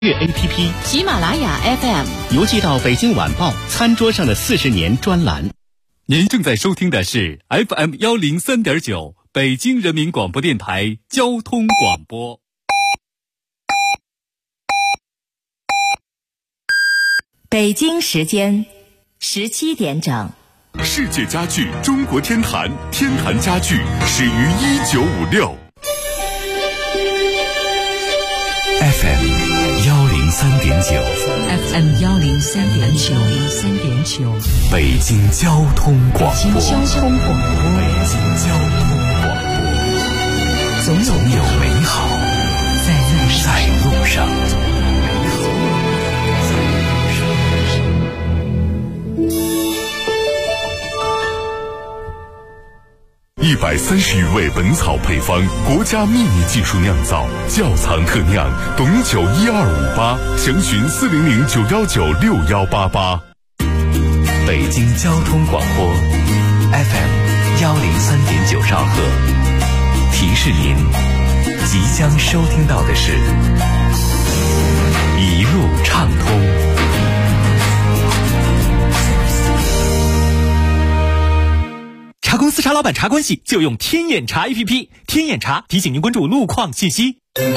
乐 APP、 喜马拉雅 FM， 邮寄到北京晚报餐桌上的40年专栏。 您正在收听的是 FM 103.9北京人民广播电台交通广播。 北京时间17点整。 世界家具中国天坛，天坛家具始于1956。FM 103.9 FM 103.9 北京交通广播。 北京交通广播， 总有美好在路上。130余味本草配方，国家秘密技术酿造，窖藏特酿，董酒12588，详询40091961888。北京交通广播 FM 103.9兆赫，提示您即将收听到的是一路畅通。 茶公司茶老板茶关系就用天眼查 APP， 天眼查提醒您关注路况信息。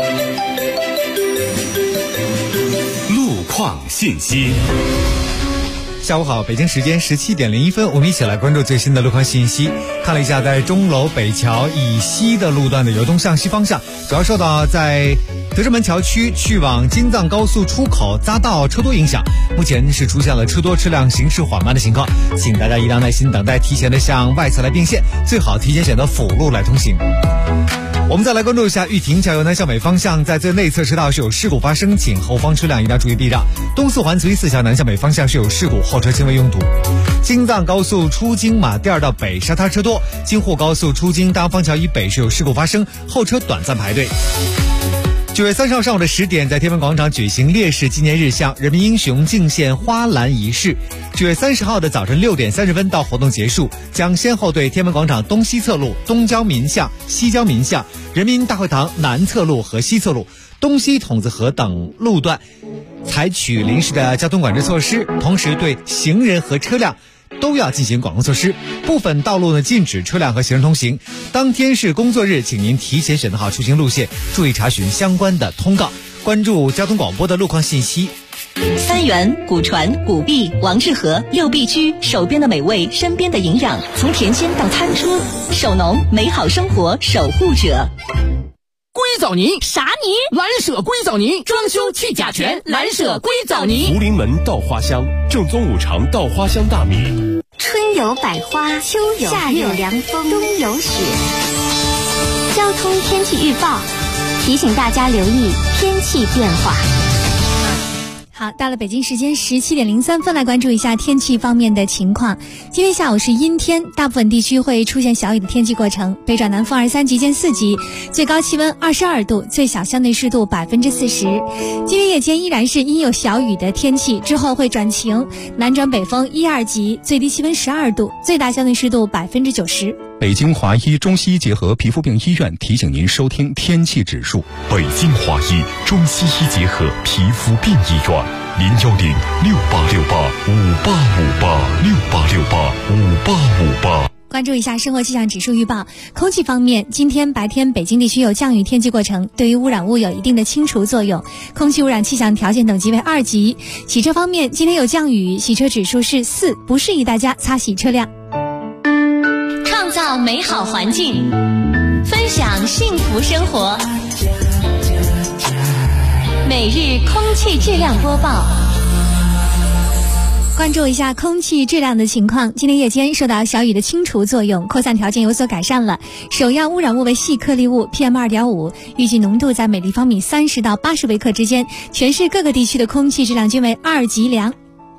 路况信息。 下午好，北京时间17点01分，我们一起来关注最新的路况信息。看了一下，在钟楼北桥以西的路段的流动向西方向，主要受到在德胜门桥区去往京藏高速出口匝道车多影响，目前是出现了车多车辆行驶缓慢的情况，请大家一定要耐心等待，提前的向外侧来并线，最好提前选择辅路来通行。我们再来关注一下玉亭桥由南向北方向，在最内侧车道是有事故发生，请后方车辆一定要注意避让。东四环慈昱寺桥南向北方向是有事故，后车轻微拥堵。京藏高速出京马甸到北沙滩车多，京沪高速出京大洋坊桥以北是有事故发生，后车短暂排队。9月30号上午的10点，在天安门广场举行烈士纪念日向人民英雄敬献花篮仪式。9月30号的早晨6点30分到活动结束，将先后对天安门广场东西侧路、东郊民巷、西郊民巷、人民大会堂南侧路和西侧路、东西筒子河等路段采取临时的交通管制措施，同时对行人和车辆都要进行管控措施，部分道路呢禁止车辆和行人通行。当天是工作日，请您提前选择好出行路线，注意查询相关的通告，关注交通广播的路况信息。 三元、古传、古碧、王致和6必居，手边的美味，身边的营养，从田间到餐桌，手农美好生活守护者。 硅藻泥啥泥？ 蓝舍硅藻泥，装修去甲醛，蓝舍硅藻泥。 福临门稻花香，正宗五常稻花香大米。 春有百花，秋有夏有凉风，冬有雪。交通天气预报提醒大家留意天气变化。 好，到了北京时间17点03分，来关注一下天气方面的情况。今天下午是阴天，大部分地区会出现小雨的天气过程，北转南风23级见4级，最高气温22度，最小相对湿度40%。今天夜间依然是阴有小雨的天气，之后会转晴，南转北风1、2级，最低气温12度，最大相对湿度90%。 北京华医中西医结合皮肤病医院提醒您收听天气指数。 北京华医中西医结合皮肤病医院，0106868585858，68685858。 关注一下生活气象指数预报。空气方面，今天白天北京地区有降雨天气过程，对于污染物有一定的清除作用，空气污染气象条件等级为2级。洗车方面，今天有降雨，洗车指数是4，不适宜大家擦洗车辆。 创造美好环境，分享幸福生活。每日空气质量播报。 关注一下空气质量的情况，今天夜间受到小雨的清除作用，扩散条件有所改善了。首要污染物为细颗粒物 PM2.5， 预计浓度在每立方米30到80微克之间，全市各个地区的空气质量均为2级良。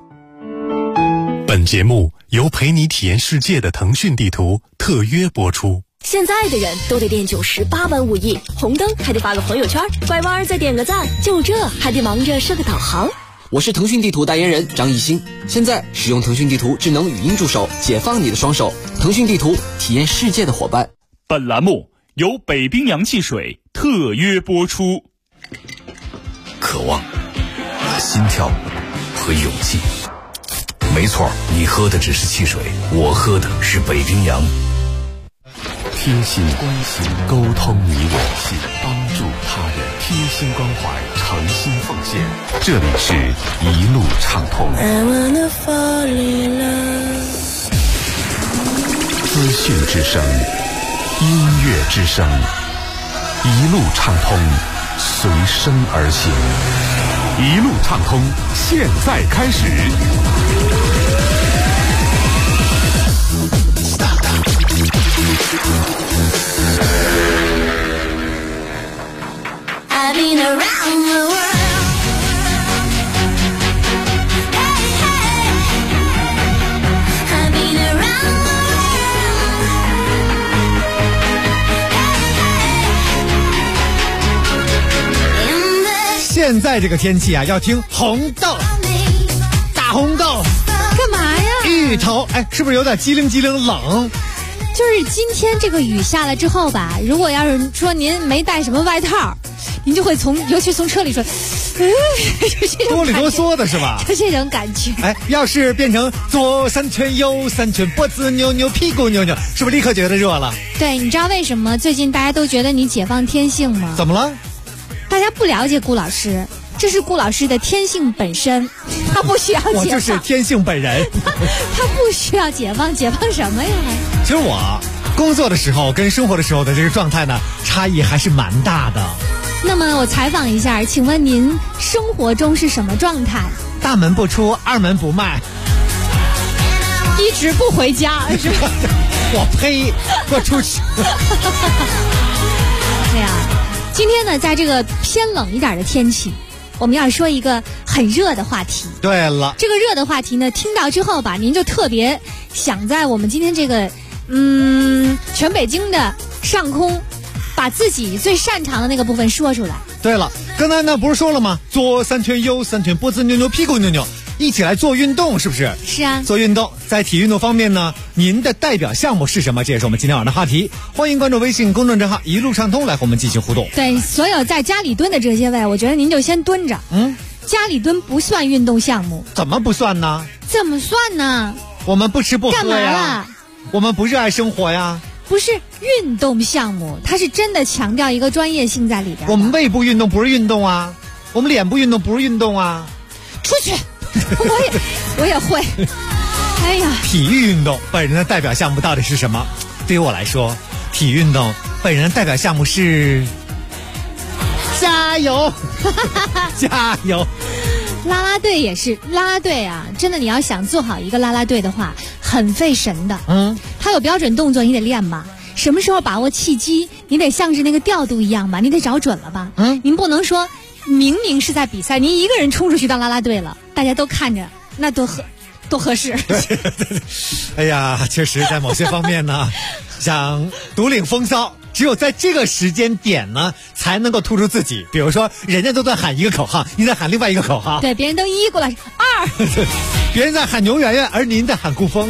本节目由陪你体验世界的腾讯地图特约播出。 现在的人都得练98般武艺，红灯还得发个朋友圈，拐弯再点个赞，就这还得忙着设个导航。 我是腾讯地图代言人张艺兴，现在使用腾讯地图智能语音助手，解放你的双手。腾讯地图，体验世界的伙伴。 本栏目由北冰洋汽水特约播出。 渴望心跳和勇气。没错，你喝的只是汽水，我喝的是北冰洋。 贴心关心，沟通你我，帮助他人，贴心关怀，诚心奉献。这里是一路畅通。资讯之声，音乐之声，一路畅通，随声而行。一路畅通，现在开始。 I've been around the world. Hey, hey. I've been around the world. Hey, hey. 现在这个天气啊，要听红豆，大红豆， 干嘛呀？ 芋头，哎，是不是有点机灵机灵冷？ 就是今天这个雨下来之后吧，如果要是说您没带什么外套，您就会尤其从车里说， 哆里哆嗦的是吧？ 就这种感觉。 哎，要是变成左三圈右三圈，脖子扭扭，屁股扭扭，是不是立刻觉得热了？ 对，你知道为什么最近大家都觉得你解放天性吗？ 怎么了？ 大家不了解顾老师，这是顾老师的天性本身，他不需要解放。 我就是天性本人。 他不需要解放，解放什么呀？ 其实我工作的时候跟生活的时候的这个状态呢，差异还是蛮大的。 那么我采访一下，请问您生活中是什么状态？ 大门不出，二门不迈， 一直不回家，是吧？ 我呸！给我出去！ 对呀，今天呢，在这个偏冷一点的天气，我们要说一个很热的话题。 对了， 这个热的话题呢，听到之后吧，您就特别想在我们今天这个全北京的上空，把自己最擅长的那个部分说出来。 对了，刚才那不是说了吗？左三圈右三圈，脖子扭扭，屁股扭扭，一起来做运动，是不是？ 是啊， 做运动。在体育运动方面呢，您的代表项目是什么？这也是我们今天晚上的话题。欢迎关注微信公众账号一路畅通，来和我们进行互动。 对，所有在家里蹲的这些位，我觉得您就先蹲着。家里蹲不算运动项目。 怎么不算呢？ 怎么算呢？ 我们不吃不喝呀。 干嘛了？ 我们不热爱生活呀。 不是运动项目，它是真的强调一个专业性在里边。 我们胃部运动不是运动啊，我们脸部运动不是运动啊。 出去，我也会。哎呀， 体育运动本人的代表项目到底是什么？对于我来说，体育运动本人的代表项目是加油，加油。 啦啦队也是，啦啦队啊，真的你要想做好一个啦啦队的话，很费神的。它有标准动作，你得练吧。什么时候把握契机，你得像是那个调度一样吧，你得找准了吧。您不能说明明是在比赛，您一个人冲出去当啦啦队了，大家都看着，那多合适。 哎呀，确实在某些方面呢，想独领风骚，只有在这个时间点呢，才能够突出自己。比如说，人家都在喊一个口号，你在喊另外一个口号。 对，别人都一过来二， 别人在喊牛圆圆，而您在喊顾风。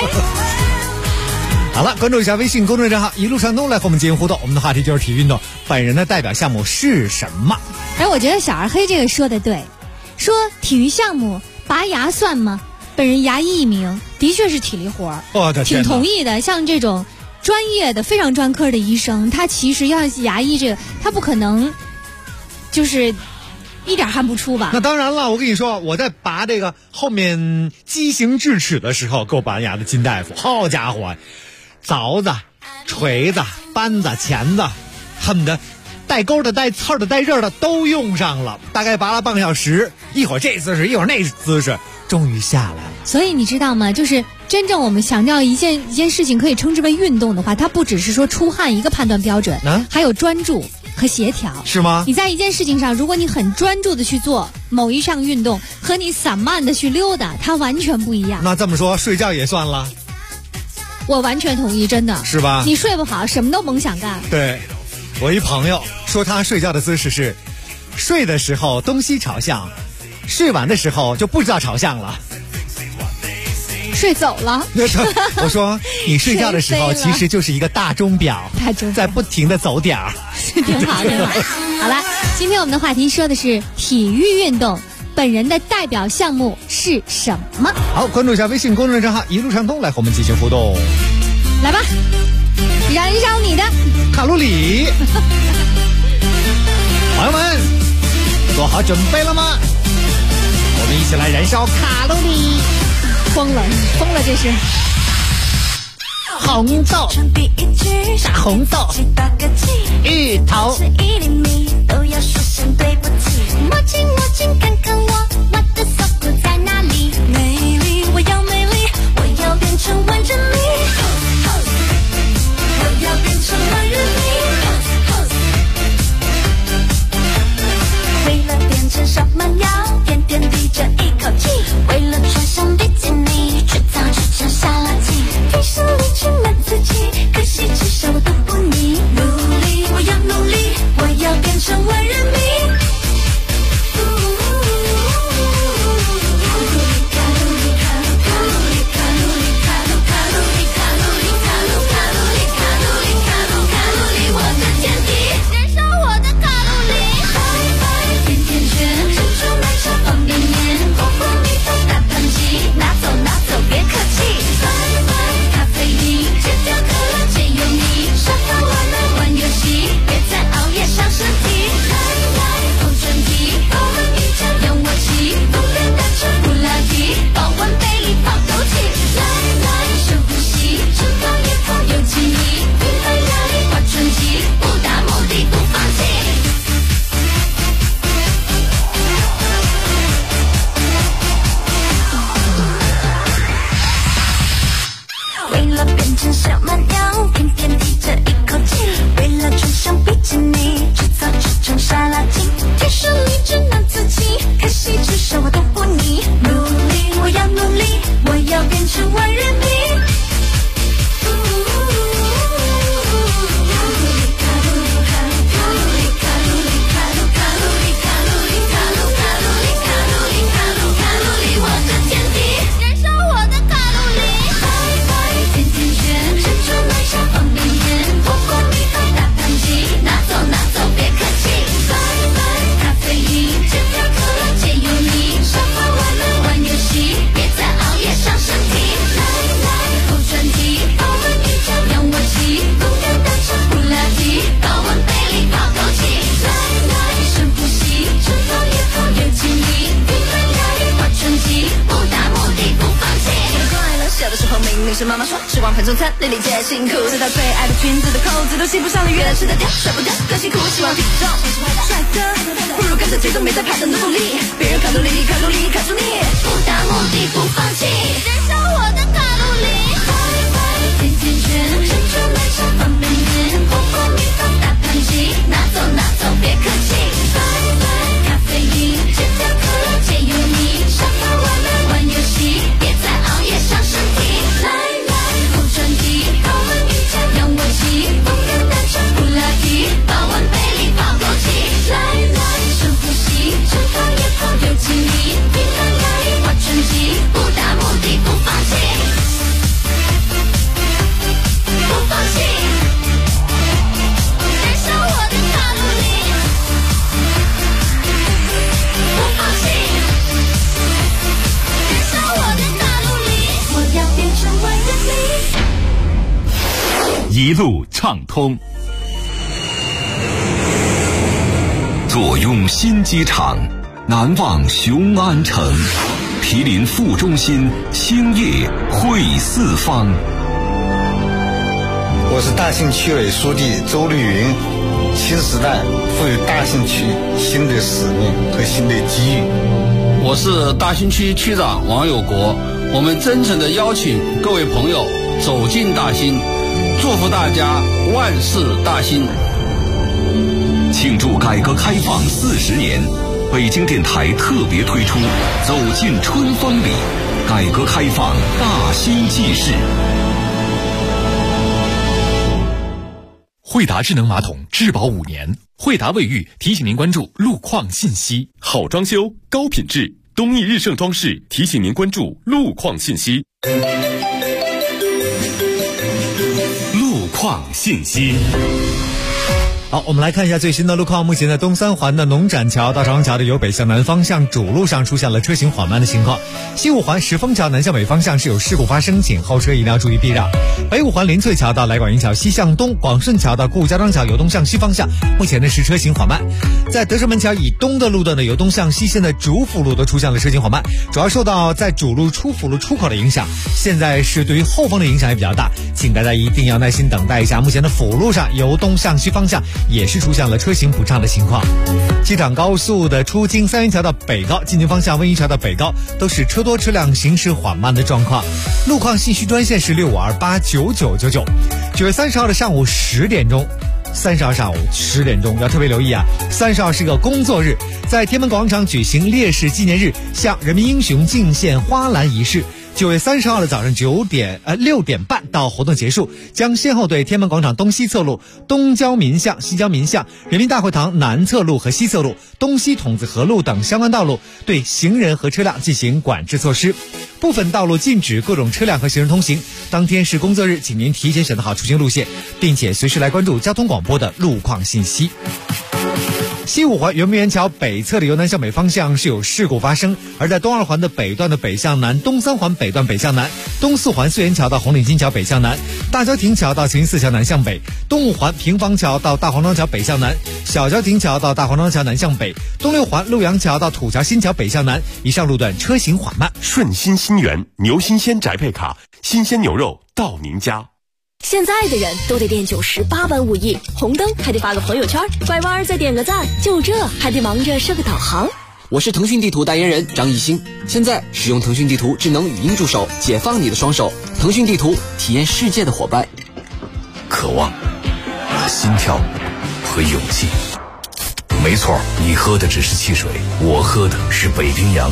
好了，关注一下微信公众账号一路畅通，来和我们进行互动。我们的话题就是体育运动本人的代表项目是什么？ 哎，我觉得小二黑这个说的对，说体育项目拔牙算吗？本人牙医一名，的确是体力活儿， 我的天， 挺同意的。像这种专业的、非常专科的医生，他其实要牙医这个，他不可能就是一点汗不出吧？ 那当然了，我跟你说，我在拔这个后面畸形智齿的时候，给我拔牙的金大夫，好家伙，凿子、锤子、扳子、钳子，恨不得带钩的、带刺的、带刃的都用上了，大概拔了半个小时，一会儿这姿势，一会儿那姿势，终于下来了。 所以你知道吗？就是真正我们强调一件事情可以称之为运动的话，它不只是说出汗一个判断标准，还有专注和协调， 是吗？ 你在一件事情上，如果你很专注的去做某一项运动，和你散漫的去溜达，它完全不一样。 那这么说，睡觉也算了？ 我完全同意，真的是吧？ 你睡不好，什么都甭想干。 对，我一朋友说他睡觉的姿势是，睡的时候东西朝向，睡完的时候就不知道朝向了。 睡走了。 我说你睡觉的时候其实就是一个大钟表，在不停的走点儿。 挺好，挺好。好了，今天我们的话题说的是体育运动本人的代表项目是什么？ 好，关注一下微信公众账号一路畅通，来和我们进行互动。 来吧，燃烧你的卡路里。朋友们，做好准备了吗？我们一起来燃烧卡路里。 疯了，这是。 红豆、傻红豆、芋头。 都要说声对不起。摸清，看看我的锁骨在哪里？美丽，我要美丽，我要变成万人迷，我要变成万人迷。为了变成小蛮腰，天天滴着一口气，为了穿上比基尼，却早就成沙拉鸡。天生丽质满自己，可惜至少都不腻。努力，我要努力，我要变成万人迷。 是妈妈说吃光盘中餐，粒粒皆辛苦。直到最爱的裙子的扣子都系不上了，越吃得掉，甩不掉，更辛苦。希望体重帅哥，不如跟着节奏没在怕的努力。别人卡路里，卡路里卡住你，不达目的不放弃，燃烧我的卡路里。甜甜圈，珍珠奶茶方便面，火锅米饭大盘鸡，拿走别客气。咖啡因，戒掉可乐，戒油腻，沙发玩了玩游戏，别再熬夜伤身体。来后转体，高温瑜伽仰卧起，风干单车普拉提，保温杯里泡枸杞。来深呼吸，正跑也跑有精力，平衡压力划拳击，不达目的不放弃，不放弃，燃烧我的卡路里，不放弃，燃烧我的卡路里，我要变成万人迷。 一路畅通。 坐拥新机场，难忘雄安城，毗邻副中心，兴业汇四方。 我是大兴区委书记周绿云。新时代赋予大兴区新的使命和新的机遇。 我是大兴区区长王有国。我们真诚地邀请各位朋友走进大兴，祝福大家万事大兴。 庆祝改革开放40年，北京电台特别推出走进春风里，改革开放大兴纪事。 惠达智能马桶质保5年，惠达卫浴提醒您关注路况信息。 好装修，高品质，东义日盛装饰提醒您关注路况信息。 路况信息。 好，我们来看一下最新的路况。目前在东三环的农展桥到长虹桥的由北向南方向主路上出现了车行缓慢的情况。西五环石峰桥南向北方向是有事故发生，请后车一定要注意避让。北五环林翠桥到来广营桥西向东，广顺桥到顾家庄桥由东向西方向，目前呢是车行缓慢。在德胜门桥以东的路段的由东向西线的主辅路都出现了车行缓慢，主要受到在主路出辅路出口的影响，现在是对于后方的影响也比较大，请大家一定要耐心等待一下。目前的辅路上由东向西方向也是出现了车行不畅的情况。机场高速的出京三元桥到北高进京方向温榆桥到北高都是车多车辆行驶缓慢的状况。路况信息专线是65289999。9月30号的上午10点钟，30号上午10点钟要特别留意啊！30号是个工作日，在天安门广场举行烈士纪念日向人民英雄敬献花篮仪式。9月30号的早上6点半到活动结束，将先后对天安门广场东西侧路、东郊民巷、西郊民巷、人民大会堂南侧路和西侧路、东西筒子河路等相关道路对行人和车辆进行管制措施。部分道路禁止各种车辆和行人通行。当天是工作日，请您提前选择好出行路线，并且随时来关注交通广播的路况信息。西五环圆明园桥北侧的由南向北方向是有事故发生，而在东二环的北段的北向南、东三环北段北向南、东四环穗园桥到红领巾桥北向南、大郊亭桥到秦寺桥南向北、东五环平房桥到大黄庄桥北向南、小郊亭桥到大黄庄桥南向北、东六环陆阳桥到土桥新桥北向南，以上路段车行缓慢。 顺心新源牛新鲜宅配卡，新鲜牛肉到您家。 现在的人都得练98般武艺，红灯还得发个朋友圈，拐弯再点个赞，就这还得忙着设个导航。 我是腾讯地图代言人张艺兴，现在使用腾讯地图智能语音助手，解放你的双手。腾讯地图，体验世界的伙伴。 渴望、心跳和勇气。没错，你喝的只是汽水，我喝的是北冰洋。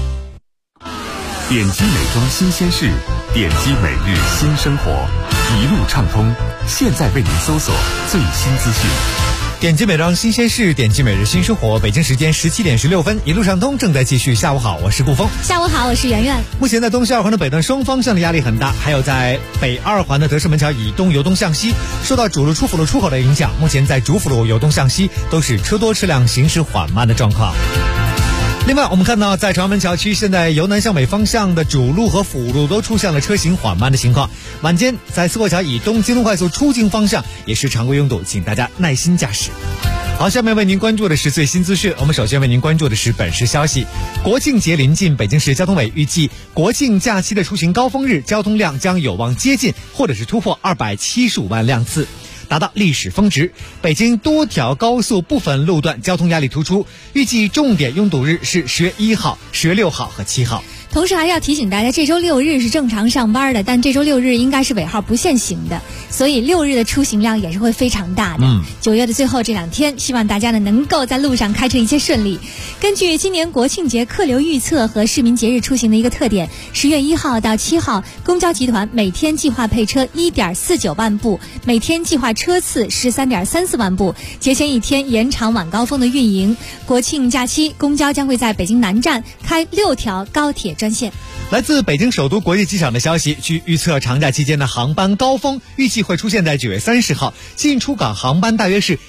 点击美妆新鲜事，点击每日新生活，一路畅通。现在为您搜索最新资讯。 点击美妆新鲜事，点击每日新生活。北京时间17点16分，一路畅通正在继续。下午好，我是顾峰。 下午好，我是圆圆。 目前在东西二环的北段双方向的压力很大，还有在北二环的德胜门桥以东由东向西，受到主路出辅路出口的影响，目前在主辅路由东向西都是车多车辆行驶缓慢的状况。另外，我们看到在长安门桥区，现在由南向北方向的主路和辅路都出现了车行缓慢的情况。晚间在四过桥以东京东快速出京方向也是常规拥堵，请大家耐心驾驶。好，下面为您关注的是最新资讯。我们首先为您关注的是本市消息。国庆节临近，北京市交通委预计国庆假期的出行高峰日交通量将有望接近或者是突破275万辆次，达到历史峰值。北京多条高速部分路段交通压力突出，预计重点拥堵日是10月1号、10月6号和7号。 同时还要提醒大家，这周6日是正常上班的，但这周6日应该是尾号不限行的，所以6日的出行量也是会非常大的。9月的最后这2天，希望大家呢能够在路上开车一切顺利。根据今年国庆节客流预测和市民节日出行的一个特点，10月1号到7号，公交集团每天计划配车1.49万部，每天计划车次13.34万部，节前一天延长晚高峰的运营。国庆假期，公交将会在北京南站开6条高铁专线。 来自北京首都国际机场的消息，据预测，长假期间的航班高峰预计会出现在9月30号，进出港航班大约是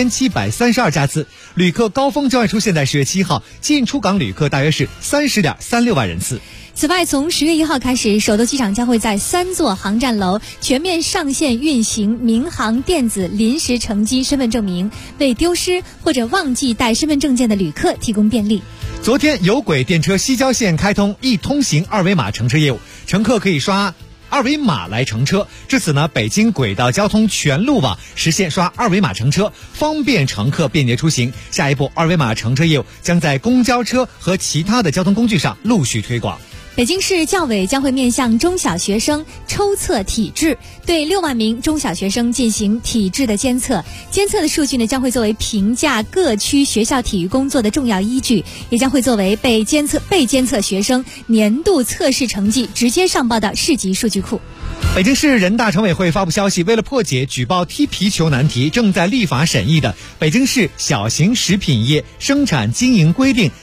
1732架次，旅客高峰将会出现在10月7号，进出港旅客大约是30.36万人次。 此外，从10月1号开始，首都机场将会在3座航站楼全面上线运行民航电子临时乘机身份证明，为丢失或者忘记带身份证件的旅客提供便利。 昨天，有轨电车西郊线开通一通行二维码乘车业务，乘客可以刷二维码来乘车。至此呢，北京轨道交通全路网实现刷二维码乘车，方便乘客便捷出行。下一步，二维码乘车业务将在公交车和其他的交通工具上陆续推广。 北京市教委将会面向中小学生抽测体质，对6万名中小学生进行体质的监测。监测的数据呢，将会作为评价各区学校体育工作的重要依据，也将会作为被监测学生年度测试成绩直接上报到市级数据库。 北京市人大常委会发布消息，为了破解举报踢皮球难题，正在立法审议的《北京市小型食品业生产经营规定》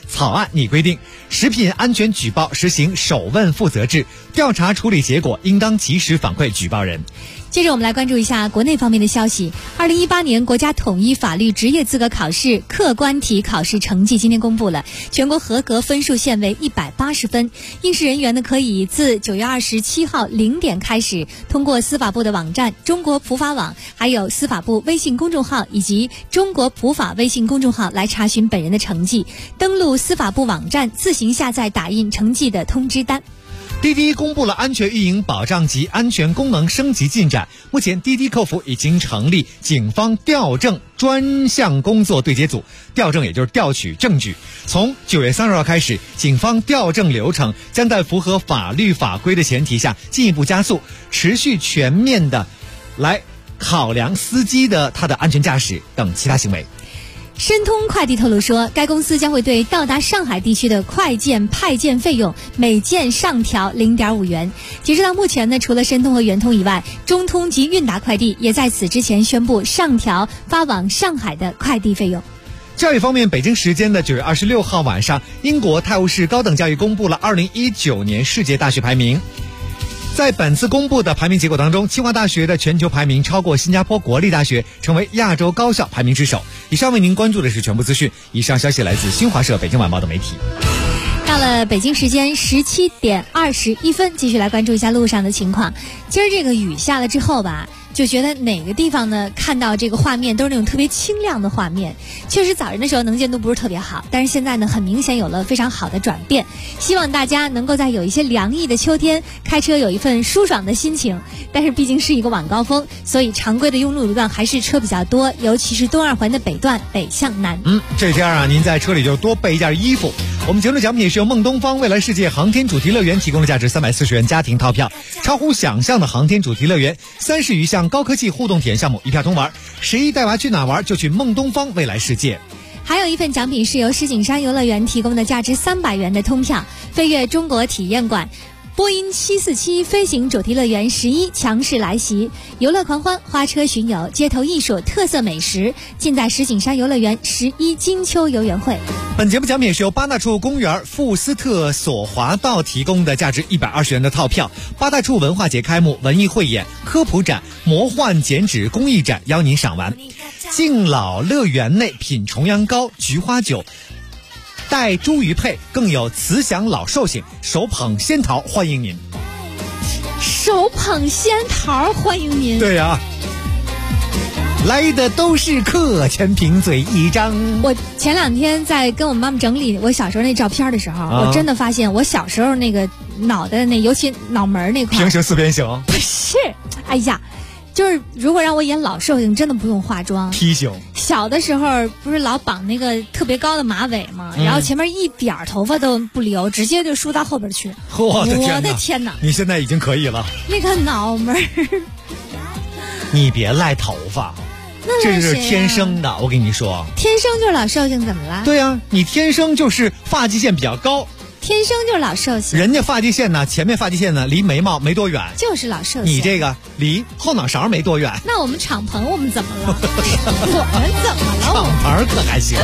草案拟规定，食品安全举报实行首问负责制，调查处理结果应当及时反馈举报人。 接着我们来关注一下国内方面的消息。2018年国家统一法律职业资格考试客观题考试成绩今天公布了，全国合格分数线为180分。应试人员呢，可以自9月27号0点开始，通过司法部的网站、中国普法网，还有司法部微信公众号以及中国普法微信公众号来查询本人的成绩。登录司法部网站自行下载打印成绩的通知单。 滴滴公布了安全运营保障及安全功能升级进展。目前滴滴客服已经成立警方调证专项工作对接组，调证也就是调取证据。从9月30号开始，警方调证流程将在符合法律法规的前提下进一步加速，持续全面的来考量司机的他的安全驾驶等其他行为。 申通快递透露说，该公司将会对到达上海地区的快件派件费用每件上调0.5元。截止到目前呢，除了申通和圆通以外，中通及韵达快递也在此之前宣布上调发往上海的快递费用。 教育方面，北京时间的9月26号晚上，英国泰晤士高等教育公布了2019年世界大学排名。在本次公布的排名结果当中，清华大学的全球排名超过新加坡国立大学，成为亚洲高校排名之首。以上为您关注的是全部资讯，以上消息来自新华社、北京晚报的媒体。 到了北京时间17点21分，继续来关注一下路上的情况。今儿这个雨下了之后吧，就觉得哪个地方呢看到这个画面都是那种特别清亮的画面。确实早晨的时候能见度不是特别好，但是现在呢很明显有了非常好的转变。希望大家能够在有一些凉意的秋天开车有一份舒爽的心情。但是毕竟是一个晚高峰，所以常规的拥路路段还是车比较多，尤其是东二环的北段北向南。 这天啊，您在车里就多备一件衣服。我们节目的奖品是由梦东方未来世界航天主题乐园提供的价值340元家庭套票，超乎想象的航天主题乐园，30余项高科技互动体验项目，一票通玩。11带娃去哪玩就去梦东方未来世界。 还有一份奖品是由石景山游乐园提供的价值300元的通票，飞跃中国体验馆。波音747飞行主题乐园11强势来袭，游乐狂欢、花车巡游、街头艺术、特色美食，尽在石景山游乐园11金秋游园会。 本节目奖品是由八大处公园富斯特索华道提供的价值120元的套票。八大处文化节开幕，文艺汇演、科普展、魔幻剪纸工艺展邀您赏玩。敬老乐园内品重阳糕、菊花酒。带猪鱼配，更有慈祥老寿星，手捧仙桃欢迎您。 手捧仙桃欢迎您。 对呀，来的都是客，全凭嘴一张。 我前2天在跟我妈妈整理我小时候那照片的时候，我真的发现我小时候那个脑袋那，尤其脑门那块平行四边形。 不是，哎呀。就是如果让我演老寿星，真的不用化妆。 梯形。 小的时候不是老绑那个特别高的马尾吗？然后前面一点头发都不留，直接就梳到后边去。 我的天哪！ 你现在已经可以了。 那个脑门儿， 你别赖头发，这是天生的。我跟你说， 天生就是老寿星，怎么了？ 对啊，你天生就是发际线比较高。 天生就是老寿星， 人家发际线呢，前面发际线呢离眉毛没多远， 就是老寿星。 你这个离后脑勺没多远。 那我们敞篷我们怎么了？我们怎么了？ 敞篷可还行。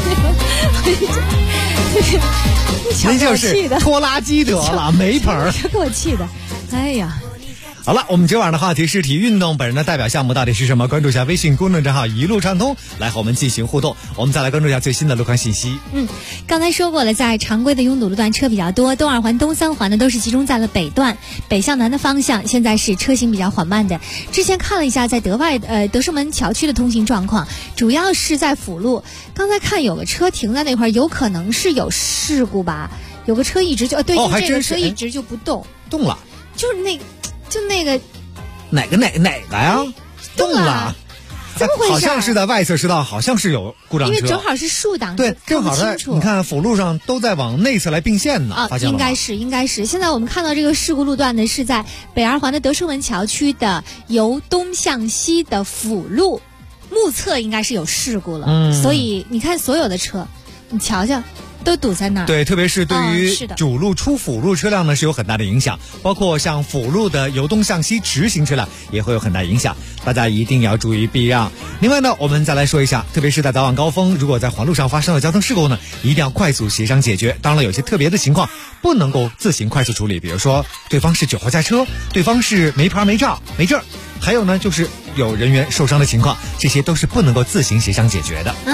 您就是拖拉机得了，没棚。 给我气的，哎呀！ 好了，我们今晚的话题是体育运动，本人的代表项目到底是什么？关注一下微信公众账号一路畅通，来和我们进行互动。我们再来关注一下最新的路况信息。 刚才说过了，在常规的拥堵路段车比较多，东二环、东三环呢都是集中在了北段，北向南的方向现在是车行比较缓慢的。之前看了一下在德胜门桥区的通行状况，主要是在辅路。刚才看有个车停在那块，有可能是有事故吧？有个车一直就对，就这个车一直就不动， 动了， 就是那个。就那个哪个呀？动了， 怎么回事？ 好像是在外侧车道，好像是有故障车， 因为正好是竖挡， 对，正好在你看辅路上都在往内侧来并线呢。发现了吗？ 应该是。现在我们看到这个事故路段呢，是在北二环的德胜门桥区的由东向西的辅路，目测应该是有事故了。所以你看所有的车，你瞧瞧。 都堵在那儿。 对，特别是对于是的主路出辅路车辆呢是有很大的影响，包括像辅路的由东向西直行车辆也会有很大影响，大家一定要注意避让。另外呢，我们再来说一下，特别是在早晚高峰，如果在环路上发生了交通事故呢，一定要快速协商解决。当然了，有些特别的情况不能够自行快速处理，比如说对方是酒后驾车，对方是没牌没照没证，还有呢就是有人员受伤的情况，这些都是不能够自行协商解决的。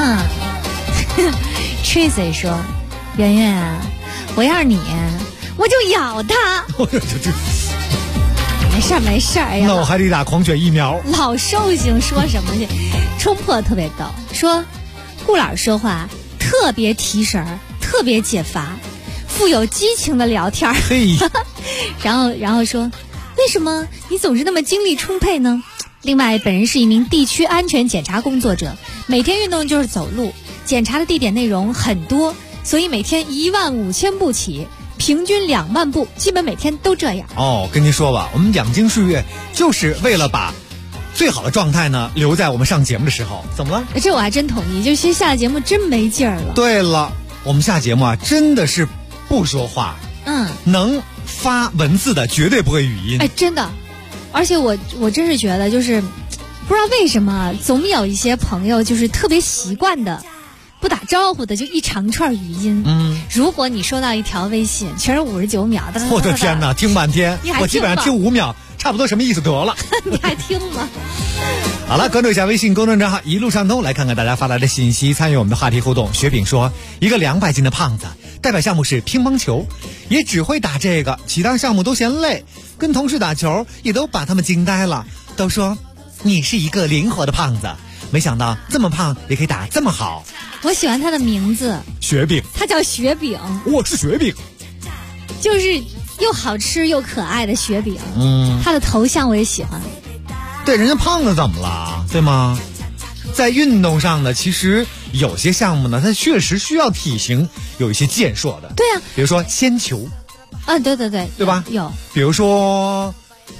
Tracy 说，圆圆啊，我要是你我就咬他。没事儿，哎呀， 那我还得打狂犬疫苗。 老寿星说什么去？冲破特别逗，说顾老师说话特别提神儿，特别解乏，富有激情的聊天。然后说，为什么你总是那么精力充沛呢？另外，本人是一名地区安全检查工作者，每天运动就是走路，检查的地点内容很多，所以每天15000步起，平均2万步，基本每天都这样。 跟您说吧，我们养精蓄锐就是为了把最好的状态呢留在我们上节目的时候。怎么了？ 这我还真同意，就是下了节目真没劲儿了。 对了，我们下节目啊真的是不说话，能发文字的绝对不会语音。 真的，而且我真是觉得就是不知道为什么总有一些朋友就是特别习惯的不打招呼的就一长串语音。如果你收到一条微信全是59秒的， 我的天哪，听半天，我基本上听5秒，差不多什么意思得了。 你还听吗？ 好了，关注一下微信公众账号一路畅通，来看看大家发来的信息，参与我们的话题互动。雪饼说，一个200斤的胖子，代表项目是乒乓球，也只会打这个，其他项目都嫌累，跟同事打球也都把他们惊呆了，都说你是一个灵活的胖子，没想到这么胖也可以打这么好。 我喜欢他的名字， 雪饼， 他叫雪饼， 我是雪饼， 就是又好吃又可爱的雪饼。他的头像我也喜欢。 对，人家胖了怎么了，对吗？在运动上呢，其实有些项目呢，它确实需要体型有一些健硕的。 对啊， 比如说铅球。 对吧？有。 比如说，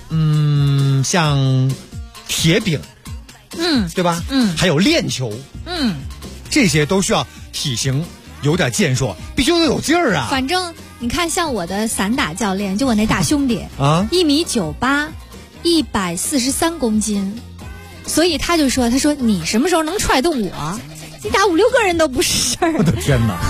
像铁饼，对吧？还有链球，这些都需要体型有点健硕，必须得有劲儿啊。 反正你看，像我的散打教练，就我那大兄弟1.98米，143公斤，所以他就说，你什么时候能踹动我？你打5、6个人都不是事儿。 我的天哪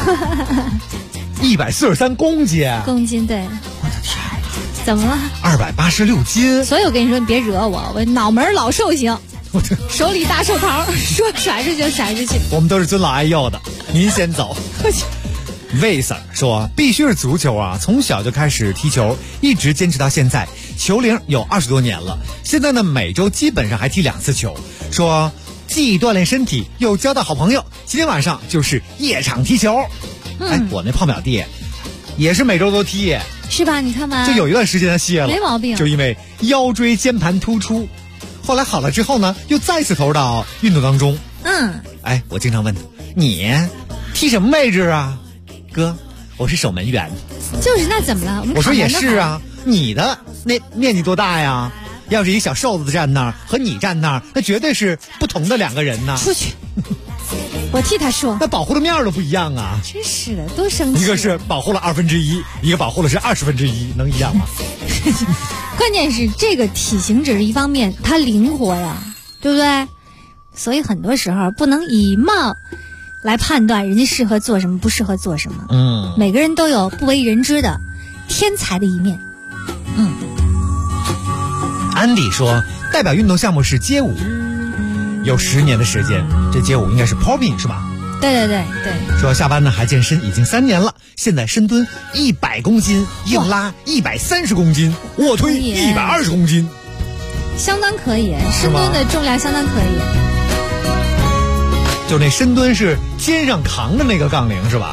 ！143公斤， 对。 我的天哪！ 怎么了 ？286斤。 所以我跟你说，你别惹我，我脑门老寿星，手里大寿桃，说甩出去就甩出去。 我们都是尊老爱幼的，您先走。魏 Sir 说，必须是足球啊！从小就开始踢球，一直坚持到现在，球龄有20多年了。现在呢，每周基本上还踢2次球。说既锻炼身体，又交到好朋友。今天晚上就是夜场踢球。我那胖表弟也是每周都踢， 是吧？你看吧， 就有一段时间他歇了， 没毛病， 就因为腰椎间盘突出。后来好了之后呢，又再次投入到运动当中。我经常问他，你踢什么位置啊？哥，我是守门员。 就是那怎么了？ 我说也是啊，你的那面积多大呀？要是一小瘦子站那儿和你站那儿，那绝对是不同的2个人呐。 出去。我替他说， 那保护的面都不一样啊！ 真是的，多生气！ 一个是保护了1/2，一个保护的是1/20，能一样吗？ 关键是这个体型只是一方面，它灵活呀，对不对？所以很多时候不能以貌来判断人家适合做什么，不适合做什么。每个人都有不为人知的天才的一面。 安迪说，代表运动项目是街舞。有10年的时间，这街舞应该是 popping 是吧？ 对。 说下班呢还健身，已经3年了，现在深蹲100公斤，硬拉130公斤，卧推120公斤， 相当可以。深蹲的重量相当可以。 就那深蹲是肩上扛着那个杠铃是吧？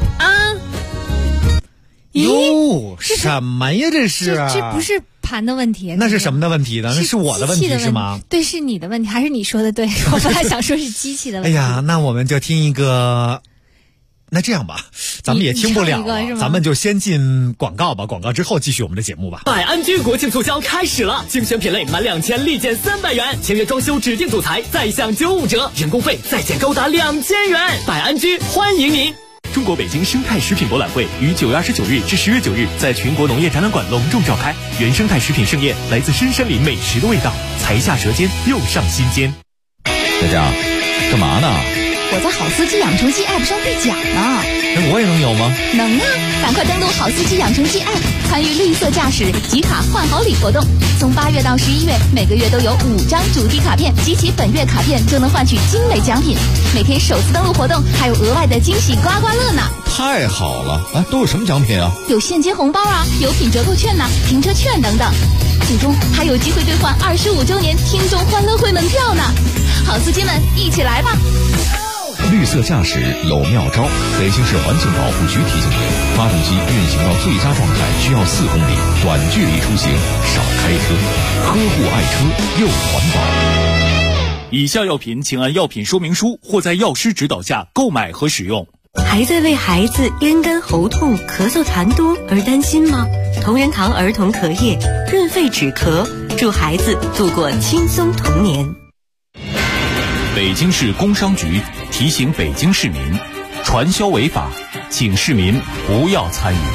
哟，什么呀这是？ 这不是盘的问题， 那是什么的问题呢？那是我的问题是吗？ 对，是你的问题，还是你说的对？我本来想说是机器的问题。 哎呀，那我们就听一个，那这样吧，咱们也听不了了，咱们就先进广告吧，广告之后继续我们的节目吧。 百安居国庆促销开始了，精选品类满2000立减300元，签约装修指定主材再享95折，人工费再减高达2000元。百安居欢迎您。 中国北京生态食品博览会于9月29日至10月9日在全国农业展览馆隆重召开。原生态食品盛宴，来自深山林美食的味道，才下舌尖又上心间。 佳佳，干嘛呢？ 我在好司机养成记 App 上兑奖呢。 我也能有吗？ 能啊！赶快登录好司机养成记 App， 参与绿色驾驶集卡换好礼活动。从8月到11月，每个月都有5张主题卡片，集齐本月卡片就能换取精美奖品。每天首次登录活动还有额外的惊喜刮刮乐呢！ 太好了！都有什么奖品啊？ 有现金红包啊，有品折扣券呐，停车券等等。最终还有机会兑换25周年听众欢乐会门票呢！好司机们，一起来吧！ 绿色驾驶有妙招，北京市环境保护局提醒您：发动机运行到最佳状态需要4公里，短距离出行少开车，呵护爱车又环保。 以下药品请按药品说明书或在药师指导下购买和使用。 还在为孩子咽干喉痛、咳嗽痰多而担心吗？同仁堂儿童咳液润肺止咳，助孩子度过轻松童年。 北京市工商局提醒北京市民，传销违法，请市民不要参与。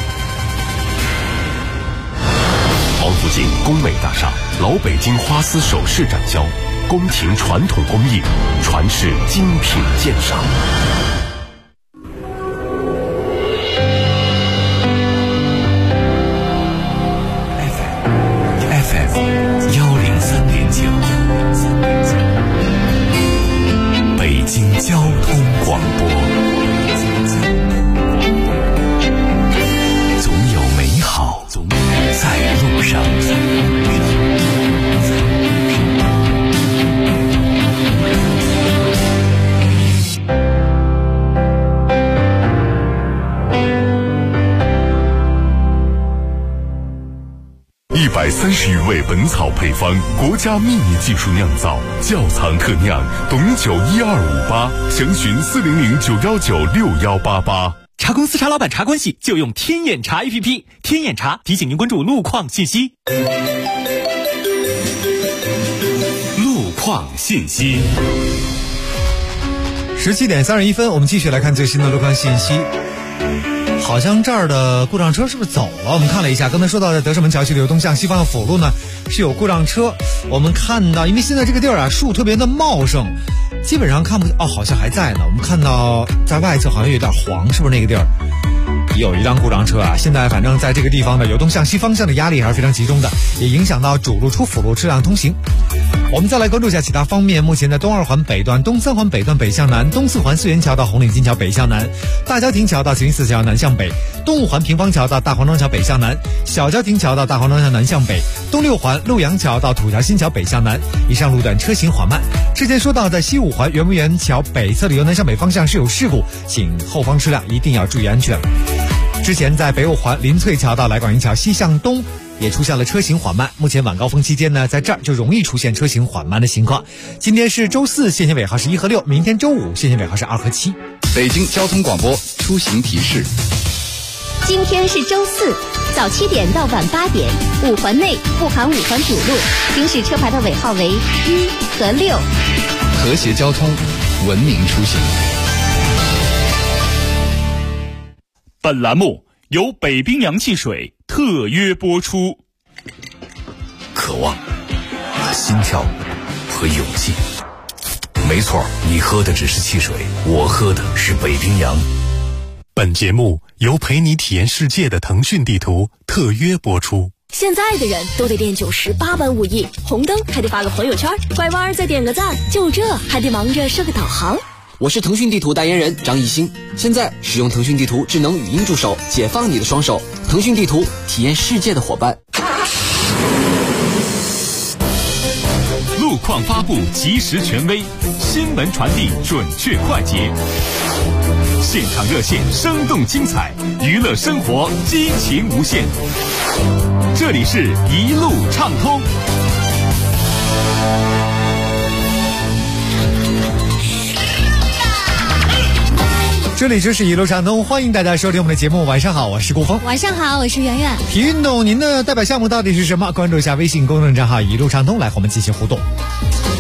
王府井工美大厦老北京花丝首饰展销，宫廷传统工艺，传世精品鉴赏。 FM 103.9，北京交通广播，总有美好在路上。 130余味本草配方，国家秘密技术酿造，窖藏特酿，董酒1258，详询400-919-6188。 茶公司茶老板茶关系就用天眼茶 APP， 天眼茶提醒您关注路况信息。 路况信息。 17点31分，我们继续来看最新的路况信息。好像这儿的故障车是不是走了？我们看了一下，刚才说到的德胜门桥区流东向西方向辅路呢是有故障车。我们看到，因为现在这个地儿啊树特别的茂盛，基本上看不好像还在呢。我们看到在外侧好像有点黄，是不是那个地儿有一辆故障车啊？现在反正在这个地方的流东向西方向的压力还是非常集中的，也影响到主路出辅路车辆通行。我们再来关注一下其他方面。目前在东2环北段、东3环北段北向南、东4环四元桥到红领巾桥北向南、大郊亭桥到慈云寺桥南向北、东5环平方桥到大黄庄桥北向南、小郊亭桥到大黄庄桥南向北、东6环陆阳桥到土桥新桥北向南，以上路段车行缓慢。之前说到在西5环圆明园桥北侧的由南向北方向是有事故，请后方车辆一定要注意安全。之前在北5环林翠桥到来广营桥西向东也出现了车行缓慢，目前晚高峰期间呢，在这儿就容易出现车行缓慢的情况。今天是周4，限行尾号是1和6，明天周5，限行尾号是2和7。 北京交通广播出行提示： 今天是周4，早7点到晚8点，5环内不含5环主路，行驶车牌的尾号为1和6。 和谐交通，文明出行。 本栏目由北冰洋汽水特约播出。 渴望、心跳和勇气。没错，你喝的只是汽水，我喝的是北冰洋。 本节目由陪你体验世界的腾讯地图特约播出。 现在的人都得练98般武艺，红灯还得发个朋友圈，拐弯再点个赞，就这还得忙着设个导航。 我是腾讯地图代言人张艺兴，现在使用腾讯地图智能语音助手，解放你的双手。腾讯地图，体验世界的伙伴。 路况发布及时权威，新闻传递准确快捷，现场热线生动精彩，娱乐生活激情无限。这里是一路畅通。 这里就是一路畅通，欢迎大家收听我们的节目。晚上好，我是顾峰。 晚上好，我是圆圆。 体育运动，您的代表项目到底是什么？关注一下微信公众账号一路畅通，来和我们进行互动。 代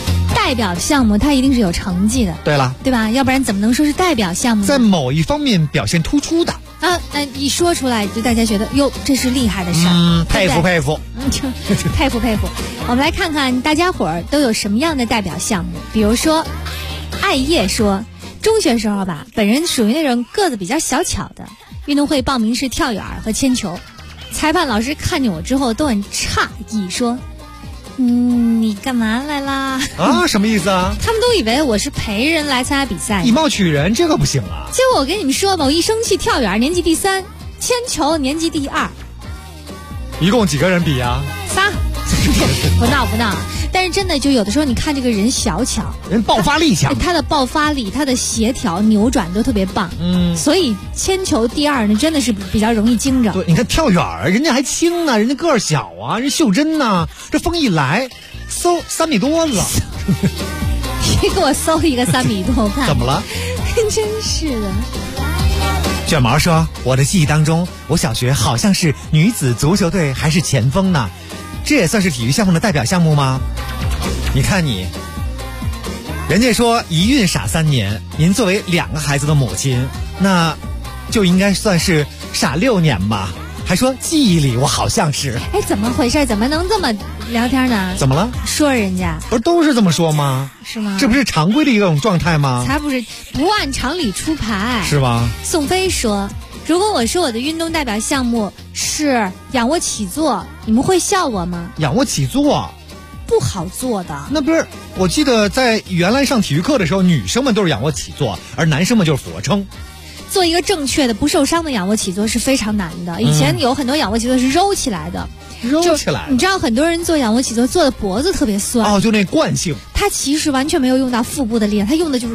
代表项目它一定是有成绩的， 对了， 对吧？要不然怎么能说是代表项目呢？ 在某一方面表现突出的一说出来就大家觉得哟，这是厉害的事儿， 佩服佩服， 佩服佩服。我们来看看大家伙儿都有什么样的代表项目，比如说，艾叶说，中学时候吧，本人属于那种个子比较小巧的，运动会报名是跳远和铅球，裁判老师看见我之后都很诧异，说。你干嘛来啦？ 啊，什么意思啊？ 他们都以为我是陪人来参加比赛， 以貌取人，这个不行啊！ 结果我跟你们说吧，我一生气跳远年级第3，铅球年级第2。 一共几个人比呀 ？3。不闹。但是真的，就有的时候你看这个人小巧， 人爆发力强， 他的爆发力、他的协调、扭转都特别棒。所以铅球第2呢，真的是比较容易惊着。 对，你看跳远人家还轻呢，人家个儿小啊，人袖珍呢，这风一来，嗖3米多了。 你给我搜一个3米多，我看怎么了？ 真是的。 卷毛说，我的记忆当中，我小学好像是女子足球队还是前锋呢。这也算是体育项目的代表项目吗？你看你，人家说一孕傻3年，您作为2个孩子的母亲，那就应该算是傻6年吧。还说记忆里我好像是， 怎么回事？怎么能这么聊天呢？ 怎么了？ 说人家不是都是这么说吗？ 是吗？ 这不是常规的一种状态吗？ 才不是，不按常理出牌， 是吧？ 宋飞说，如果我说我的运动代表项目是仰卧起坐，你们会笑我吗？ 仰卧起坐不好做的。 那不是，我记得在原来上体育课的时候，女生们都是仰卧起坐，而男生们就是俯卧撑。 做一个正确的不受伤的仰卧起坐是非常难的。以前有很多仰卧起坐是揉起来的， 揉起来。 你知道很多人做仰卧起坐做的脖子特别酸。 哦，就那惯性。 他其实完全没有用到腹部的力量，他用的就是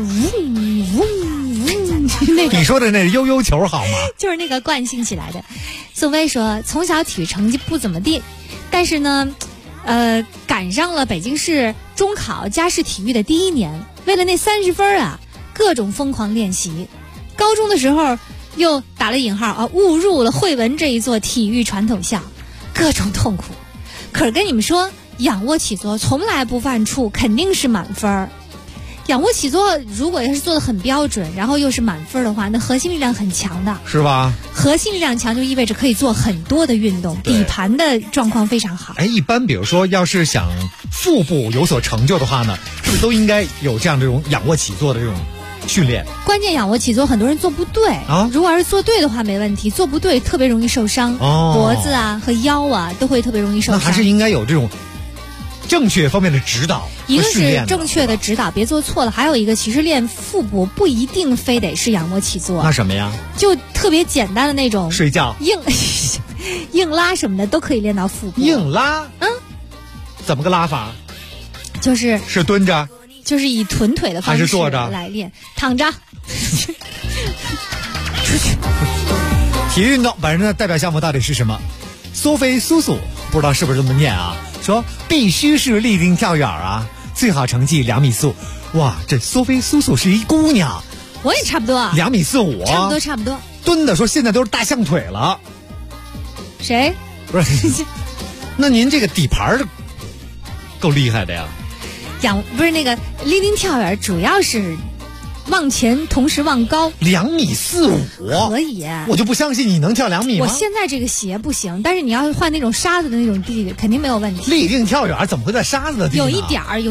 那种。 你说的那是悠悠球好吗？ 就是那个惯性起来的。宋飞说，从小体育成绩不怎么地，但是呢，赶上了北京市中考加市体育的第1年，为了那30分啊，各种疯狂练习。高中的时候又打了引号啊，误入了汇文这一座体育传统校，各种痛苦。可是跟你们说，仰卧起坐从来不犯怵，肯定是满分。仰卧起坐如果要是做得很标准，然后又是满分的话，那核心力量很强的， 是吧？ 核心力量强就意味着可以做很多的运动，底盘的状况非常好。 一般比如说要是想腹部有所成就的话呢，是不是都应该有这样这种仰卧起坐的这种训练？ 关键仰卧起坐很多人做不对啊，如果要是做对的话没问题，做不对特别容易受伤，脖子啊和腰啊都会特别容易受伤。 那还是应该有这种正确方面的指导， 一个是正确的指导，别做错了；还有一个，其实练腹部不一定非得是仰卧起坐。 那什么呀？ 就特别简单的那种睡觉、 硬拉什么的都可以练到腹部。 硬拉？怎么个拉法？ 就是蹲着， 就是以臀腿的方式还是坐着来练，躺着。出去。 体育运动本人的代表项目到底是什么？苏菲苏苏，不知道是不是这么念啊？说必须是立定跳远啊，最好成绩2米4。哇，这苏菲苏苏是一姑娘， 我也差不多 2米45， 差不多。 蹲的说现在都是大象腿了。 谁？ 不是，那您这个底盘够厉害的呀。 不是那个立定跳远，主要是往前同时往高 ，2米45 可以。 我就不相信你能跳2米吗？ 我现在这个鞋不行，但是你要换那种沙子的那种地，肯定没有问题。 立定跳远怎么会在沙子的地？ 有一点儿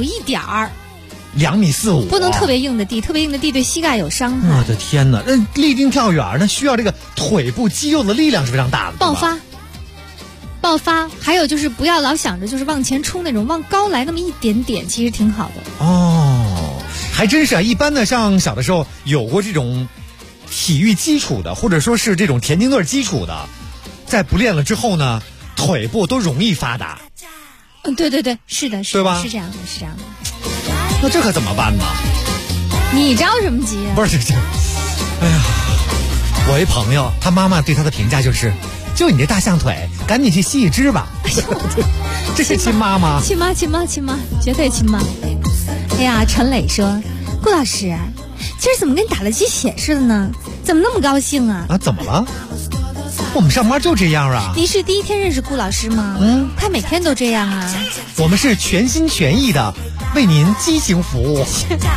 ，2米45， 不能特别硬的地，特别硬的地对膝盖有伤害。 我的天哪！那立定跳远那需要这个腿部肌肉的力量是非常大的， 爆发，还有就是不要老想着就是往前冲那种，往高来那么一点点，其实挺好的。 哦，还真是啊！一般的像小的时候有过这种体育基础的，或者说是这种田径队基础的，在不练了之后呢，腿部都容易发达。 对，是的， 对吧？ 是这样的。 那这可怎么办呢？ 你着什么急啊？ 不是这，哎呀，我一朋友，他妈妈对他的评价就是。就你这大象腿，赶紧去吸一只吧。这是亲妈吗？ 亲妈，绝对亲妈。哎呀，陈磊说，顾老师，今儿怎么跟打了鸡血似的呢？怎么那么高兴啊？ 怎么了？我们上班就这样啊。 你是第一天认识顾老师吗？他每天都这样啊。 我们是全心全意的为您激情服务。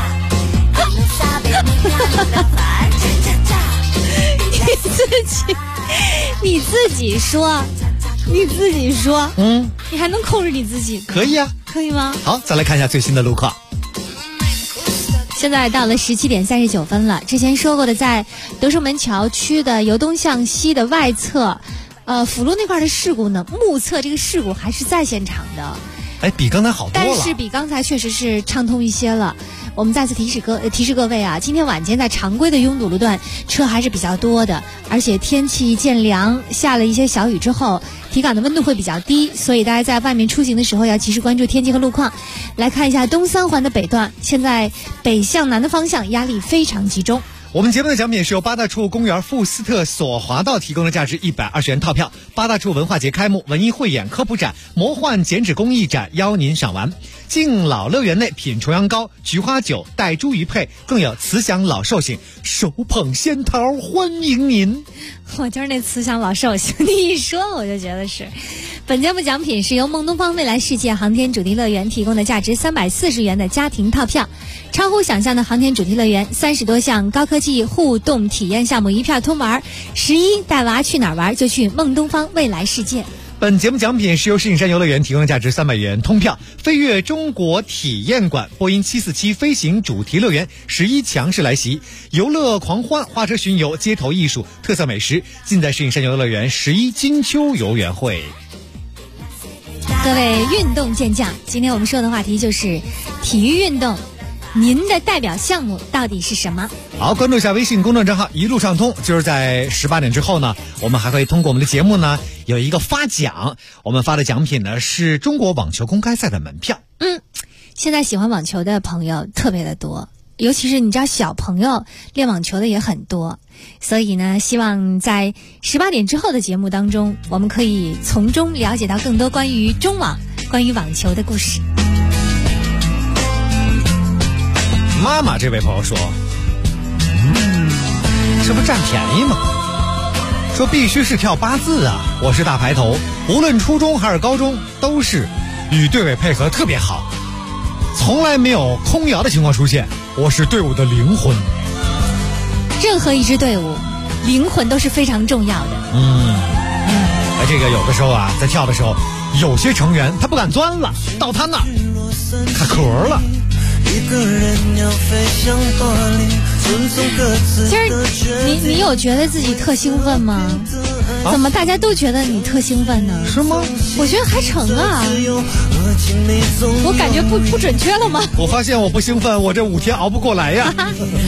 你自己说，你还能控制你自己？ 可以啊， 可以吗？ 好，再来看一下最新的路况。 现在到了17点39分了。之前说过的，在德胜门桥区的由东向西的外侧，辅路那块的事故呢，目测这个事故还是在现场的。 哎，比刚才好多了。 但是比刚才确实是畅通一些了。我们再次提示各位啊，今天晚间在常规的拥堵路段车还是比较多的，而且天气渐凉，下了一些小雨之后，体感的温度会比较低，所以大家在外面出行的时候要及时关注天气和路况。来看一下东三环的北段，现在北向南的方向压力非常集中。 我们节目的奖品是由八大处公园富斯特索华道提供的价值120元套票。八大处文化节开幕，文艺汇演、科普展、魔幻剪纸工艺展邀您赏玩。敬老乐园内品重阳糕、菊花酒、带猪鱼配，更有慈祥老寿星手捧仙桃欢迎您。 我就是那慈祥老寿星，你一说我就觉得是。本节目奖品是由梦东方未来世界航天主题乐园提供的价值340元的家庭套票。超乎想象的航天主题乐园，30多项高科技互动体验项目一片通玩。11带娃去哪儿玩就去梦东方未来世界。 本节目奖品是由石景山游乐园提供的价值300元通票。飞跃中国体验馆、波音747飞行主题乐园11强势来袭，游乐狂欢、花车巡游、街头艺术、特色美食，尽在石景山游乐园11金秋游园会。 各位运动健将，今天我们说的话题就是体育运动，您的代表项目到底是什么？ 好，关注一下微信公众账号一路畅通。就是在18点之后呢，我们还会通过我们的节目呢有一个发奖，我们发的奖品呢是中国网球公开赛的门票。 现在喜欢网球的朋友特别的多，尤其是你知道小朋友练网球的也很多，所以呢，希望在18点之后的节目当中，我们可以从中了解到更多关于中网、关于网球的故事。 妈妈这位朋友说，这不占便宜吗？说必须是跳8字啊！我是大排头，无论初中还是高中，都是与队委配合特别好，从来没有空摇的情况出现。我是队伍的灵魂。 任何一支队伍，灵魂都是非常重要的。 这个有的时候啊，在跳的时候，有些成员他不敢钻了，到他那卡壳了。 今儿你有觉得自己特兴奋吗？怎么大家都觉得你特兴奋呢？ 是吗？ 我觉得还成啊。我感觉不准确了吗？ 我发现我不兴奋，我这5天熬不过来呀。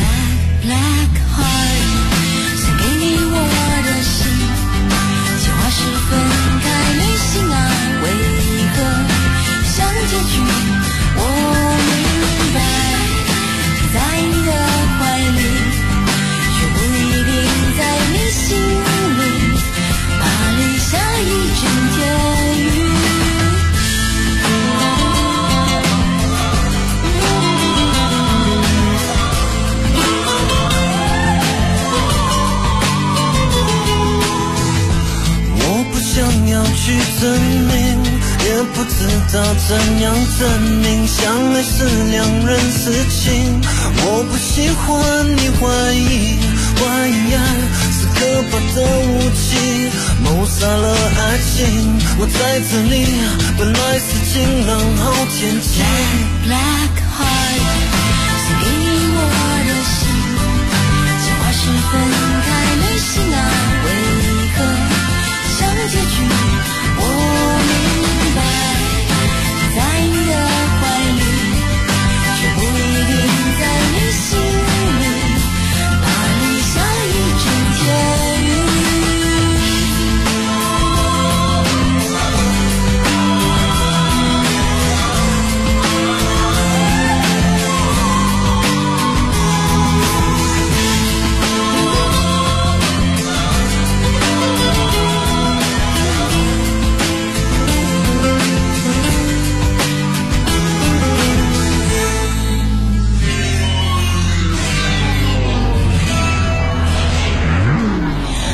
去证明，也不知道怎样证明，相爱是2人事情。我不喜欢你怀疑爱是可怕的武器，谋杀了爱情。我在这里，本来是晴朗好天气。Black heart， 送给你我的心，计划是分开旅行啊，为何像结局？我明白，在你的怀里，却不一定在你心里。巴黎下一整天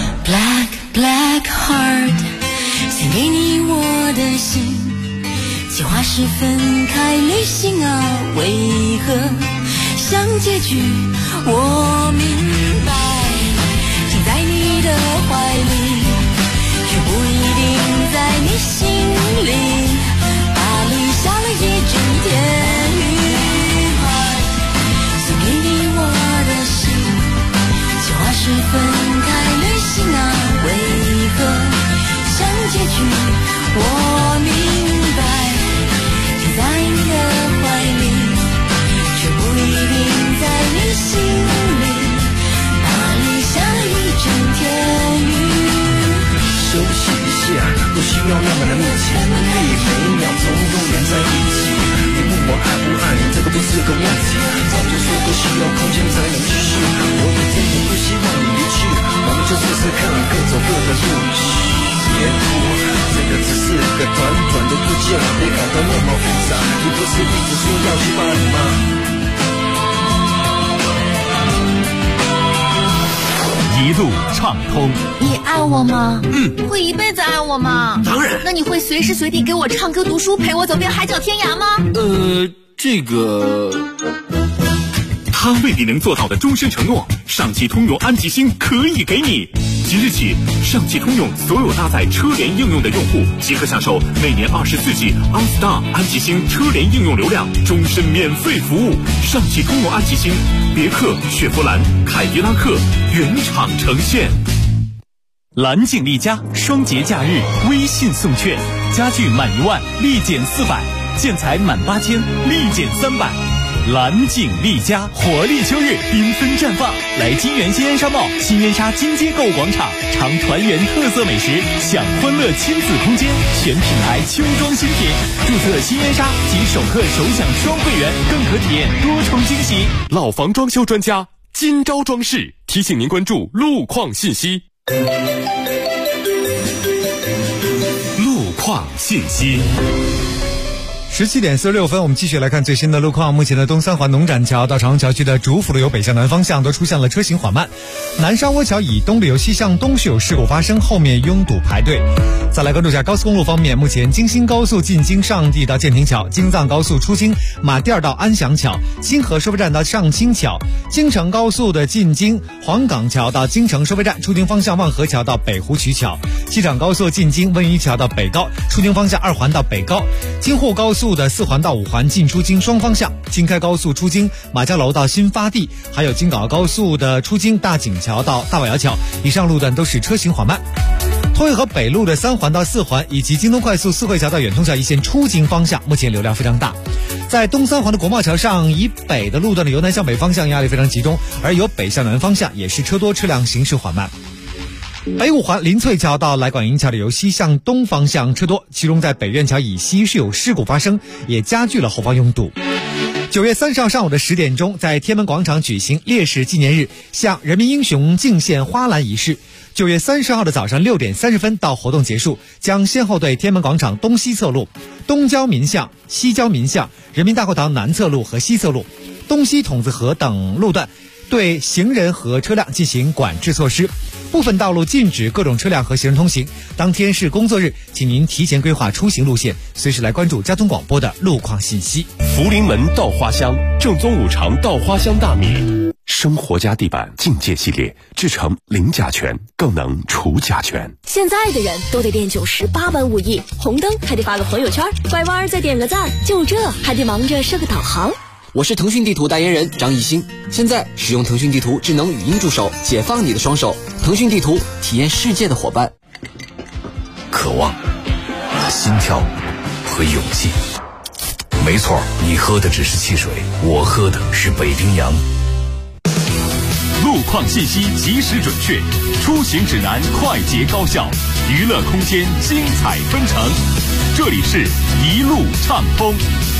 雨。Black heart， 献给你我的心， 计划是分开旅行啊，为何想结局？我明白，停在你的怀里，却不一定在你心里。巴黎下了一整天雨，送给你我的心。计划是分开旅行啊，为何想结局？我明白，停在你的怀里，却不一定在你心里。巴黎下了一整天雨。 休息一下，不需要那么的密切，每秒钟永远在一起。你问我爱不爱你，这个不是个问题，早就说过需要空间才能继续。我一点也不希望你离去，我们就试试看，各走各的路。别哭，这个只是个短短的遇见，别搞得那么复杂。你不是一直说要去巴黎吗？ 一路畅通。 你爱我吗？会一辈子爱我吗？ 当然。 那你会随时随地给我唱歌读书，陪我走遍海角天涯吗？ 这个。他为你能做到的终身承诺，上汽通用安吉星可以给你。即日起，上汽通用所有搭载车联应用的用户即可享受每年24G OnStar 安吉星车联应用流量，终身免费服务。上汽通用安吉星，别克、雪佛兰、凯迪拉克原厂呈现。蓝景丽家双节假日微信送券，家具满1万立减400，建材满8000立减300。蓝景丽家活力秋日缤纷绽放，来金源新源商贸新源沙金街购物广场，尝团圆特色美食，享欢乐亲子空间，全品牌秋装新品。注册新源沙及首客首享双会员，更可体验多重惊喜。 老房装修专家金招装饰提醒您关注路况信息。路况信息。 17点46分，我们继续来看最新的路况。目前的东三环农展桥到长虹桥区的主辅路由北向南方向都出现了车行缓慢，南沙窝桥以东路由西向东是有事故发生，后面拥堵排队。再来关注一下高速公路方面，目前京新高速进京上地到建亭桥，京藏高速出京马甸到安祥桥，清河收费站到上清桥，京承高速的进京黄岗桥到京承收费站，出京方向望河桥到北湖渠桥，西厂高速进京温榆桥到北高，出京方向2环到北高，京沪高速的4环到5环进出京双方向，京开高速出京马家楼到新发地，还有京港澳高速的出京大井桥到大宝窑桥，以上路段都是车行缓慢。通惠河北路的3环到4环以及京东快速四惠桥到远通桥一线出京方向，目前流量非常大。在东三环的国贸桥上以北的路段的由南向北方向压力非常集中，而由北向南方向也是车多，车辆行驶缓慢。北5环林翠桥到来广营桥的由西向东方向车多，其中在北苑桥以西是有事故发生，也加剧了后方拥堵。9月30号上午的10点钟，在天安门广场举行烈士纪念日向人民英雄敬献花篮仪式。9月30号的早上6点30分到活动结束，将先后对天安门广场东西侧路、东郊民巷、西郊民巷、人民大会堂南侧路和西侧路、东西筒子河等路段对行人和车辆进行管制措施，部分道路禁止各种车辆和行人通行。当天是工作日，请您提前规划出行路线，随时来关注交通广播的路况信息。 福临门稻花香，正宗五常稻花香大米，生活家地板境界系列，制成零甲醛，更能除甲醛。 现在的人都得练98般武艺，红灯还得发个朋友圈，拐弯再点个赞，就这还得忙着设个导航。 我是腾讯地图代言人张艺兴，现在使用腾讯地图智能语音助手，解放你的双手。腾讯地图，体验世界的伙伴。 渴望、心跳和勇气。没错，你喝的只是汽水，我喝的是北冰洋。 路况信息及时准确，出行指南快捷高效，娱乐空间精彩纷呈。这里是一路畅通。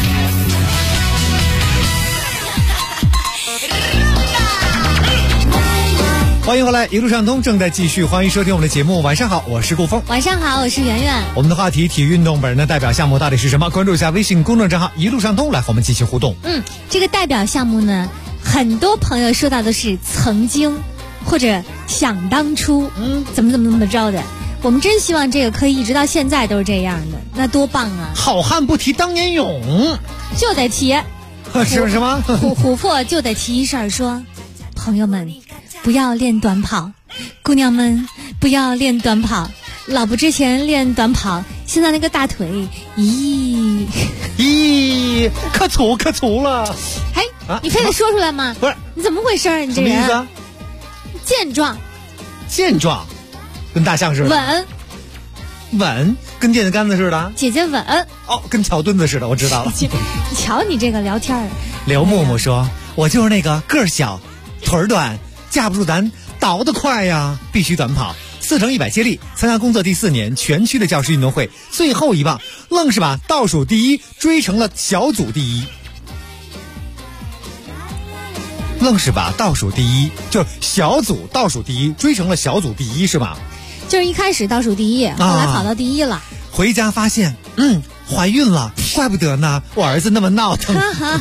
欢迎回来，一路畅通正在继续，欢迎收听我们的节目。晚上好，我是顾峰。 晚上好，我是圆圆。 我们的话题体育运动本人的代表项目到底是什么？关注一下微信公众账号一路畅通，来和我们继续互动。 这个代表项目呢，很多朋友说到的是曾经或者想当初，怎么着的。 我们真希望这个可以一直到现在都是这样的，那多棒啊！ 好汉不提当年勇， 就得提。 是什么？ 琥珀就得提一声说，朋友们不要练短跑，姑娘们不要练短跑。老婆之前练短跑，现在那个大腿，咦， 可粗了。 哎，你非得说出来吗？ 不是， 你怎么回事？你这人什么意思啊？健壮，跟大象似的。稳，跟电线杆子似的。 姐姐稳。 哦，跟桥墩子似的，我知道了。 你瞧你这个聊天。 刘木木说：“我就是那个个儿小，腿儿短，架不住咱倒得快呀，必须短跑。4×100接力，参加工作第4年，全区的教师运动会最后一棒，愣是把倒数第一追成了小组第一。就是小组倒数第一追成了小组第一是吧？ 就是一开始倒数第一，后来跑到第一了。 回家发现，怀孕了，怪不得呢，我儿子那么闹腾。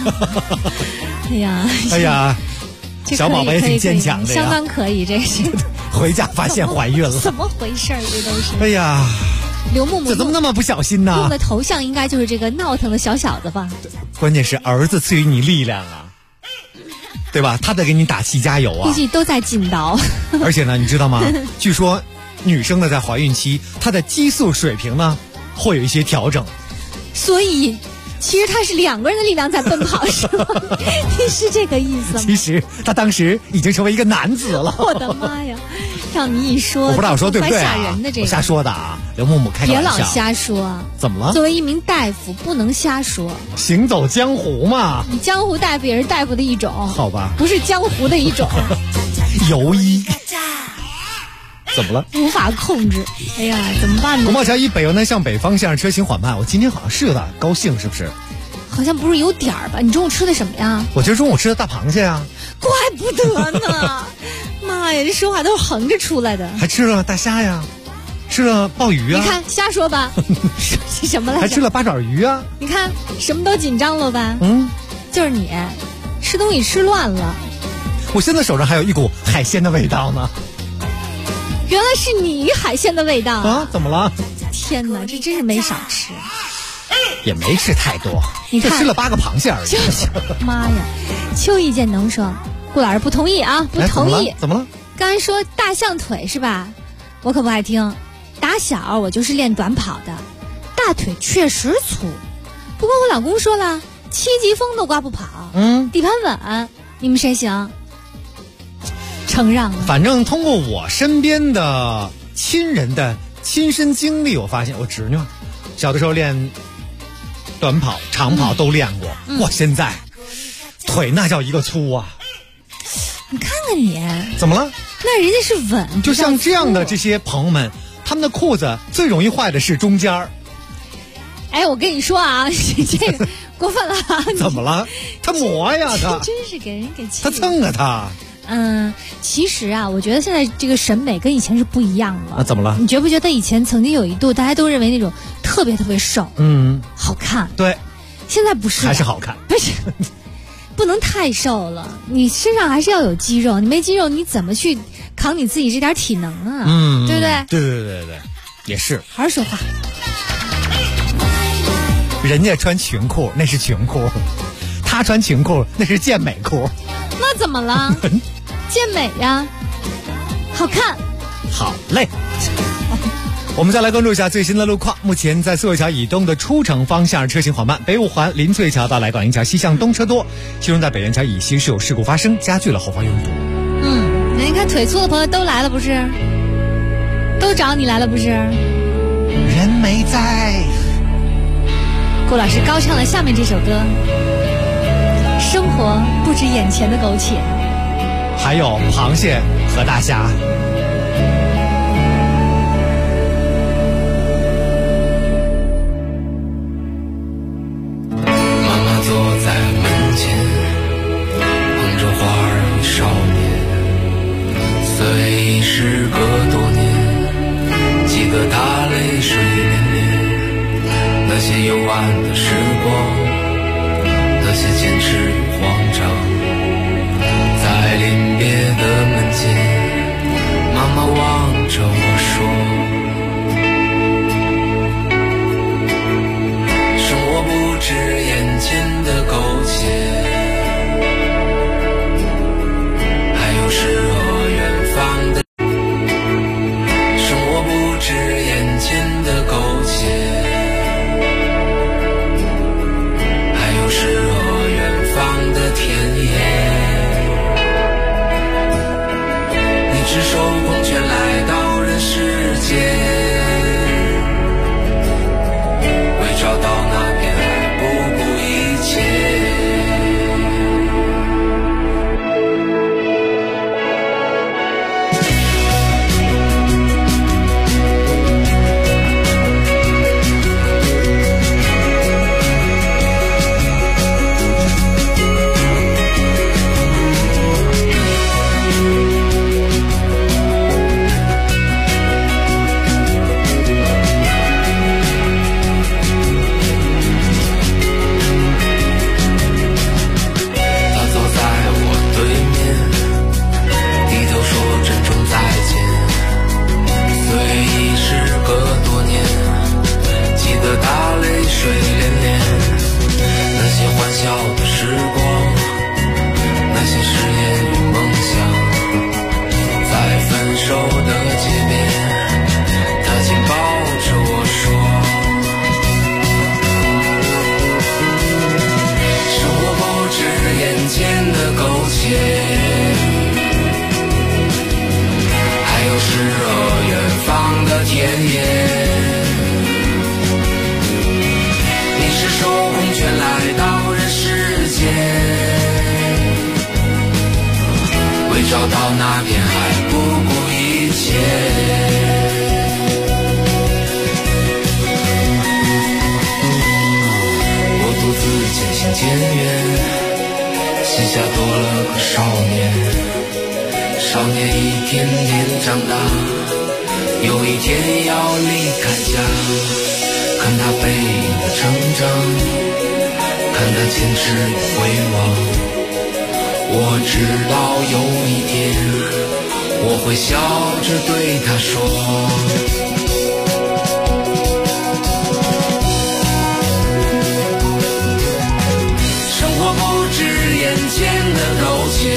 哎呀，小宝贝也挺坚强的呀， 相当可以，这是。 回家发现怀孕了， 怎么回事？这都是。 哎呀， 刘木木怎么那么不小心呢？ 用的头像应该就是这个闹腾的小小子吧？ 关键是儿子赐予你力量啊，对吧？他得给你打气加油啊！ 估计都在劲道。 而且呢，你知道吗？据说女生呢在怀孕期，她的激素水平呢会有一些调整， 所以其实他是2个人的力量在奔跑，是吗？你是这个意思吗？ 其实他当时已经成为一个男子了。 我的妈呀！让你一说， 我不知道我说对不对吓人的这个， 我瞎说的啊。刘木木开个玩笑， 别老瞎说。 怎么了？ 作为一名大夫，不能瞎说。 行走江湖嘛。 你江湖大夫也是大夫的一种， 好吧？ 不是江湖的一种。 游医。怎么了？ 无法控制。哎呀，怎么办呢？ 国贸桥以北由南向北方向车行缓慢。我今天好像是有点高兴，是不是？ 好像不是有点儿吧？你中午吃的什么呀？ 我今儿中午吃的大螃蟹啊。 怪不得呢！妈呀，这说话都是横着出来的。 还吃了大虾呀，吃了鲍鱼啊。 你看，瞎说吧。是什么来着？ 还吃了八爪鱼啊。 你看，什么都紧张了吧？就是你，吃东西吃乱了。 我现在手上还有一股海鲜的味道呢。 原来是你海鲜的味道啊！怎么了？ 天哪，这真是没少吃。 也没吃太多， 你看就吃了8个螃蟹而已。 妈呀！邱意见能说，顾老师不同意啊，不同意。 怎么了？ 刚才说大象腿是吧？我可不爱听。打小我就是练短跑的，大腿确实粗。不过我老公说了，7级风都刮不跑。底盘稳，你们谁行？承让了。 反正通过我身边的亲人的亲身经历，我发现我侄女小的时候练短跑、长跑都练过。哇，现在腿那叫一个粗啊！ 你看看你， 怎么了？ 那人家是稳， 就像这样的这些朋友们，他们的裤子最容易坏的是中间儿。 哎，我跟你说啊，这个过分了。 怎么了？他磨呀，他真是给人给气。 他蹭啊，他。 其实啊，我觉得现在这个审美跟以前是不一样了。 怎么了？ 你觉不觉得以前曾经有一度大家都认为那种特别特别瘦，好看？ 对， 现在不是， 还是好看？ 不是，不能太瘦了，你身上还是要有肌肉，你没肌肉你怎么去扛你自己这点体能啊？对不对？ 对，也是。 好好说话。 人家穿裙裤那是裙裤，他穿裙裤那是健美裤。 那怎么了？健美呀，好看。 好嘞。我们再来关注一下最新的路况。目前在四惠桥以东的出城方向车行缓慢，北五环林翠桥到来广营桥西向东车多，其中在北苑桥以西是有事故发生，加剧了后方拥堵。 那你看腿粗的朋友都来了不是？都找你来了不是？ 人没在。 顾老师高唱了下面这首歌。生活不止眼前的苟且， 还有螃蟹和大虾。 妈妈坐在门前，捧着花儿与少年，虽时隔多年，记得她泪水涟涟，那些幽暗的时光，那些坚持与慌张，在临别的门前，妈妈望着我说， 止眼前的苟且，还有诗和远方的生活，不止眼前的苟且，还有诗和远方的田野。你赤手空拳来到人世间，找到那片海，不顾一切。他泪水连连，那些欢笑的时光，那些誓言与梦想，在分手的街边，他紧抱着我说，生活不止眼前的苟且，还有诗和远方的田野。赤手空拳来到人世间，为找到那片海不顾一切。我独自渐行渐远，膝下多了个少年，少年一天天长大，有一天要离开家。看他背影的成长，看他坚持与回望，我知道有一天我会笑着对他说，生活不止眼前的苟且，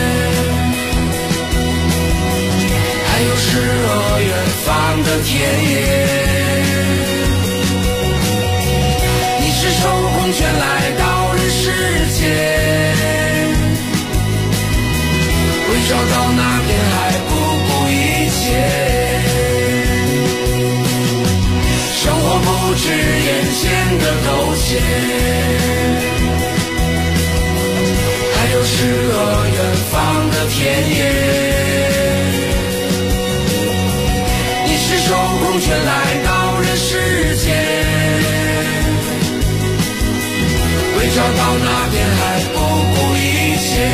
还有诗和远方的田野。赤手空拳来到人世间，为找到那片海不顾一切。生活不止眼前的苟且，还有诗和远方的田野。你赤手空拳来到人世间，为找到那片海不顾一切。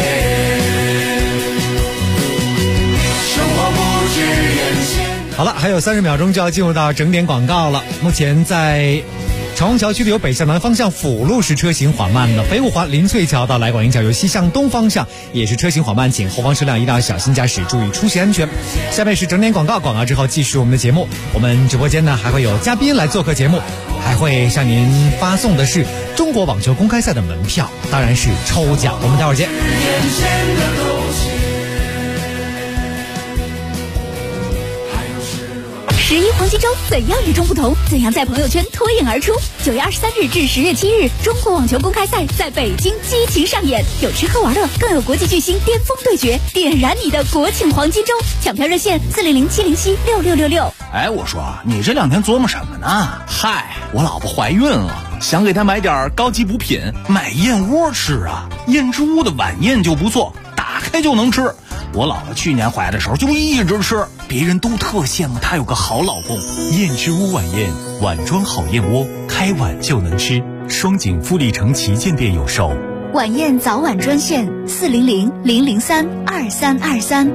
生活不止眼前。 好了，还有30秒钟就要进入到整点广告了。目前在长虹桥区的有北向南方向辅路是车行缓慢的，北五环林翠桥到来广营桥由西向东方向也是车行缓慢，请后方车辆一定要小心驾驶，注意出行安全。下面是整点广告，广告之后继续我们的节目。我们直播间呢还会有嘉宾来做客节目，还会向您发送的是中国网球公开赛的门票，当然是抽奖。我们待会儿见。 11黄金周怎样与众不同？怎样在朋友圈脱颖而出？9月23日至10月7日，中国网球公开赛在北京激情上演，有吃喝玩乐，更有国际巨星巅峰对决，点燃你的国庆黄金周！抢票热线400-707-6666。 哎，我说你这2天琢磨什么呢？嗨，我老婆怀孕了，想给她买点高级补品，买燕窝吃啊。燕之屋的晚宴就不错，打开就能吃。我老婆去年怀的时候就一直吃，别人都特羡慕她有个好老公。 燕之屋晚宴，碗装好燕窝，开碗就能吃。双井富力城旗舰店有售。 晚宴早晚专线400-003-2323。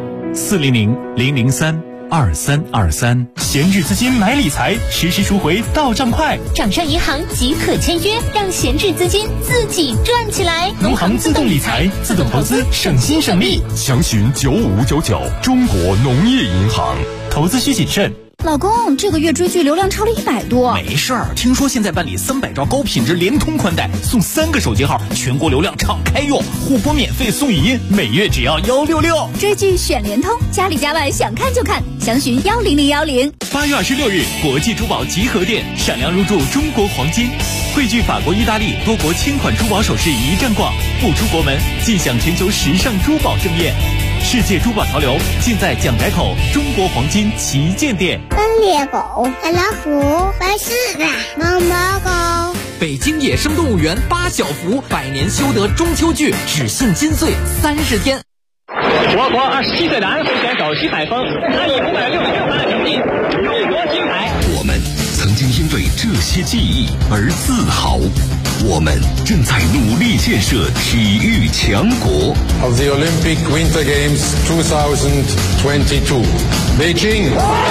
400-003-2323。闲置资金买理财，实时赎回到账快。 掌上银行即可签约，让闲置资金自己赚起来。 农行自动理财，自动投资，省心省力。 详询9599，中国农业银行。 投资需谨慎。 老公，这个月追剧流量超了100多。 没事儿，听说现在办理300兆高品质联通宽带，送3个手机号，全国流量敞开用，互播免费送语音，每月只要166。 追剧选联通，家里家外想看就看，详询10010。 8月26日，国际珠宝集合店闪亮入驻中国黄金，汇聚法国、意大利多国千款珠宝首饰一站逛，不出国门尽享全球时尚珠宝盛宴。世界珠宝潮流尽在蒋宅口中国黄金旗舰店。 跟猎狗、大老虎、白狮子、猫猫狗。 北京野生动物园8小福100年修得中秋剧只限金穗30天。 我国27岁男会选手徐海峰，他以566分的成绩入国金牌。 我们曾经因为这些记忆而自豪，我们正在努力建设体育强国。 Of the Olympic Winter Games 2022, Beijing.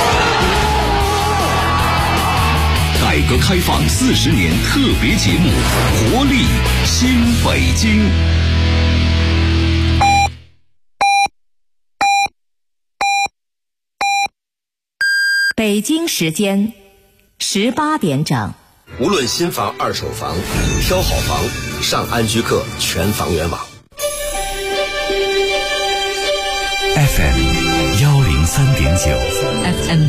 改革开放40年特别节目，活力新北京。 北京时间18点整。 无论新房、二手房，挑好房，上安居客全房源网。 FM 103.9 FM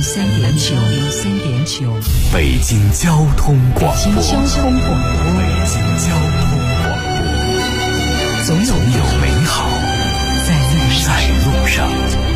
103.9 北京交通广播。 北京交通广播。 北京交通广播。总有美好在路上。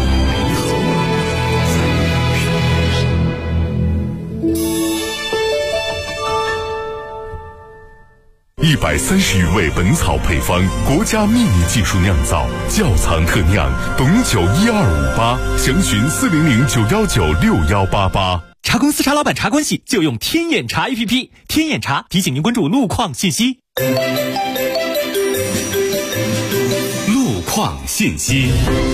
130余味本草配方，国家秘密技术酿造，窖藏特酿，董酒12588，详询40091961888。 茶公司茶老板茶关系就用天眼茶 APP， 天眼茶提醒您关注路况信息。 路况信息。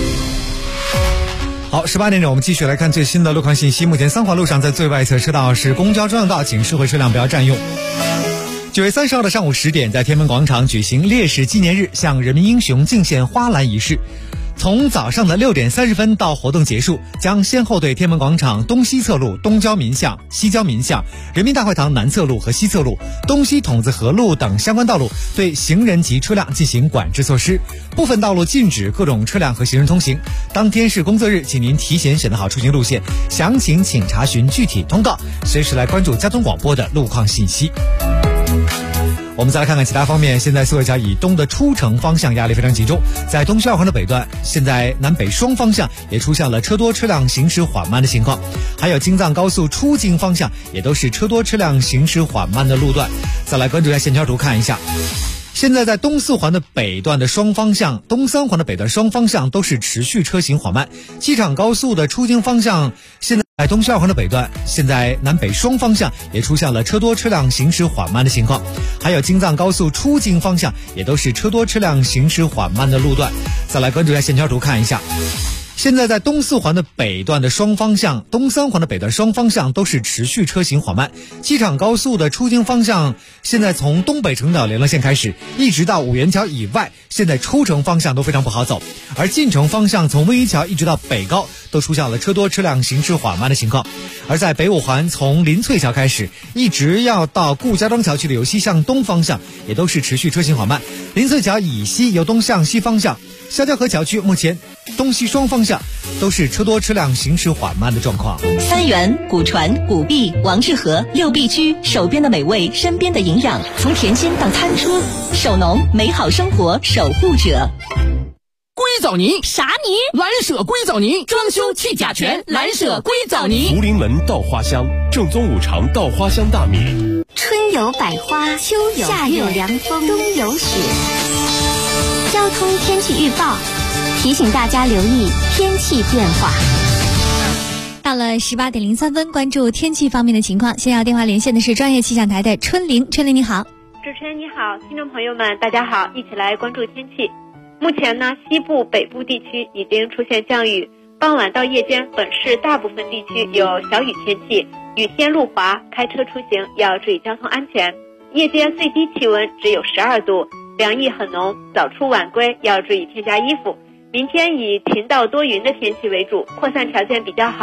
好，18点整，我们继续来看最新的路况信息。目前三环路上在最外侧车道是公交专用道，警示回车辆不要占用。9月30号的上午10点，在天安门广场举行烈士纪念日向人民英雄敬献花篮仪式。从早上的6点30分到活动结束，将先后对天安门广场东西侧路、东交民巷、西交民巷、人民大会堂南侧路和西侧路、东西筒子河路等相关道路对行人及车辆进行管制措施，部分道路禁止各种车辆和行人通行。当天是工作日，请您提前选择好出行路线，详情请查询具体通告，随时来关注交通广播的路况信息。我们再来看看其他方面。现在苏河桥以东的出城方向压力非常集中，在东西二环的北段，现在南北双方向也出现了车多车辆行驶缓慢的情况，还有京藏高速出京方向也都是车多车辆行驶缓慢的路段。再来关注一下线条图看一下。现在在东四环的北段的双方向、东三环的北段双方向都是持续车行缓慢。机场高速的出京方向，现在在东西二环的北段，现在南北双方向也出现了车多车辆行驶缓慢的情况，还有京藏高速出京方向也都是车多车辆行驶缓慢的路段。再来关注一下线条图看一下。现在在东四环的北段的双方向、东三环的北段双方向都是持续车行缓慢。机场高速的出京方向，现在从东北城岛联络线开始，一直到五元桥以外，现在出城方向都非常不好走。而进城方向从威一桥一直到北高，都出现了车多车辆行驶缓慢的情况。而在北五环从林翠桥开始，一直要到顾家庄桥去的由西向东方向，也都是持续车行缓慢。林翠桥以西由东向西方向，肖家河桥区目前东西双方向都是车多车辆行驶缓慢的状况。 三元、古传、古碧、王致和6必居，手边的美味，身边的营养，从甜心到餐桌，手农美好生活守护者。 硅藻泥啥泥？ 蓝舍硅藻泥，装修去甲醛，蓝舍硅藻泥。 福临门稻花香，正宗五常稻花香大米。 春有百花，秋有夏有凉风，冬有雪。交通天气预报提醒大家留意天气变化。 到了18点03分，关注天气方面的情况。先要电话连线的是专业气象台的春玲。春玲你好。 主持人你好，听众朋友们大家好，一起来关注天气。目前呢，西部北部地区已经出现降雨，傍晚到夜间本市大部分地区有小雨天气，雨天路滑，开车出行要注意交通安全。夜间最低气温只有12度，凉意很浓，早出晚归要注意添加衣服。明天以晴到多云的天气为主，扩散条件比较好，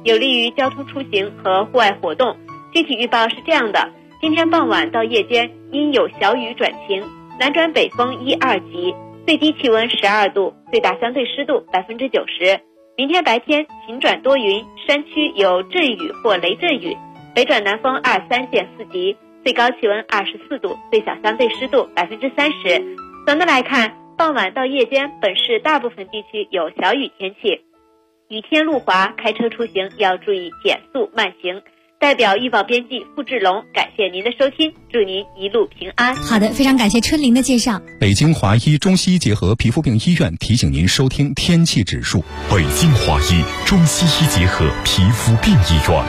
有利于交通出行和户外活动。具体预报是这样的：今天傍晚到夜间阴有小雨转晴，南转北风1、2级，最低气温12度，最大相对湿度90%。明天白天晴转多云，山区有阵雨或雷阵雨，北转南风2、3见4级，最高气温24度，最小相对湿度30%。总的来看，傍晚到夜间本市大部分地区有小雨天气，雨天路滑，开车出行要注意减速慢行。代表预报编辑付志龙，感谢您的收听，祝您一路平安。 好的，非常感谢春玲的介绍。 北京华医中西医结合皮肤病医院提醒您收听天气指数。 北京华医中西医结合皮肤病医院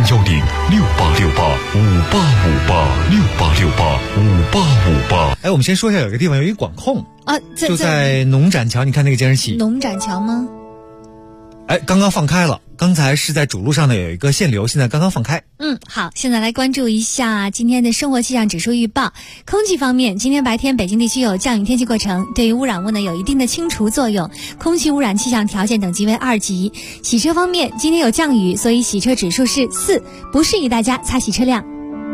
，0106868585858，68685858。 哎，我们先说一下，有一个地方有一管控啊， 就在农展桥，你看那个监视器。 农展桥吗？ 哎，刚刚放开了，刚才是在主路上呢有一个限流，现在刚刚放开。 好，现在来关注一下今天的生活气象指数预报。空气方面，今天白天北京地区有降雨天气过程，对于污染物呢有一定的清除作用，空气污染气象条件等级为2级。洗车方面，今天有降雨，所以洗车指数是4，不适宜大家擦洗车辆。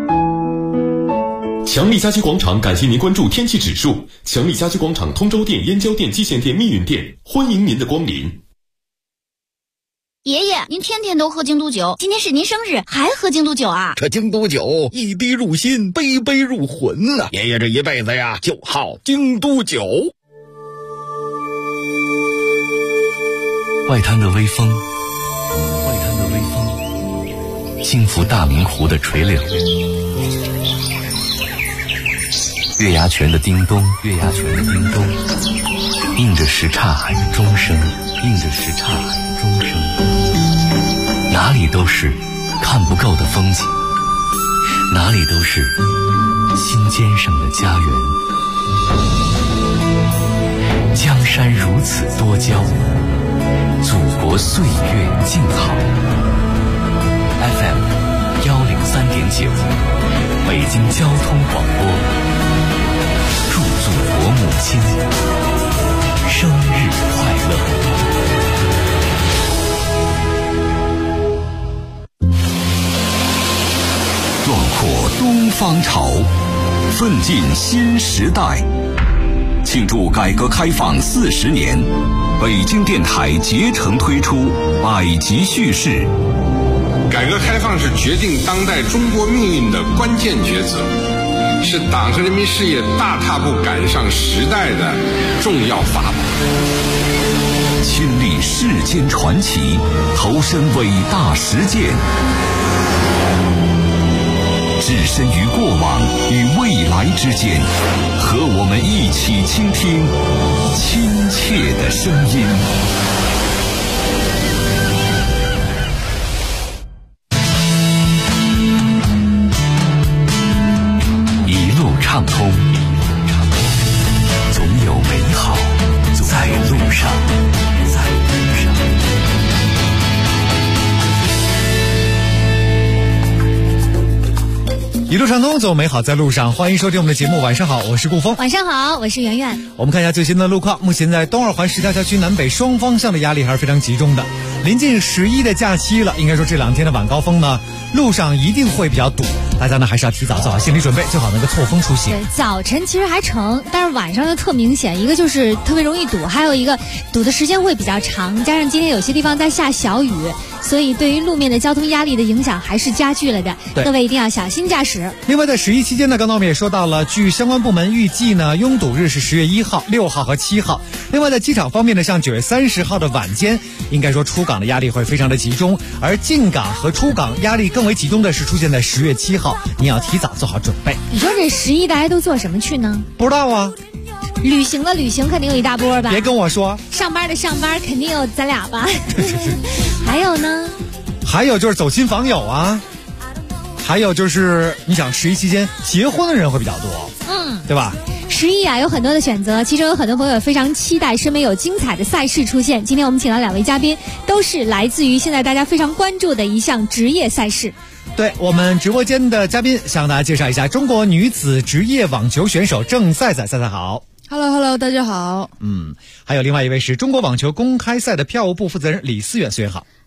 强力家居广场感谢您关注天气指数。强力家居广场通州店、燕郊店、蓟县店、密云店，欢迎您的光临。 爷爷，您天天都喝京都酒，今天是您生日，还喝京都酒啊？ 这京都酒一滴入心，杯杯入魂呐！爷爷这一辈子呀，就好京都酒。 外滩的微风，轻拂大明湖的垂柳，月牙泉的叮咚，映着什刹海的钟声，哪里都是看不够的风景，哪里都是心尖上的家园。江山如此多娇，祖国岁月静好。FM 103.9，北京交通广播，祝祖国母亲生日快乐。 壮阔东方潮，奋进新时代。庆祝改革开放40年，北京电台竭诚推出百集叙事。 改革开放是决定当代中国命运的关键抉择，是党和人民事业大踏步赶上时代的重要法宝。 亲历世间传奇，投身伟大实践，置身于过往与未来之间，和我们一起倾听亲切的声音。 一路畅通，总有美好在路上。 一路畅通，走美好在路上。欢迎收听我们的节目。晚上好，我是顾峰。 晚上好，我是圆圆。 我们看一下最新的路况。目前在东二环10条小区南北双方向的压力还是非常集中的。临近11的假期了，应该说这2天的晚高峰呢，路上一定会比较堵。大家呢还是要提早做好心理准备，最好能够错峰出行。 对，早晨其实还成，但是晚上就特明显。一个就是特别容易堵，还有一个堵的时间会比较长，加上今天有些地方在下小雨，所以对于路面的交通压力的影响还是加剧了的。各位一定要小心驾驶。 另外在11期间呢，刚才我们也说到了，据相关部门预计呢，拥堵日是10月1号、6号和7号。另外在机场方面呢，像9月30号的晚间，应该说出港的压力会非常的集中，而进港和出港压力更为集中的是出现在10月7号，你要提早做好准备。 你说这11大家都做什么去呢？ 不知道啊。 旅行的旅行肯定有一大波吧？ 别跟我说。 上班的上班肯定有咱俩吧？还有呢？ 还有就是走亲访友啊。还有就是你想11期间结婚的人会比较多，对吧 ？11啊有很多的选择，其中有很多朋友非常期待身边有精彩的赛事出现。今天我们请到2位嘉宾，都是来自于现在大家非常关注的一项职业赛事。 对，我们直播间的嘉宾向大家介绍一下中国女子职业网球选手郑赛赛。赛赛好。 Hello， 大家好。 还有另外一位是中国网球公开赛的票务部负责人李思远，思远好。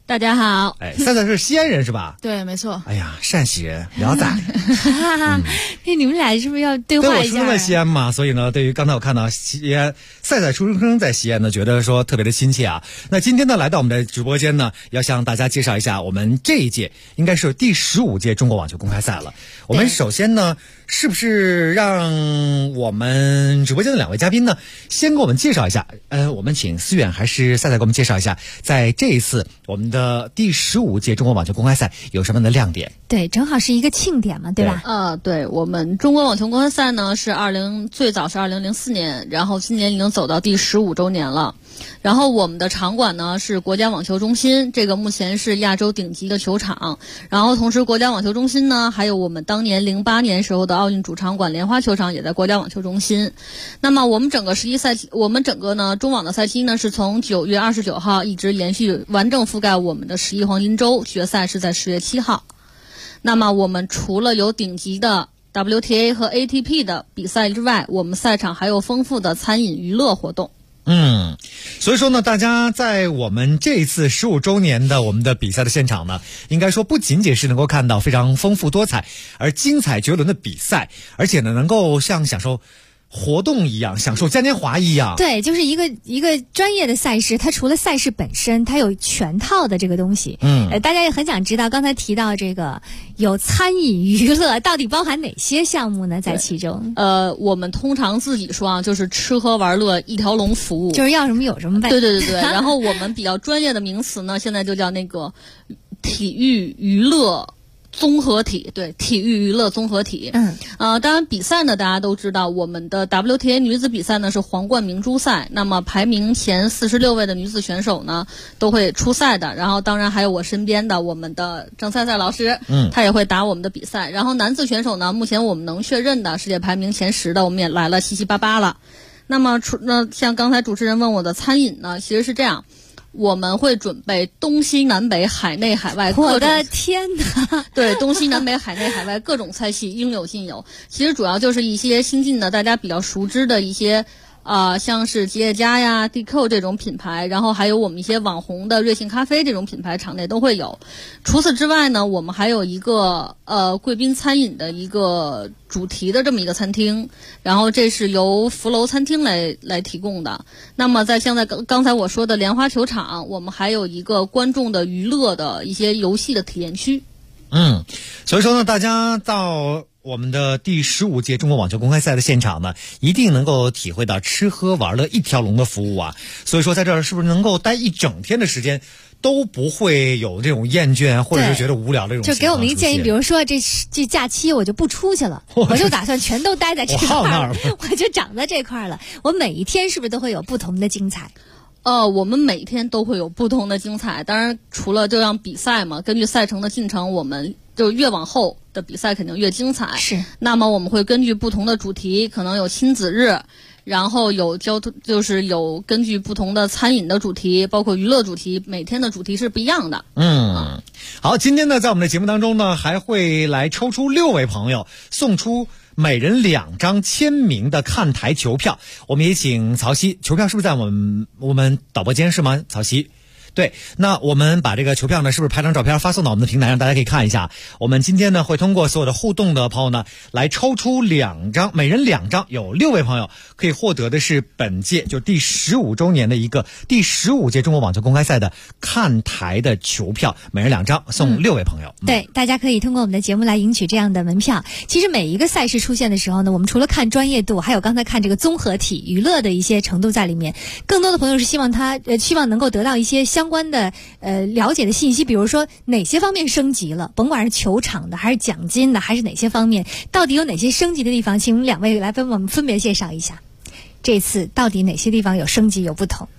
大家好。 赛赛是西安人是吧？ 对，没错。 哎呀，陕西人，辽仔。 你们俩是不是要对话一下？ 对，我出生在西安嘛，所以呢，对于刚才我看到西安赛赛出生在西安呢，觉得说特别的亲切啊。那今天呢，来到我们的直播间呢，要向大家介绍一下我们这一届应该是第15届中国网球公开赛了。我们首先呢，是不是让我们直播间的2位嘉宾呢，先给我们介绍一下？我们请思远还是赛赛给我们介绍一下，在这一次我们的第15届中国网球公开赛有什么样的亮点？ 对，正好是一个庆典嘛，对吧？ 对，我们中国网球公开赛呢最早是2004年，然后今年已经走到第15周年了。然后我们的场馆呢是国家网球中心，这个目前是亚洲顶级的球场。然后同时国家网球中心呢，还有我们当年08年时候的奥运主场馆莲花球场也在国家网球中心。那么我们整个呢中网的赛期呢是从9月29号一直连续完整覆盖我们的11黄金周，决赛是在10月7号。那么我们除了有顶级的 WTA 和 ATP 的比赛之外，我们赛场还有丰富的餐饮娱乐活动。 所以说呢，大家在我们这一次15周年的我们的比赛的现场呢，应该说不仅仅是能够看到非常丰富多彩而精彩绝伦的比赛，而且呢能够像享受活动一样，享受嘉年华一样。 对，就是一个专业的赛事，它除了赛事本身，它有全套的这个东西。大家也很想知道，刚才提到这个有餐饮娱乐，到底包含哪些项目呢？在其中， 我们通常自己说啊，就是吃喝玩乐一条龙服务， 就是要什么有什么呗。 对。然后我们比较专业的名词呢，现在就叫那个体育娱乐综合体，对，体育娱乐综合体。当然比赛呢，大家都知道，我们的 WTA 女子比赛呢是皇冠明珠赛，那么排名前46位的女子选手呢都会出赛的。然后当然还有我身边的我们的郑赛赛老师，他也会打我们的比赛。然后男子选手呢，目前我们能确认的世界排名前10的，我们也来了788了。那么像刚才主持人问我的餐饮呢，其实是这样。我们会准备东西南北海内海外各种， 我的天哪！ 对，东西南北海内海外各种菜系应有尽有。其实主要就是一些新进的大家比较熟知的一些像是吉野家呀、DQ 这种品牌，然后还有我们一些网红的瑞幸咖啡这种品牌场内都会有。除此之外呢，我们还有一个贵宾餐饮的一个主题的这么一个餐厅，然后这是由福楼餐厅来提供的。那么像刚才我说的莲花球场，我们还有一个观众的娱乐的一些游戏的体验区。 所以说呢，大家到我们的第15届中国网球公开赛的现场呢，一定能够体会到吃喝玩乐一条龙的服务啊。所以说在这儿是不是能够待一整天的时间都不会有这种厌倦或者是觉得无聊的这种情况？ 就给我们一个建议，比如说这假期我就不出去了，我就打算全都待在这块儿，我就长在这块儿了。我每一天是不是都会有不同的精彩？ 我们每天都会有不同的精彩。当然除了这样比赛嘛，根据赛程的进程，我们就越往后的比赛肯定越精彩。 是。 那么我们会根据不同的主题，可能有亲子日，然后有就是有根据不同的餐饮的主题，包括娱乐主题，每天的主题是不一样的。 好，今天呢在我们的节目当中呢，还会来抽出6位朋友，送出每人2张签名的看台球票。我们也请曹曦，球票是不是在我们导播间是吗？曹曦。对，那我们把这个球票呢，是不是拍张照片发送到我们的平台上，大家可以看一下。我们今天呢会通过所有的互动的朋友呢，来抽出2张，每人2张，有6位朋友可以获得的是本届就第15周年的一个第15届中国网球公开赛的看台的球票，每人2张，送6位朋友。 对，大家可以通过我们的节目来赢取这样的门票。其实每一个赛事出现的时候呢，我们除了看专业度，还有刚才看这个综合体娱乐的一些程度在里面。更多的朋友是希望能够得到一些相关的了解的信息，比如说哪些方面升级了，甭管是球场的还是奖金的还是哪些方面，到底有哪些升级的地方，请2位来我们分别介绍一下，这次到底哪些地方有升级有不同。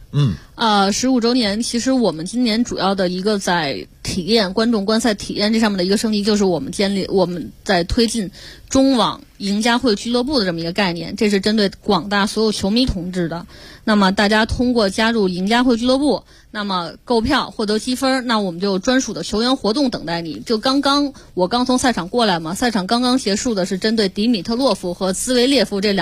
15周年，其实我们今年主要的一个在体验观众观赛体验这上面的一个升级，就是我们在推进中网赢家会俱乐部的这么一个概念，这是针对广大所有球迷同志的。那么大家通过加入赢家会俱乐部，那么购票获得积分，那我们就有专属的球员活动等待你。就我刚从赛场过来嘛，赛场刚刚结束的是针对迪米特洛夫和兹维列夫这2位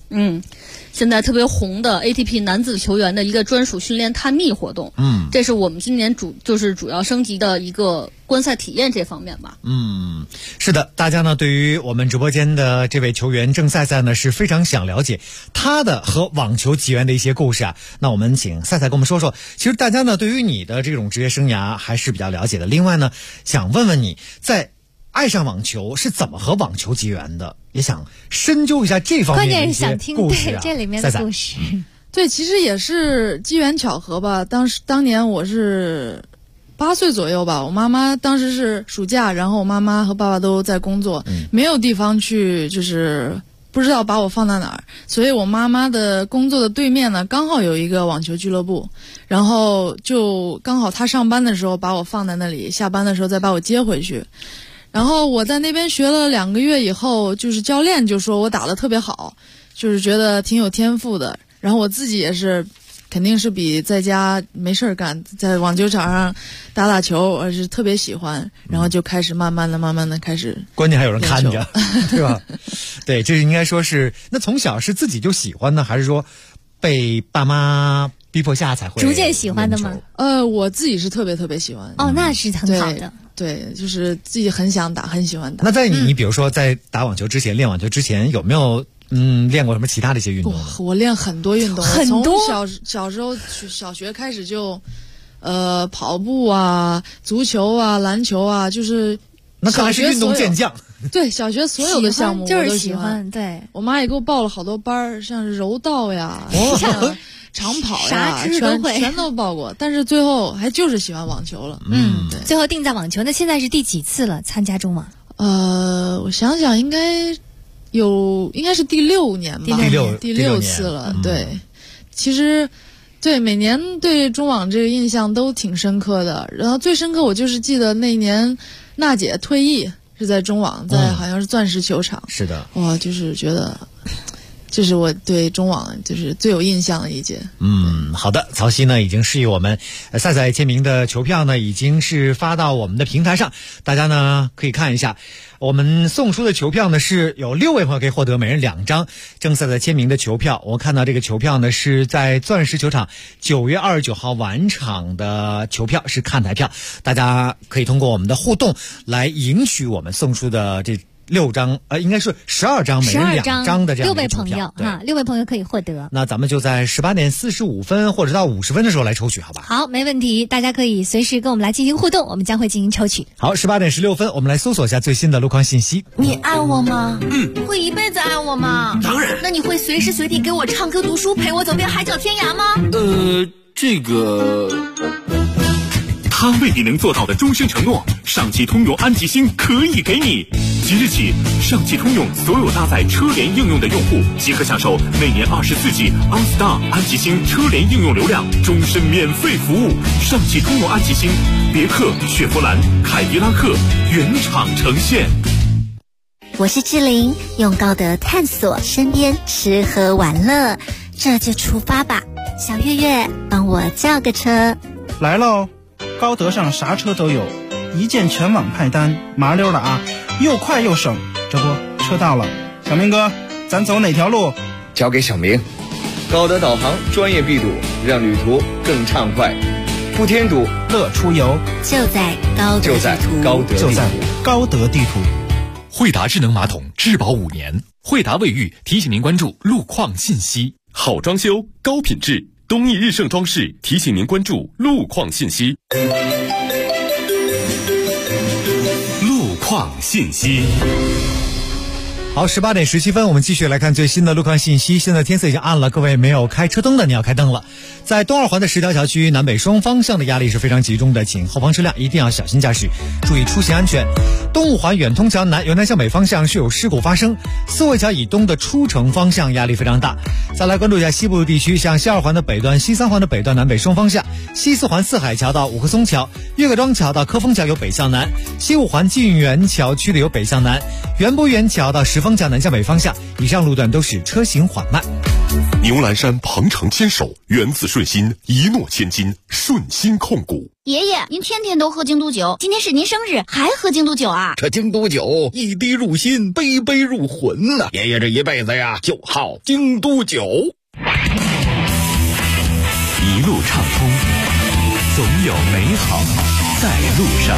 现在特别红的 ATP 男子球员的一个专属训练探秘活动，这是我们今年主要升级的一个观赛体验这方面吧。 是的，大家呢对于我们直播间的这位球员郑赛赛呢是非常想了解他的和网球结缘的一些故事啊。那我们请赛赛跟我们说说，其实大家呢对于你的这种职业生涯还是比较了解的。另外呢，想问问你在爱上网球是怎么和网球结缘的，也想深究一下这方面的一些故事啊。 对这里面的故事。 对，其实也是机缘巧合吧。当年我是8岁左右吧，我妈妈当时是暑假，然后我妈妈和爸爸都在工作，没有地方去，就是不知道把我放在哪儿，所以我妈妈的工作的对面呢，刚好有一个网球俱乐部，然后就刚好她上班的时候把我放在那里，下班的时候再把我接回去。然后我在那边学了2个月以后，就是教练就说我打得特别好，就是觉得挺有天赋的。然后我自己也是，肯定是比在家没事干，在网球场上打球，我是特别喜欢。然后就开始慢慢的开始， 关键还有人看着，对吧？对，这应该说是那从小是自己就喜欢呢，还是说被爸妈逼迫下才会逐渐喜欢的吗？ 我自己是特别喜欢。 那是很好的。 对，就是自己很想打，很喜欢打。 那在你比如说在打网球之前，练网球之前，有没有练过什么其他的一些运动？ 我练很多运动， 很多。 从小时候小学开始就，跑步啊、足球啊、篮球啊，就是那看来是运动健将。 对，小学所有的项目我都喜欢。 对， 我妈也给我报了好多班，像是柔道呀。长跑呀，全都报过，但是最后还就是喜欢网球了。 对，最后定在网球。那现在是第几次了参加中网？ 我想想，应该是第6年吧，第六次了。对，其实对每年对中网这个印象都挺深刻的。然后最深刻，我就是记得那年娜姐退役是在中网，在好像是钻石球场。 是的， 哇，就是觉得。这是我对中网就是最有印象的一届。 好的，曹曦呢已经示意我们赛赛签名的球票呢已经是发到我们的平台上，大家呢可以看一下。我们送出的球票呢是有6位朋友可以获得每人2张郑赛赛签名的球票。我看到这个球票呢是在钻石球场9月29号晚场的球票，是看台票，大家可以通过我们的互动来赢取我们送出的这6张，应该是12张，每人2张的这样的 6位朋友哈，6位朋友可以获得。 那咱们就在18点45分或者到50分的时候来抽取，好吧？ 好，没问题，大家可以随时跟我们来进行互动，我们将会进行抽取。 好，18点16分，我们来搜索一下最新的路况信息。 你爱我吗？会一辈子爱我吗？ 当然。 那你会随时随地给我唱歌读书，陪我走遍海角天涯吗？ 这个。 他未必能做到的终身承诺，上汽通用安吉星可以给你。即日起，上汽通用所有搭载车联应用的用户即可享受每年24G OnStar 安吉星车联应用流量，终身免费服务。上汽通用安吉星，别克、雪佛兰、凯迪拉克原厂呈现。 我是志玲，用高德探索身边吃喝玩乐，这就出发吧。小月月，帮我叫个车。 来喽！高德上啥车都有，一键全网派单，麻溜的啊，又快又省。这不，车到了，小明哥，咱走哪条路？ 交给小明。高德导航专业闭堵，让旅途更畅快。不添堵， 乐出游。 就在高德地图。 惠达智能马桶质保5年。惠达卫浴提醒您关注路况信息。好装修，高品质。东义日盛装饰提醒您关注路况信息。路况信息。 好，18点17分，我们继续来看最新的路况信息。现在天色已经暗了，各位没有开车灯的，你要开灯了。在东二环的10条桥区南北双方向的压力是非常集中的，请后方车辆一定要小心驾驶，注意出行安全。东五环远通桥南由南向北方向是有事故发生，四惠桥以东的出城方向压力非常大。再来关注一下西部地区，像西二环的北段、西三环的北段南北双方向，西四环四海桥到五棵松桥、岳各庄桥到科丰桥有北向南，西五环晋源桥区的有北向南，园博园桥到石峰桥南向北方向，以上路段都是车行缓慢。 牛栏山鹏程牵手，源自顺心，一诺千金，顺心控股。 爷爷，您天天都喝京都酒，今天是您生日，还喝京都酒啊？ 这京都酒一滴入心，杯杯入魂呐！爷爷这一辈子呀，就好京都酒。 一路畅通，总有美好在路上。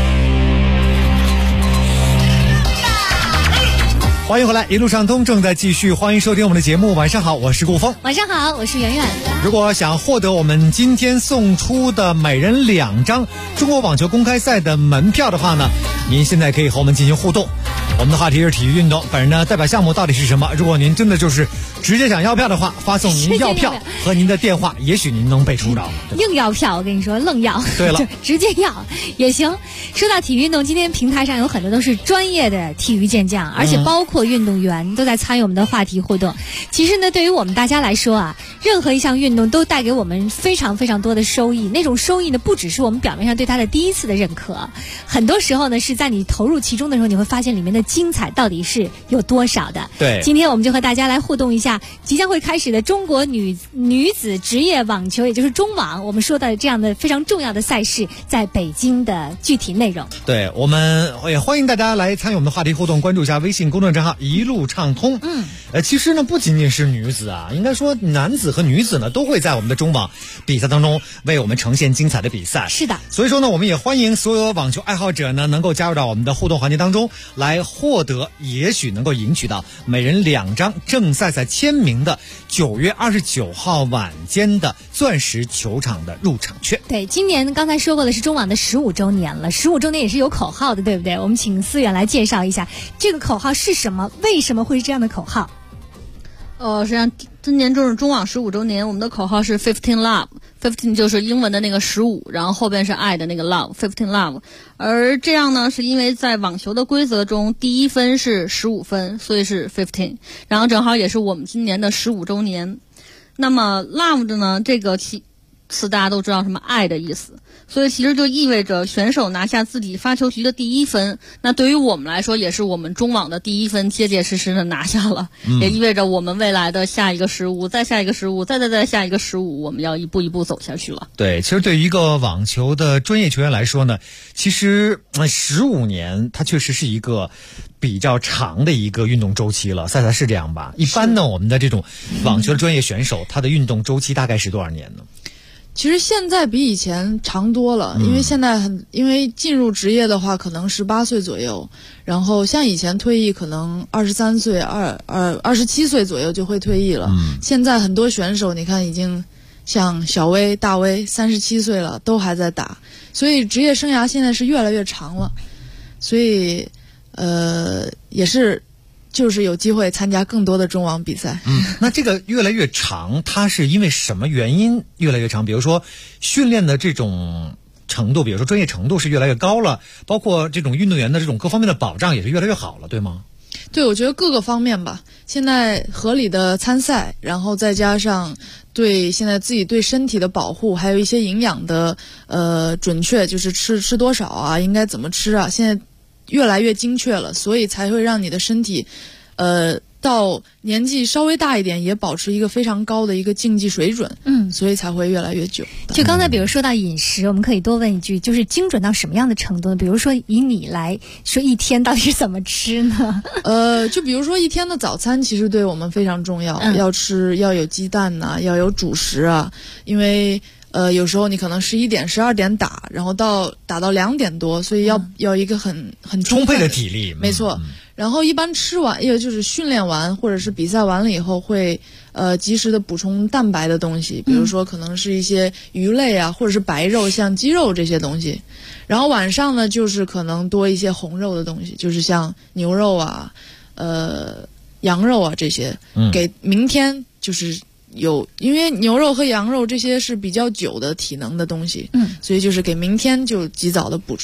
欢迎回来，一路畅通正在继续，欢迎收听我们的节目。晚上好，我是顾峰。 晚上好，我是圆圆。 如果想获得我们今天送出的每人2张中国网球公开赛的门票的话呢，您现在可以和我们进行互动。我们的话题是体育运动，本人呢代表项目到底是什么？如果您真的就是直接想要票的话，发送您要票和您的电话，也许您能被抽到。 硬要票，我跟你说，愣要。 对了， 直接要也行。说到体育运动，今天平台上有很多都是专业的体育健将，而且包括运动员都在参与我们的话题互动。其实呢，对于我们大家来说啊，任何一项运动都带给我们非常非常多的收益。那种收益呢，不只是我们表面上对它的第一次的认可，很多时候呢是在你投入其中的时候，你会发现里面的精彩到底是有多少的。 对， 今天我们就和大家来互动一下即将会开始的中国女子职业网球，也就是中网，我们说的这样的非常重要的赛事在北京的具体内容。 对，我们也欢迎大家来参与我们的话题互动，关注一下微信公众账号一路畅通。其实呢不仅仅是女子啊，应该说男子和女子呢都会在我们的中网比赛当中为我们呈现精彩的比赛。 是的， 所以说呢，我们也欢迎所有网球爱好者呢能够加入到我们的互动环节当中来，获得也许能够赢取到每人2张郑赛赛签名的9月29号晚间的钻石球场的入场券。 对，今年刚才说过的是中网的15周年了，15周年也是有口号的，对不对？我们请思远来介绍一下这个口号是什么，为什么会是这样的口号？ 实际上今年就是中网15周年，我们的口号是 15 love。15 就是英文的那个15，然后后边是爱的那个 love，15 love。而这样呢，是因为在网球的规则中，第一分是15分，所以是15，然后正好也是我们今年的15周年。那么 love 的呢，这个词大家都知道什么爱的意思，所以其实就意味着选手拿下自己发球局的第1分，那对于我们来说也是我们中网的第1分结结实实的拿下了，也意味着我们未来的下一个15，再下一个15，再下一个15，我们要一步一步走下去了。 对，其实对于一个网球的专业球员来说呢，其实15年它确实是一个比较长的一个运动周期了。赛赛是这样吧？一般呢，我们的这种网球的专业选手，他的运动周期大概是多少年呢？ 其实现在比以前长多了，因为现在因为进入职业的话可能18岁左右，然后像以前退役可能23岁、27岁左右就会退役了。现在很多选手你看已经像小威、大威37岁了都还在打，所以职业生涯现在是越来越长了，所以也是就是有机会参加更多的中网比赛。 那这个越来越长，它是因为什么原因越来越长？比如说训练的这种程度，比如说专业程度是越来越高了，包括这种运动员的这种各方面的保障也是越来越好了，对吗？ 对，我觉得各个方面吧，现在合理的参赛，然后再加上对现在自己对身体的保护，还有一些营养的准确，就是吃多少啊，应该怎么吃啊，现在越来越精确了，所以才会让你的身体到年纪稍微大一点也保持一个非常高的一个竞技水准，所以才会越来越久。 就刚才比如说到饮食，我们可以多问一句，就是精准到什么样的程度呢？比如说以你来说，一天到底是怎么吃呢？ 就比如说一天的早餐其实对我们非常重要，要有鸡蛋呐，要有主食啊，因为有时候你可能11点、12点打，然后打到2点多，所以要一个很充沛的体力， 没错。然后一般吃完，也就是训练完或者是比赛完了以后，会及时的补充蛋白的东西，比如说可能是一些鱼类啊，或者是白肉，像鸡肉这些东西。然后晚上呢，就是可能多一些红肉的东西，就是像牛肉啊、羊肉啊这些，给明天就是因为牛肉和羊肉这些是比较久的体能的东西，所以就是给明天就及早的补充。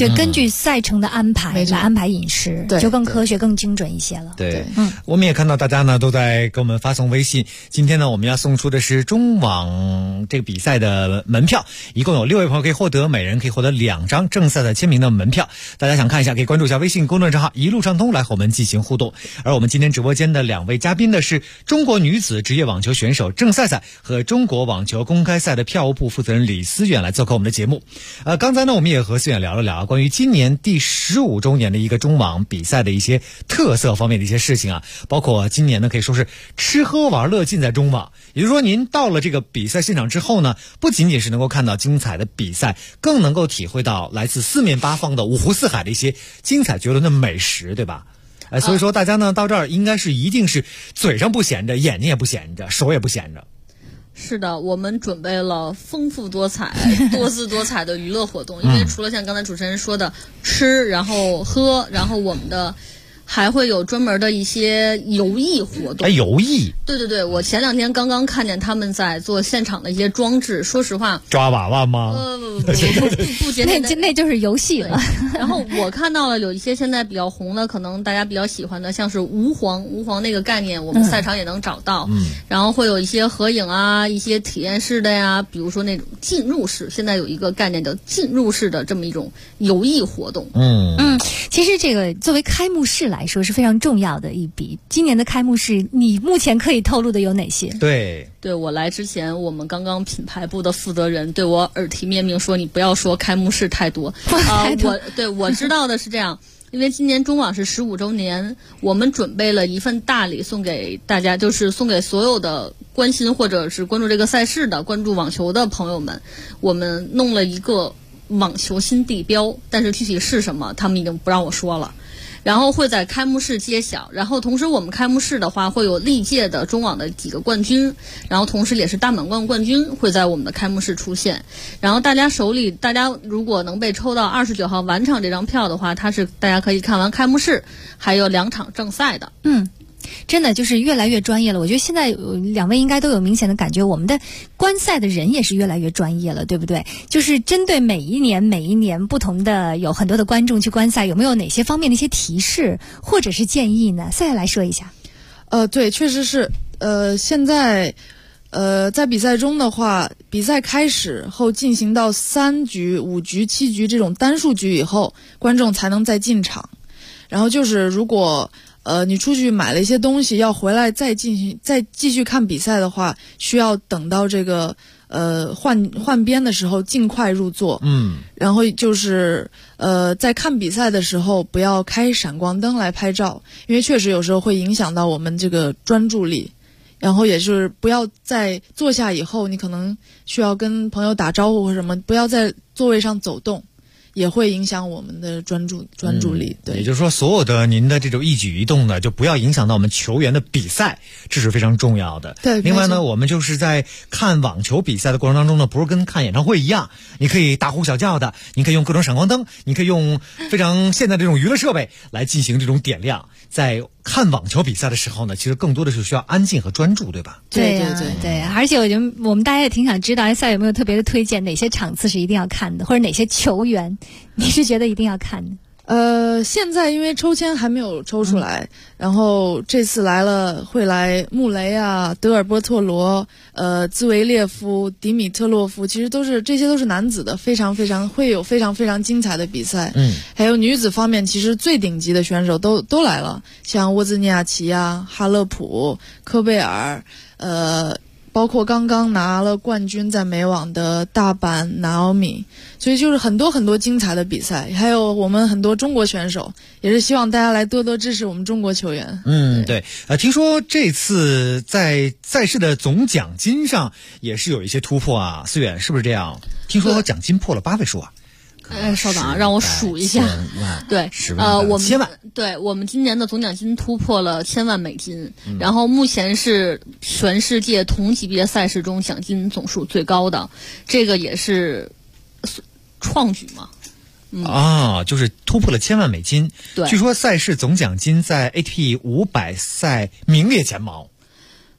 对，根据赛程的安排来安排饮食，就更科学、更精准一些了。 对，我们也看到大家呢都在给我们发送微信。今天呢，我们要送出的是中网这个比赛的门票，一共有6位朋友可以获得，每人可以获得2张正赛的签名的门票。大家想看一下，可以关注一下微信公众账号一路畅通来和我们进行互动。而我们今天直播间的2位嘉宾呢，是中国女子职业网球选手郑赛赛和中国网球公开赛的票务部负责人李思远来做客我们的节目。刚才呢，我们也和思远聊了聊关于今年第15周年的一个中网比赛的一些特色方面的一些事情啊，包括今年呢可以说是吃喝玩乐尽在中网。也就是说，您到了这个比赛现场之后呢，不仅仅是能够看到精彩的比赛，更能够体会到来自四面八方的五湖四海的一些精彩绝伦的美食，对吧？所以说大家呢到这儿应该是一定是嘴上不闲着，眼睛也不闲着，手也不闲着。 是的，我们准备了丰富多彩、多姿多彩的娱乐活动，因为除了像刚才主持人说的吃，然后喝，然后我们的还会有专门的一些游艺活动。 游艺？ 对对对，我前2天刚刚看见他们在做现场的一些装置，说实话， 抓娃娃吗？ 不简单， 那就是游戏了。 然后我看到了有一些现在比较红的，可能大家比较喜欢的，像是吾皇那个概念，我们赛场也能找到。然后会有一些合影啊，一些体验式的呀，比如说那种进入式，现在有一个概念叫进入式的这么一种游艺活动。 其实这个作为开幕式来说是非常重要的一笔。今年的开幕式，你目前可以透露的有哪些？ 对，我来之前，我们刚刚品牌部的负责人对我耳提面命说，你不要说开幕式太多。我知道的是这样，因为今年中网是15周年，我们准备了一份大礼送给大家，就是送给所有的关心或者是关注这个赛事的、关注网球的朋友们。我们弄了一个网球新地标，但是具体是什么，他们已经不让我说了。然后会在开幕式揭晓，然后同时我们开幕式的话会有历届的中网的几个冠军，然后同时也是大满贯冠军会在我们的开幕式出现。然后大家如果能被抽到29号晚场这张票的话，大家可以看完开幕式，还有2场正赛的。 真的就是越来越专业了。我觉得现在2位应该都有明显的感觉，我们的观赛的人也是越来越专业了，对不对？就是针对每一年不同的有很多的观众去观赛，有没有哪些方面的一些提示或者是建议呢？赛来说一下。 对，确实是。现在在比赛中的话，比赛开始后进行到3局、5局、7局这种单数局以后，观众才能再进场。然后就是如果你出去买了一些东西，要回来再继续看比赛的话，需要等到这个换边的时候尽快入座。然后就是在看比赛的时候不要开闪光灯来拍照，因为确实有时候会影响到我们这个专注力。然后也就是不要在坐下以后，你可能需要跟朋友打招呼或什么，不要在座位上走动。也会影响我们的专注力。对， 也就是说，所有的您的这种一举一动呢，就不要影响到我们球员的比赛，这是非常重要的。 对。 另外呢，我们就是在看网球比赛的过程当中呢，不是跟看演唱会一样，你可以大呼小叫的，你可以用各种闪光灯，你可以用非常现代这种娱乐设备来进行这种点亮。在看网球比赛的时候呢，其实更多的是需要安静和专注，对吧？ 对，而且我觉得我们大家也挺想知道，赛有没有特别的推荐，哪些场次是一定要看的，或者哪些球员你是觉得一定要看的？ 现在因为抽签还没有抽出来，然后这次会来穆雷啊、德尔波特罗、兹维列夫、迪米特洛夫，其实这些都是男子的，会有非常非常精彩的比赛。还有女子方面，其实最顶级的选手都来了，像沃兹尼亚奇啊、哈勒普、科贝尔，包括刚刚拿了冠军在美网的大阪拿奥米，所以就是很多很多精彩的比赛，还有我们很多中国选手，也是希望大家来多多支持我们中国球员。 对。听说这次在赛事的总奖金上也是有一些突破啊，思远是不是这样？听说奖金破了8位数啊。 稍等啊，让我数一下。对 ，10万、1000万。 对，我们今年的总奖金突破了1000万美金，然后目前是全世界同级别赛事中奖金总数最高的，这个也是创举嘛。 就是突破了1000万美金。 对， 据说赛事总奖金在ATP 500赛名列前茅。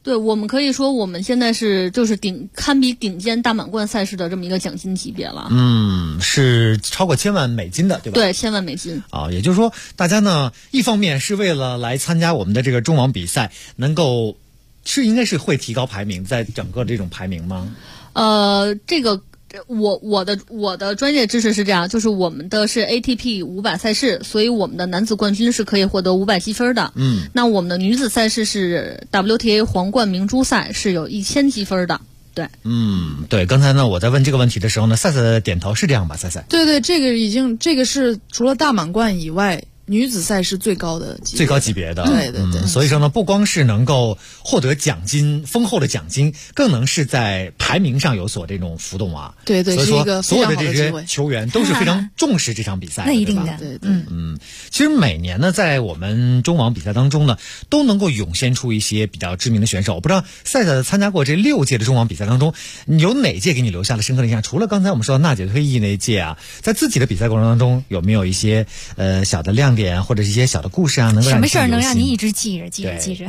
对，我们可以说我们现在就是堪比顶尖大满贯赛事的这么一个奖金级别了。 是超过1000万美金的，对吧？ 对，1000万美金。 也就是说，大家呢，一方面是为了来参加我们的这个中网比赛，应该是会提高排名，在整个这种排名吗？ 这个。我的专业知识是这样，就是我们的是 ATP 500赛事，所以我们的男子冠军是可以获得500积分的。那我们的女子赛事是 WTA 皇冠明珠赛，是有1000积分的。对， 对，刚才呢我在问这个问题的时候呢，赛赛点头是这样吧？赛赛， 对，这个是除了大满贯以外。女子赛是最高级别的， 对，所以说呢，不光是能够获得奖金丰厚的奖金，更能是在排名上有所这种浮动啊。 对， 所以说所有的这些机会球员都是非常重视这场比赛的， 那一定的， 对， 其实每年呢，在我们中网比赛当中呢，都能够涌现出一些比较知名的选手。我不知道赛赛参加过这6届的中网比赛当中，有哪届给你留下了深刻的印象？除了刚才我们说的娜姐退役那一届啊，在自己的比赛过程当中，有没有一些小的亮点？或者是一些小的故事啊，能够让你什么事儿能让你一直记着？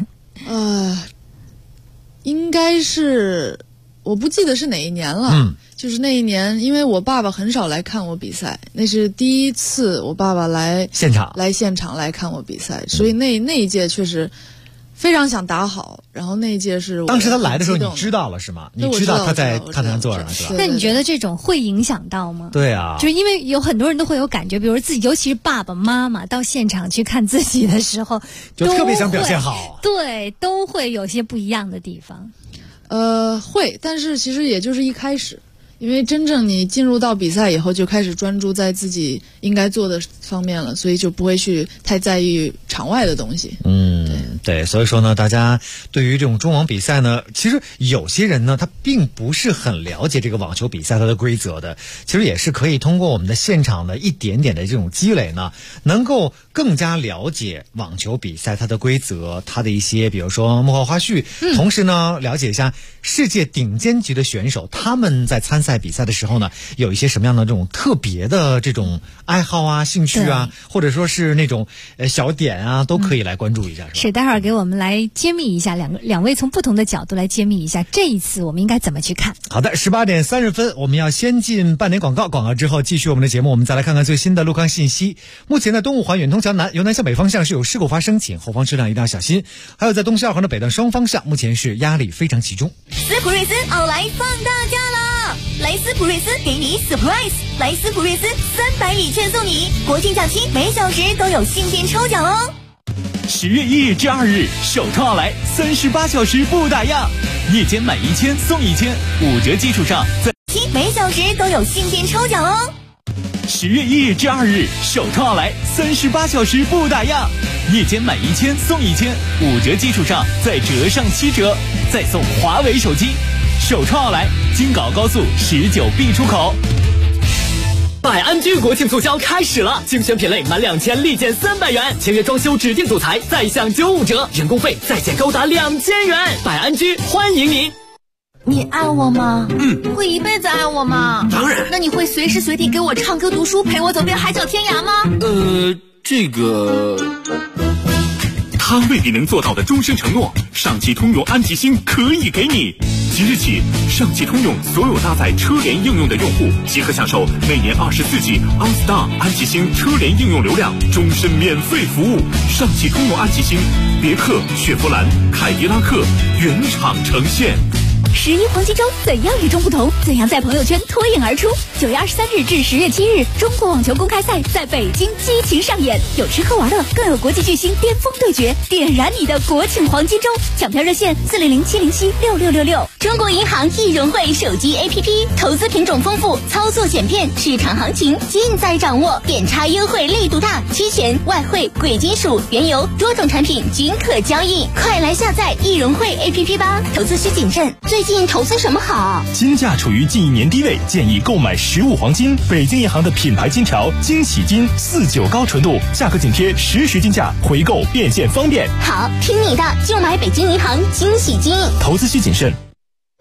应该是我不记得是哪一年了。就是那一年，因为我爸爸很少来看我比赛，那是第一次我爸爸来现场来看我比赛，所以那一届确实非常想打好。然后那一届是当时他来的时候，你知道了是吗？你知道他在看台上坐着是吧？ 那你觉得这种会影响到吗？ 对啊， 就是因为有很多人都会有感觉，比如自己，尤其是爸爸妈妈到现场去看自己的时候， 就特别想表现好， 对，都会有些不一样的地方。 会，但是其实也就是一开始。因为真正你进入到比赛以后，就开始专注在自己应该做的方面了，所以就不会去太在意场外的东西。 对，所以说呢，大家对于这种中网比赛呢，其实有些人呢，他并不是很了解这个网球比赛它的规则的。其实也是可以通过我们的现场的一点点的这种积累呢，能够更加了解网球比赛它的规则，它的一些比如说幕后花絮，同时呢，了解一下世界顶尖级的选手他们在参赛比赛的时候呢，有一些什么样的这种特别的这种爱好啊、兴趣啊，或者说是那种小点啊，都可以来关注一下。 是，待会儿给我们来揭秘一下，两位从不同的角度来揭秘一下这一次我们应该怎么去看。 好的，18点30分，我们要先进半点广告，广告之后继续我们的节目。我们再来看看最新的路况信息。目前在东五环远通桥南由南向北方向是有事故发生，请后方车辆一定要小心。还有在东西2环的北段双方向，目前是压力非常集中。 斯普瑞斯奥莱放大假了，来斯普瑞斯给你 surprise， 来斯普瑞斯300礼券送你，国庆假期每小时都有新店抽奖哦。 10月1日至2日，首创奥莱38小时不打烊，夜间满1000送1000，5折基础上在每小时都有新店抽奖哦。 10月1日至2日，首创奥莱38小时不打烊，夜间满1000送1000，5折基础上再折上7折，再送华为手机。首创奥莱，京港高速19B 出口。 百安居国庆促销开始了，精选品类满2000立减300元，签约装修指定主材再享95折，人工费再减高达2000元。百安居欢迎您。 你爱我吗？会一辈子爱我吗？ 当然。 那你会随时随地给我唱歌读书，陪我走遍海角天涯吗？ 这个他未必能做到的终身承诺，上汽通用安吉星可以给你。即日起，上汽通用所有搭载车联应用的用户即可享受每年24G OnStar 安吉星车联应用流量，终身免费服务。上汽通用安吉星，别克、雪佛兰、凯迪拉克原厂呈现。 11黄金周怎样与众不同？怎样在朋友圈脱颖而出？9月23日至10月7日，中国网球公开赛在北京激情上演，有吃喝玩乐，更有国际巨星巅峰对决，点燃你的国庆黄金周！抢票热线400-707-6666。 中国银行易融汇手机 APP， 投资品种丰富，操作简便，市场行情尽在掌握，点差优惠力度大，期权、外汇、贵金属、原油多种产品均可交易，快来下载易融汇 APP 吧！投资需谨慎。最近投资什么好？ 金价处于近1年低位，建议购买实物黄金。北京银行的品牌金条惊喜金49高纯度，价格紧贴实时金价，回购变现方便。 好，听你的，就买北京银行惊喜金。 投资需谨慎。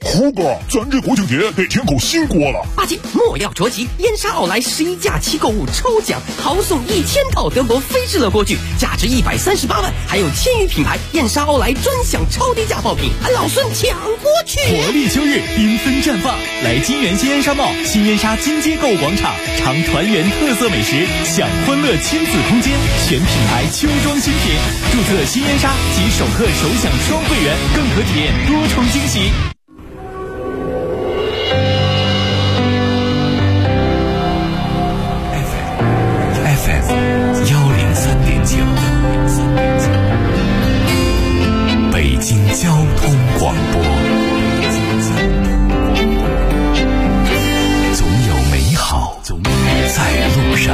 猴哥，咱这国庆节得添口新锅了。 阿姐，莫要着急，燕莎奥莱11假期购物抽奖，豪送1000套德国飞士乐锅具，价值138万，还有1000余品牌燕莎奥莱专享超低价爆品，老孙抢过去！ 活力秋日，缤纷绽放，来金源新燕莎茂、新燕莎金街购物广场，尝团圆特色美食，享欢乐亲子空间，全品牌秋装新品，注册新燕莎及首客首享双会员，更可体验多重惊喜。 北京交通广播，总有美好在路上。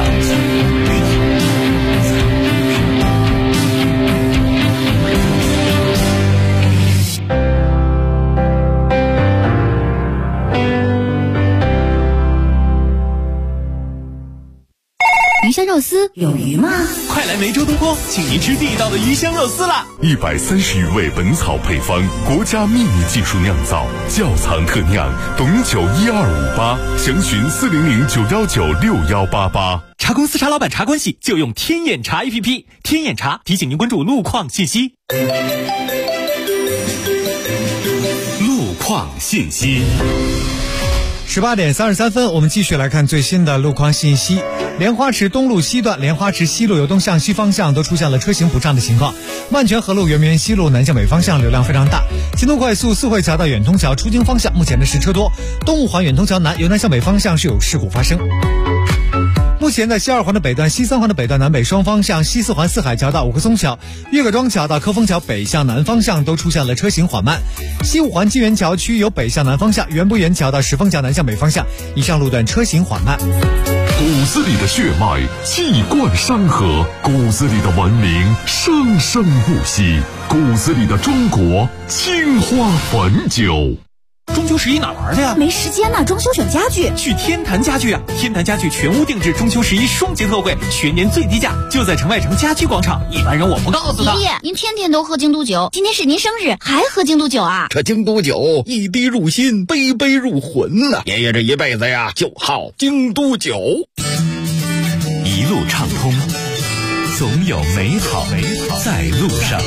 鱼香肉丝有鱼吗？ 快来梅州东坡，请您吃地道的鱼香肉丝啦 ！130余味本草配方，国家秘密技术酿造，窖藏特酿，董酒1258，详询400-919-6188。 茶公司茶老板茶关系就用天眼茶 APP， 天眼茶提醒您关注路况信息。 路况信息。 18点33分，我们继续来看最新的路况信息。莲花池东路西段、莲花池西路由东向西方向都出现了车行不畅的情况。万泉河路圆明园西路南向北方向流量非常大。京东快速四惠桥到远通桥出京方向目前的是车多。东五环远通桥南由南向北方向是有事故发生。目前在西2环的北段、西3环的北段南北双方向、西4环四海桥到五棵松桥、岳各庄桥到科丰桥北向南方向都出现了车行缓慢。西5环金源桥区由北向南方向、园博园桥到石峰桥南向北方向，以上路段车行缓慢。 骨子里的血脉气贯山河，骨子里的文明生生不息，骨子里的中国青花汾酒。 中秋11哪玩去呀？ 没时间呢，装修选家具。 去天坛家具啊！天坛家具全屋定制中秋11双节特惠，全年最低价，就在城外城家居广场。一般人我不告诉他。 爷爷，您天天都喝京都酒，今天是您生日，还喝京都酒啊？ 这京都酒一滴入心，杯杯入魂呐！爷爷这一辈子呀，就好京都酒。 一路畅通，总有美好在路上。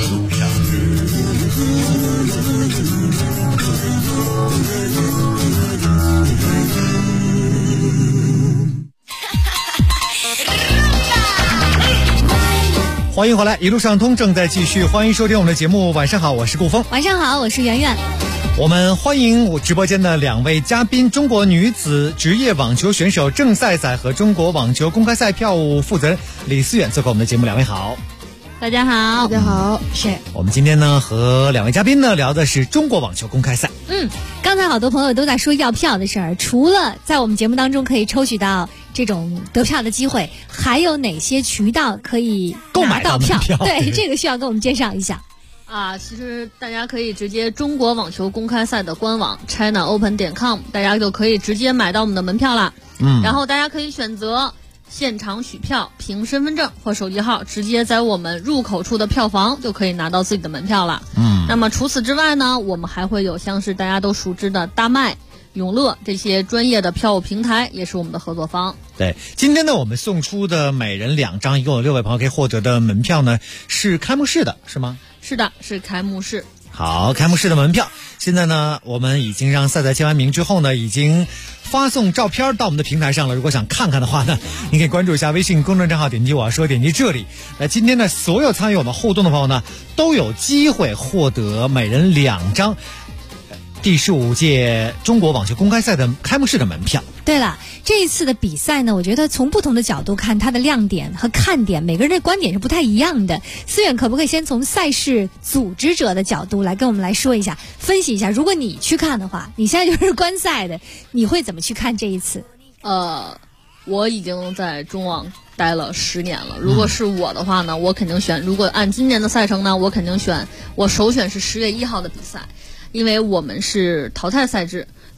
欢迎回来，一路上通正在继续，欢迎收听我们的节目。晚上好，我是顾峰。 晚上好，我是圆圆。 我们欢迎直播间的2位嘉宾，中国女子职业网球选手郑赛赛和中国网球公开赛票务负责人李思远做客我们的节目。2位好。 大家好。 大家好。 是我们今天呢和2位嘉宾呢聊的是中国网球公开赛。 刚才好多朋友都在说要票的事儿，除了在我们节目当中可以抽取到这种得票的机会，还有哪些渠道可以拿到票？对，这个需要跟我们介绍一下。 其实大家可以直接中国网球公开赛的官网 chinaopen.com， 大家就可以直接买到我们的门票啦。然后大家可以选择现场取票，凭身份证或手机号直接在我们入口处的票房就可以拿到自己的门票了。那么除此之外呢，我们还会有像是大家都熟知的大麦、永乐这些专业的票务平台，也是我们的合作方。 对，今天呢我们送出的每人2张，一共有6位朋友可以获得的门票呢是开幕式的，是吗？ 是的，是开幕式。 好，开幕式的门票，现在呢我们已经让赛赛签完名之后呢，已经发送照片到我们的平台上了。如果想看看的话呢，你可以关注一下微信公众账号，点击我要说，点击这里。今天呢所有参与我们互动的朋友呢都有机会获得每人2张第15届中国网球公开赛的开幕式的门票。 对了，这一次的比赛呢，我觉得从不同的角度看，它的亮点和看点，每个人的观点是不太一样的。思远可不可以先从赛事组织者的角度来跟我们来说一下，分析一下，如果你去看的话，你现在就是观赛的，你会怎么去看这一次？ 我已经在中网待了10年了，如果是我的话呢，我肯定选，如果按今年的赛程呢，我肯定选，我首选是10月1号的比赛，因为我们是淘汰赛制。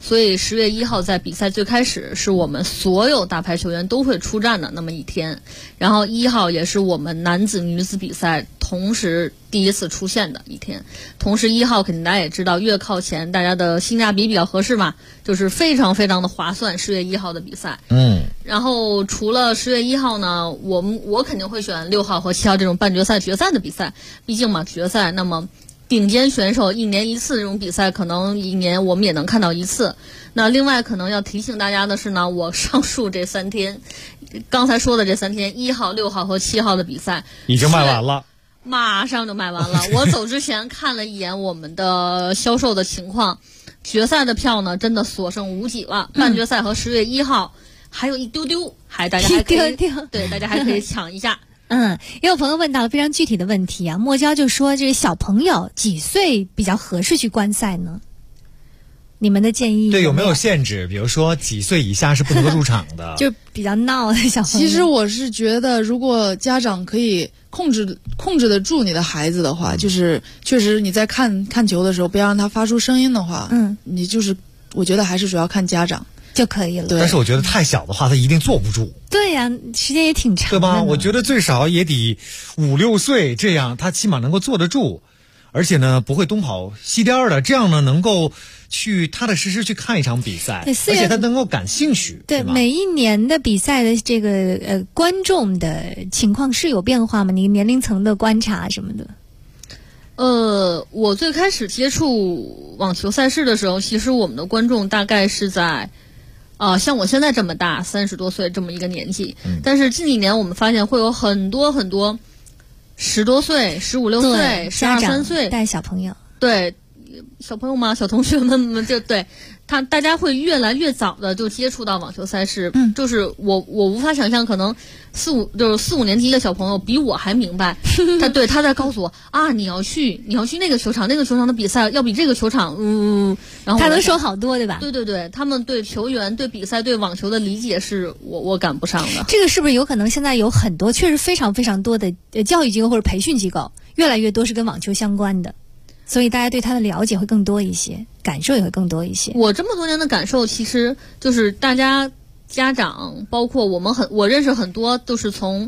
所以10月1号在比赛最开始是我们所有大牌球员都会出战的那么一天，然后1号也是我们男子女子比赛同时第一次出现的一天。同时1号肯定大家也知道，越靠前大家的性价比比较合适嘛，就是非常非常的划算10月1号的比赛。然后除了10月1号呢，我肯定会选6号和7号这种半决赛决赛的比赛，毕竟嘛决赛那么顶尖选手1年1次这种比赛，可能1年我们也能看到1次。那另外可能要提醒大家的是呢，我上述这3天，刚才说的这3天，1号、6号和7号的比赛已经卖完了， 马上就卖完了。我走之前看了一眼我们的销售的情况，决赛的票呢真的所剩无几了。半决赛和10月1号还有一丢丢，大家还可以对大家还可以抢一下。 也有朋友问到了非常具体的问题啊，莫娇就说这个小朋友几岁比较合适去观赛呢？你们的建议对有没有限制？比如说几岁以下是不能够入场的， 就比较闹的小朋友。 其实我是觉得，如果家长可以控制得住你的孩子的话，就是确实你在看球的时候，不要让他发出声音的话，你就是我觉得还是主要看家长就可以了。 但是我觉得太小的话，他一定坐不住。 对呀，时间也挺长的， 对吧？我觉得最少也得5、6岁，这样他起码能够坐得住，而且呢不会东跑西颠的，这样呢能够去踏踏实实去看一场比赛，而且他能够感兴趣。 对，每一年的比赛的这个观众的情况是有变化吗？你年龄层的观察什么的？ 我最开始接触网球赛事的时候，其实我们的观众大概是在像我现在这么大30多岁这么一个年纪，但是近几年我们发现会有很多很多10多岁、15、16岁、12、13岁带小朋友， 对小朋友嘛，小同学们就对大家会越来越早的就接触到网球赛事。就是我无法想象，可能4、5年级的小朋友比我还明白，他在告诉我啊，你要去那个球场的比赛要比这个球场然后他能说好多，对吧？ 对，他们对球员、对比赛、对网球的理解是我赶不上的。 这个是不是有可能现在有很多确实非常非常多的教育机构或者培训机构，越来越多是跟网球相关的？所以大家对他的了解会更多一些，感受也会更多一些。 我这么多年的感受，其实就是大家家长，包括我认识很多都是从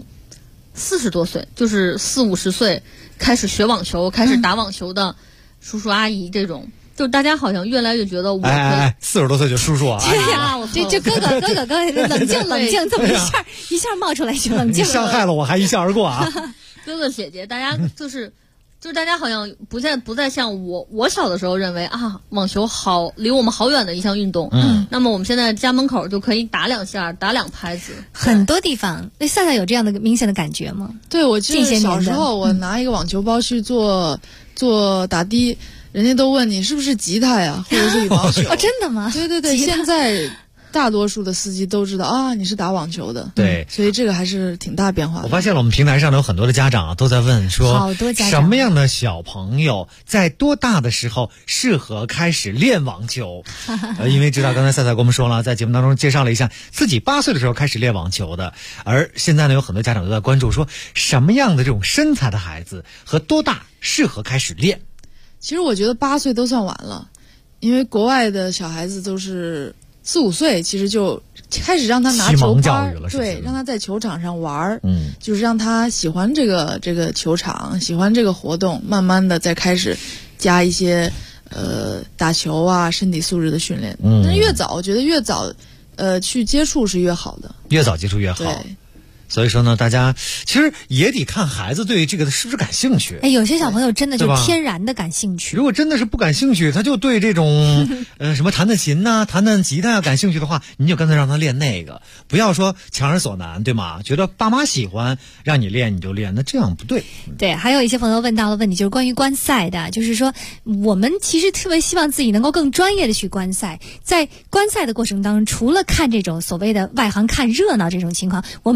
40多岁，就是40、50岁开始学网球、开始打网球的叔叔阿姨，这种就大家好像越来越觉得我 40多岁就叔叔啊， 对呀，这哥哥，冷静，怎么一下冒出来就冷静了？ 你伤害了我还一笑而过啊！ 哥哥姐姐，大家就是大家好像不再像我小的时候认为啊，网球离我们好远的一项运动。那么我们现在家门口就可以打2下，打2拍子。 很多地方，那赛赛有这样的明显的感觉吗？ 对，我记得小时候我拿一个网球包去做打的，人家都问你是不是吉他呀，或者是羽毛球。 真的吗？ 对，现在大多数的司机都知道啊，你是打网球的。 对， 所以这个还是挺大变化的。 我发现了，我们平台上有很多的家长都在问说， 好多家长什么样的小朋友在多大的时候适合开始练网球？因为知道刚才赛赛跟我们说了，在节目当中介绍了一下自己8岁的时候开始练网球的，而现在呢，有很多家长都在关注说，什么样的这种身材的孩子和多大适合开始练？ 其实我觉得8岁都算晚了，因为国外的小孩子都是4、5岁，其实就开始让他拿球拍，对，让他在球场上玩，就是让他喜欢这个球场，喜欢这个活动，慢慢的再开始加一些打球啊，身体素质的训练。但越早，我觉得越早去接触是越好的， 越早接触越好。对。所以说呢，大家其实也得看孩子对这个是不是感兴趣。 有些小朋友真的就天然的感兴趣。 如果真的是不感兴趣，他就对这种什么弹弹琴呐、弹弹吉他感兴趣的话，你就干脆让他练那个，不要说强人所难，对吗？觉得爸妈喜欢让你练你就练，那这样不对。 对，还有一些朋友问到了问题，就是关于观赛的，就是说我们其实特别希望自己能够更专业的去观赛，在观赛的过程当中，除了看这种所谓的外行看热闹这种情况，我们怎么样可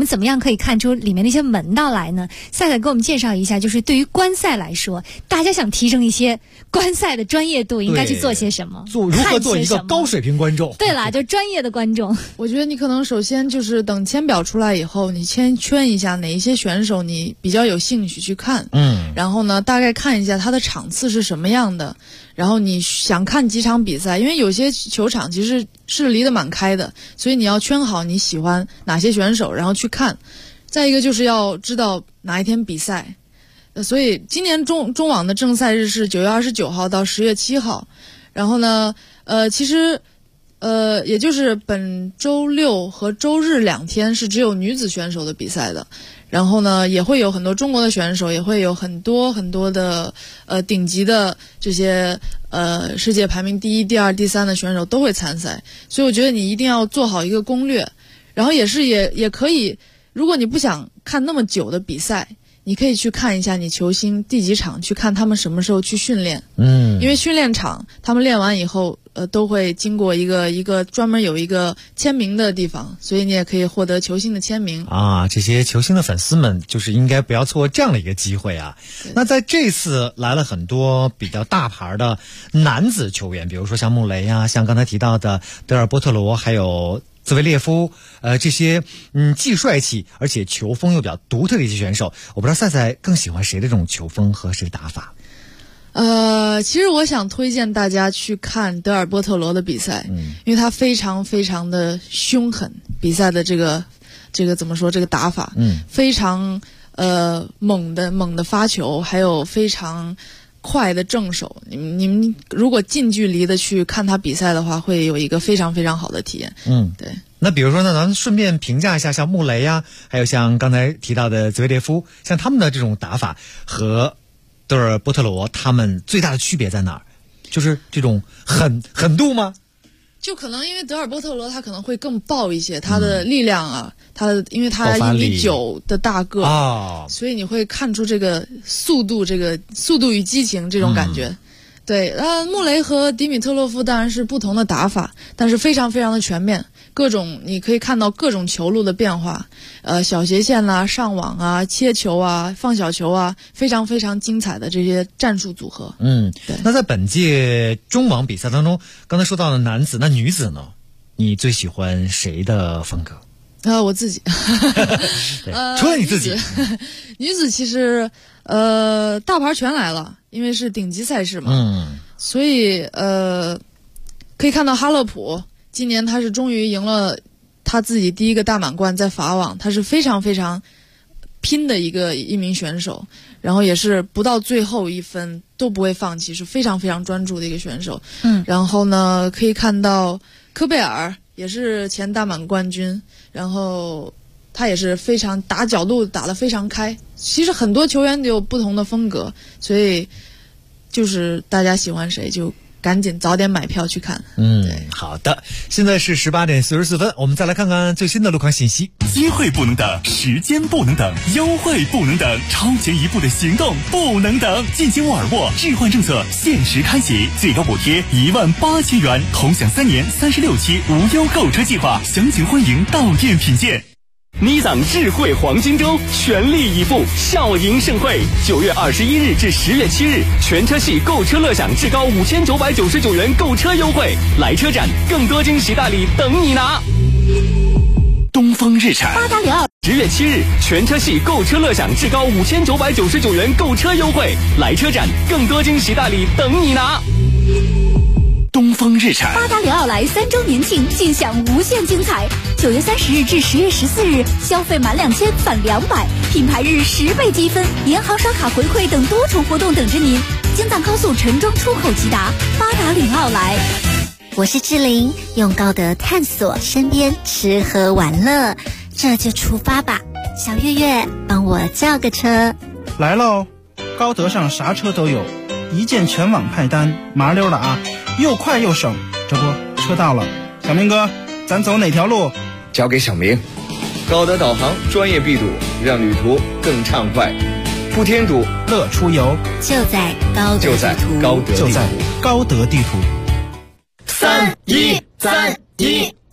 可以看出里面的一些门道来呢？赛赛给我们介绍一下，就是对于观赛来说，大家想提升一些观赛的专业度，应该去做些什么？ 如何做一个高水平观众？ 对啦，就专业的观众。 我觉得你可能首先就是等签表出来以后，你先圈一下哪一些选手你比较有兴趣去看，然后呢，大概看一下他的场次是什么样的，然后你想看几场比赛，因为有些球场其实是离得蛮开的，所以你要圈好你喜欢哪些选手，然后去看。再一个就是要知道哪一天比赛，所以今年中网的正赛日是9月29号到10月7号，然后呢，其实也就是本周六和周日2天是只有女子选手的比赛的，然后呢也会有很多中国的选手，也会有很多的顶级的这些世界排名第1、第2、第3的选手都会参赛，所以我觉得你一定要做好一个攻略，然后也可以，如果你不想看那么久的比赛，你可以去看一下你球星第几场，去看他们什么时候去训练。因为训练场他们练完以后都会经过一个专门有一个签名的地方，所以你也可以获得球星的签名啊。这些球星的粉丝们就是应该不要错过这样的一个机会啊。那在这次来了很多比较大牌的男子球员，比如说像穆雷啊，像刚才提到的德尔波特罗，还有兹维列夫，这些既帅气而且球风又比较独特的一些选手，我不知道赛赛更喜欢谁的这种球风和谁的打法？ 其实我想推荐大家去看德尔波特罗的比赛，因为他非常非常的凶狠，比赛的这个怎么说，这个打法，非常猛的发球，还有非常快的正手。你们如果近距离的去看他比赛的话，会有一个非常非常好的体验。对。 那比如说呢，咱们顺便评价一下，像穆雷呀，还有像刚才提到的兹维列夫，像他们的这种打法和德尔波特罗他们最大的区别在哪儿？就是这种狠度吗？ 就可能因为德尔波特罗他可能会更爆一些，他的力量啊，因为他1.9米的大个，所以你会看出这个速度与激情这种感觉。对，穆雷和迪米特洛夫当然是不同的打法，但是非常非常的全面，你可以看到各种球路的变化，小斜线啦、上网啊、切球啊、放小球啊，非常非常精彩的这些战术组合。 对。那在本届中网比赛当中，刚才说到的男子，那女子呢？你最喜欢谁的风格？ 我自己。 除了你自己， 女子其实大牌全来了，因为是顶级赛事嘛。所以可以看到哈勒普今年他是终于赢了他自己第一个大满贯，在法网，他是非常非常拼的一名选手，然后也是不到最后一分都不会放弃，是非常非常专注的一个选手。然后呢，可以看到科贝尔也是前大满冠军，然后他也是非常打角度打得非常开。其实很多球员都有不同的风格，所以就是大家喜欢谁就赶紧早点买票去看。 好的，现在是18点44分，我们再来看看最新的路况信息。 机会不能等，时间不能等，优惠不能等，超前一步的行动不能等。进京沃尔沃置换政策限时开启，最高补贴18000元，同享3年36期无忧购车计划，详情欢迎到店品鉴。 妮桑智慧黄金周全力以赴，笑迎盛会，9月21日至10月7日，全车系购车乐享至高5999元购车优惠，来车展更多惊喜大礼等你拿。 东风日产 8达02 10月7日，全车系购车乐享至高5999元购车优惠，来车展更多惊喜大礼等你拿。 东风日产 8达02来3周年庆，尽享无限精彩。9月30日至10月14日，消费满2000返200，品牌日10倍积分，银行刷卡回馈等多重活动等着您。京藏高速陈庄出口直达8达02来。 我是志玲，用高德探索身边吃喝玩乐，这就出发吧。小月月，帮我叫个车。 来喽，高德上啥车都有，一键全网派单，麻溜的啊，又快又省。这不，车到了，小明哥，咱走哪条路？ 交给小明。高德导航专业闭堵，让旅途更畅快。不添堵， 乐出游。 就在高德地图。 高德地图。 3、2、3、1，买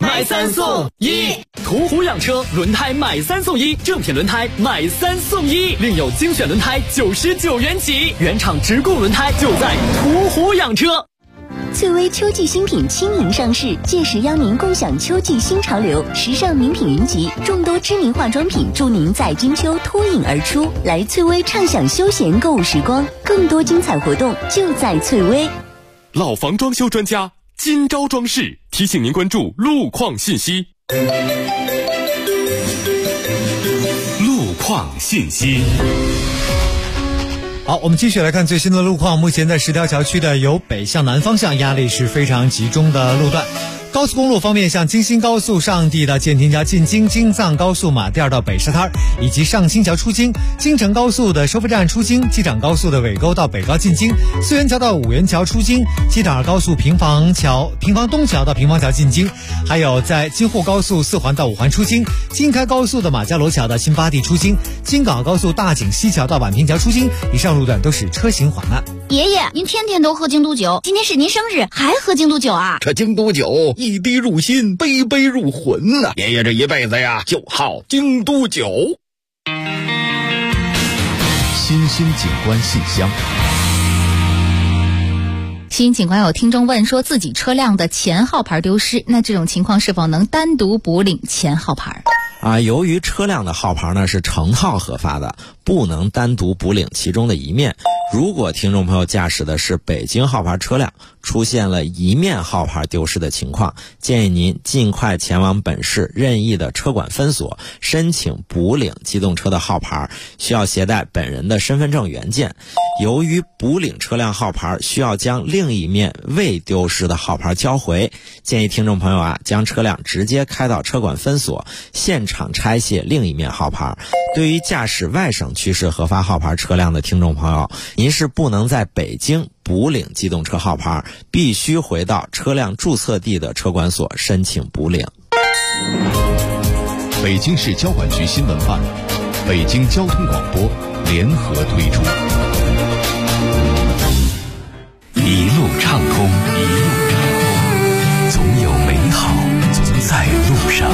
买3送1。途虎养车轮胎买3送1，正品轮胎买3送1，另有精选轮胎99元起，原厂直供轮胎就在途虎养车。 翠微秋季新品轻盈上市，届时邀您共享秋季新潮流，时尚名品云集，众多知名化妆品助您在金秋脱颖而出。来翠微畅享休闲购物时光，更多精彩活动就在翠微。 老房装修专家金招装饰提醒您关注路况信息。路况信息。 好，我们继续来看最新的路况。目前在10条桥区的由北向南方向压力是非常集中的路段。高速公路方面，像京新高速上地到建亭桥进京，京藏高速马甸到北沙滩，以及上清桥出京，京承高速的收费站出京，机场高速的尾沟到北高进京，四元桥到五元桥出京，机场高速平房东桥到平房桥进京，还有在京沪高速四环到五环出京，京开高速的马家罗桥到新八地出京，京港高速大井西桥到宛平桥出京，以上路段都是车行缓慢。 爷爷，您天天都喝京都酒，今天是您生日还喝京都酒啊？ 这京都酒一滴入心，杯杯入魂呐！爷爷这一辈子呀，就好京都酒。 新兴景观信箱。 新警官有听众问说自己车辆的前号牌丢失，那这种情况是否能单独补领前号牌？ 由于车辆的号牌呢是成套核发的，不能单独补领其中的一面。如果听众朋友驾驶的是北京号牌车辆，出现了一面号牌丢失的情况，建议您尽快前往本市任意的车管分所申请补领机动车的号牌，需要携带本人的身份证原件。由于补领车辆号牌需要将另一面未丢失的号牌交回，建议听众朋友将车辆直接开到车管分所，现场拆卸另一面号牌。对于驾驶外省区市核发号牌车辆的听众朋友，您是不能在北京补领机动车号牌，必须回到车辆注册地的车管所申请补领。 北京市交管局新闻办、北京交通广播联合推出。 一路畅通，总有美好在路上，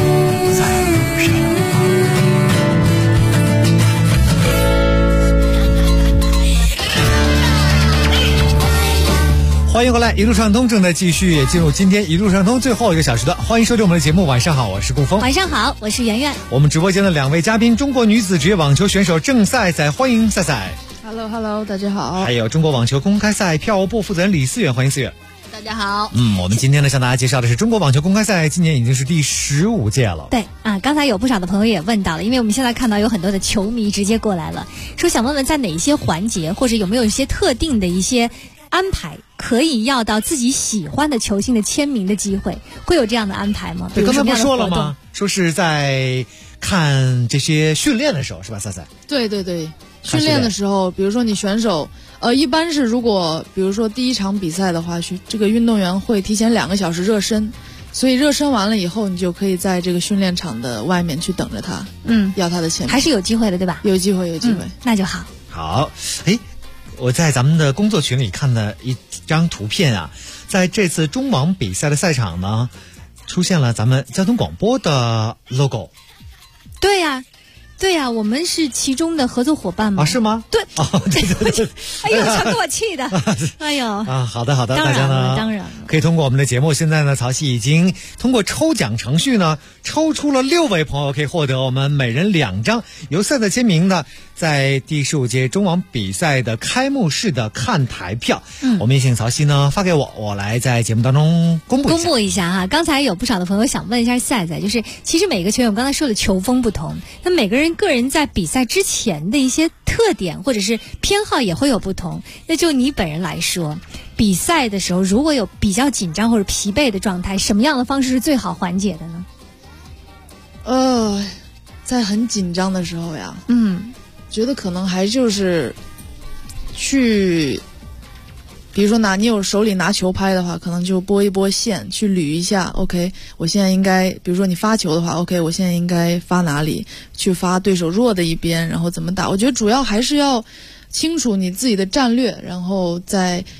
欢迎回来，一路畅通正在继续，也进入今天一路畅通最后一个小时段。欢迎收听我们的节目，晚上好，我是顾峰。 晚上好，我是圆圆。我们直播间的两位嘉宾，中国女子职业网球选手郑赛赛，欢迎赛赛。 Hello， 大家好。 还有中国网球公开赛票务部负责人李思远，欢迎思远。 大家好。 我们今天呢向大家介绍的是中国网球公开赛，今年已经是第15届了。 对啊，刚才有不少的朋友也问到了，因为我们现在看到有很多的球迷直接过来了，说想问问在哪一些环节，或者有没有一些特定的一些安排可以要到自己喜欢的球星的签名的机会，会有这样的安排吗？ 对，刚才不说了吗？说是在看这些训练的时候，是吧，赛赛？ 对，训练的时候，比如说你选手，一般是如果比如说第一场比赛的话，这个运动员会提前2个小时热身，所以热身完了以后，你就可以在这个训练场的外面去等着他，要他的签名， 还是有机会的，对吧？ 有机会， 那就好。 好，我在咱们的工作群里看了一张图片啊，在这次中网比赛的赛场呢，出现了咱们交通广播的 logo。 对呀，我们是其中的合作伙伴吗？ 是吗？ 对。 对。 哎呦，想给我气的。哎呦。 好的， 大家呢当然了， 可以通过我们的节目，现在呢，曹曦已经通过抽奖程序呢，抽出了6位朋友，可以获得我们每人2张由赛赛签名的在第15届中网比赛的开幕式的看台票。我们也请曹曦呢发给我来在节目当中公布一下哈。刚才有不少的朋友想问一下赛赛，就是其实每个球员，我刚才说的球风不同，那每个人个人在比赛之前的一些特点或者是偏好也会有不同。那就你本人来说，比赛的时候如果有比较紧张或者疲惫的状态，什么样的方式是最好缓解的呢？在很紧张的时候呀，觉得可能还就是去，比如说你有手里拿球拍的话，可能就拨一拨线，去捋一下。OK， 我现在应该，比如说你发球的话 ，OK， 我现在应该发哪里？去发对手弱的一边，然后怎么打？我觉得主要还是要清楚你自己的战略，然后在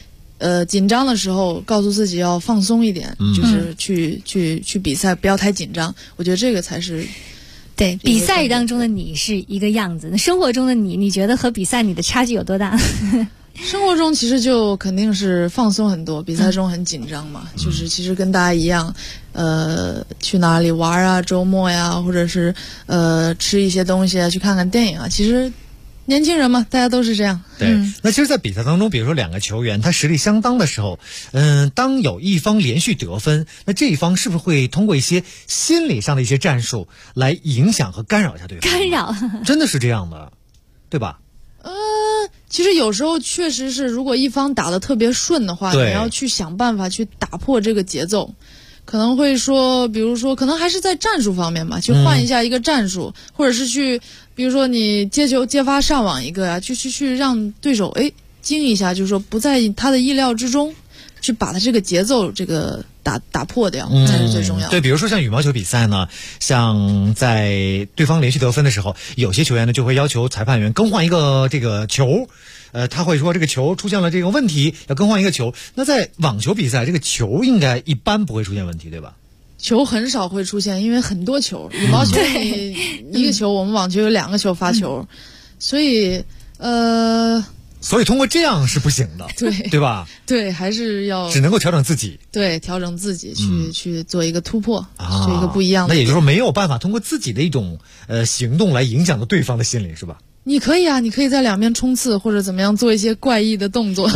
紧张的时候告诉自己要放松一点，就是去比赛不要太紧张。我觉得这个才是。 对，比赛当中的你是一个样子，那生活中的你觉得和比赛你的差距有多大？ 生活中其实就肯定是放松很多，比赛中很紧张嘛，就是其实跟大家一样，去哪里玩啊，周末呀，或者是吃一些东西啊，去看看电影啊，其实年轻人嘛，大家都是这样。 对，那其实，在比赛当中，比如说两个球员他实力相当的时候，当有一方连续得分，那这一方是不是会通过一些心理上的一些战术来影响和干扰一下对方？ 干扰， 真的是这样的，对吧？ 其实有时候确实是，如果一方打得特别顺的话，你要去想办法去打破这个节奏。可能会说，比如说，可能还是在战术方面吧，去换一下一个战术，或者是去，比如说你接球接发上网一个啊，去让对手惊一下，就是说不在他的意料之中，去把他这个节奏这个打破掉，才是最重要的。 对，比如说像羽毛球比赛呢，像在对方连续得分的时候，有些球员呢就会要求裁判员更换一个这个球。他会说这个球出现了这个问题，要更换一个球。那在网球比赛，这个球应该一般不会出现问题，对吧？ 球很少会出现，因为很多球。羽毛球你一个球，我们网球有2个球发球，所以通过这样是不行的，对吧？ 对，还是要只能够调整自己， 对，调整自己去做一个突破，做一个不一样的。 那也就是说，没有办法通过自己的一种行动来影响到对方的心理，是吧？ 你可以啊，你可以在两边冲刺或者怎么样做一些怪异的动作。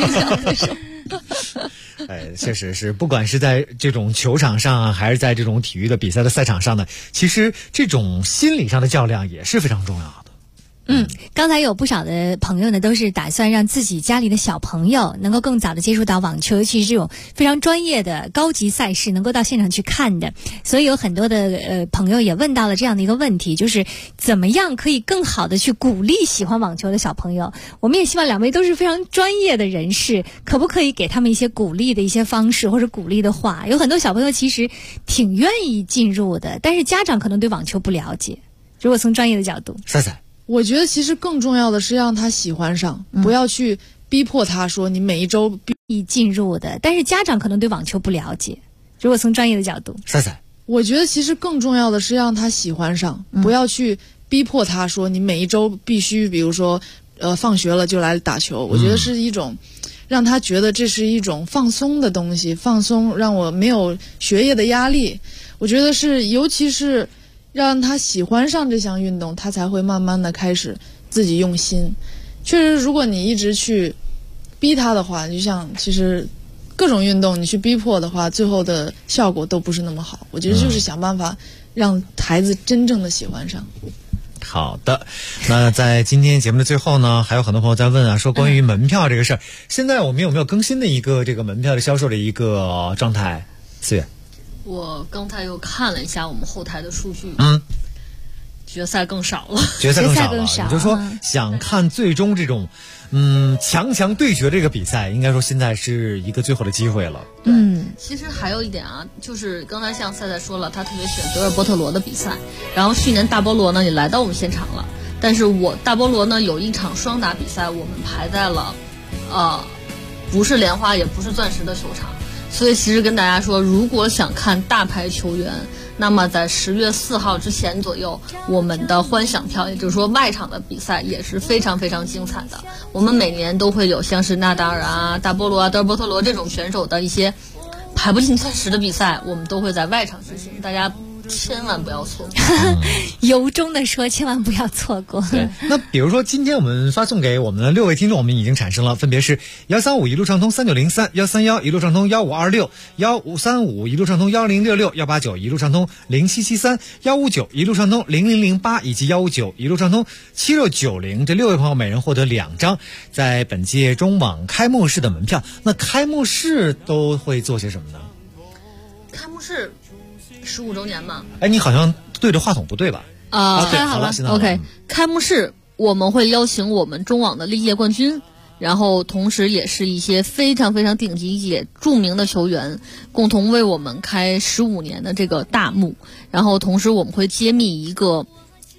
确实是，不管是在这种球场上啊，还是在这种体育的比赛的赛场上呢，其实这种心理上的较量也是非常重要的。 刚才有不少的朋友呢，都是打算让自己家里的小朋友能够更早的接触到网球，尤其是这种非常专业的高级赛事，能够到现场去看的。所以有很多的朋友也问到了这样的一个问题，就是怎么样可以更好的去鼓励喜欢网球的小朋友。我们也希望两位都是非常专业的人士，可不可以给他们一些鼓励的一些方式或者鼓励的话？有很多小朋友其实挺愿意进入的，但是家长可能对网球不了解。如果从专业的角度， 赛赛。 我觉得其实更重要的是让他喜欢上，不要去逼迫他说你每一周必进入的，但是家长可能对网球不了解。如果从专业的角度， 赛赛， 我觉得其实更重要的是让他喜欢上，不要去逼迫他说你每一周必须，比如说放学了就来打球。我觉得是一种让他觉得这是一种放松的东西，放松让我没有学业的压力。我觉得是，尤其是让他喜欢上这项运动，他才会慢慢的开始自己用心。确实，如果你一直去逼他的话，就像其实各种运动你去逼迫的话，最后的效果都不是那么好。我觉得就是想办法让孩子真正的喜欢上。 好的，那在今天节目的最后呢，还有很多朋友在问啊，说关于门票这个事儿，现在我们有没有更新的一个这个门票的销售的一个状态？4月。 我刚才又看了一下我们后台的数据，决赛更少了， 决赛更少了。也就是说，想看最终这种强对决这个比赛，应该说现在是一个最后的机会了。 其实还有一点啊，就是刚才像赛赛说了，他特别喜欢德尔波特罗的比赛，然后去年大菠萝呢也来到我们现场了，但是大菠萝呢有一场双打比赛，我们排在了不是莲花也不是钻石的球场。所以其实跟大家说，如果想看大牌球员，那么在10月4号之前左右，我们的欢享票，也就是说外场的比赛也是非常非常精彩的。我们每年都会有像是纳达尔啊、大波罗啊、德尔波特罗这种选手的一些排不进钻石的比赛，我们都会在外场举行，大家千万不要错过。 由衷的说，千万不要错过。 对，那比如说今天我们发送给我们的6位听众，我们已经产生了，分别是135一路畅通3903、131一路畅通1526、1535一路畅通1066、189一路畅通0773、159一路畅通0008以及159一路畅通7690，这6位朋友每人获得2张在本届中网开幕式的门票。那开幕式都会做些什么呢？ 开幕式15周年嘛。 你好像对着话筒不对吧？ 对，好了 ，OK。开幕式我们会邀请我们中网的历届冠军，然后同时也是一些非常非常顶级也著名的球员，共同为我们开15年的这个大幕。然后同时我们会揭秘一个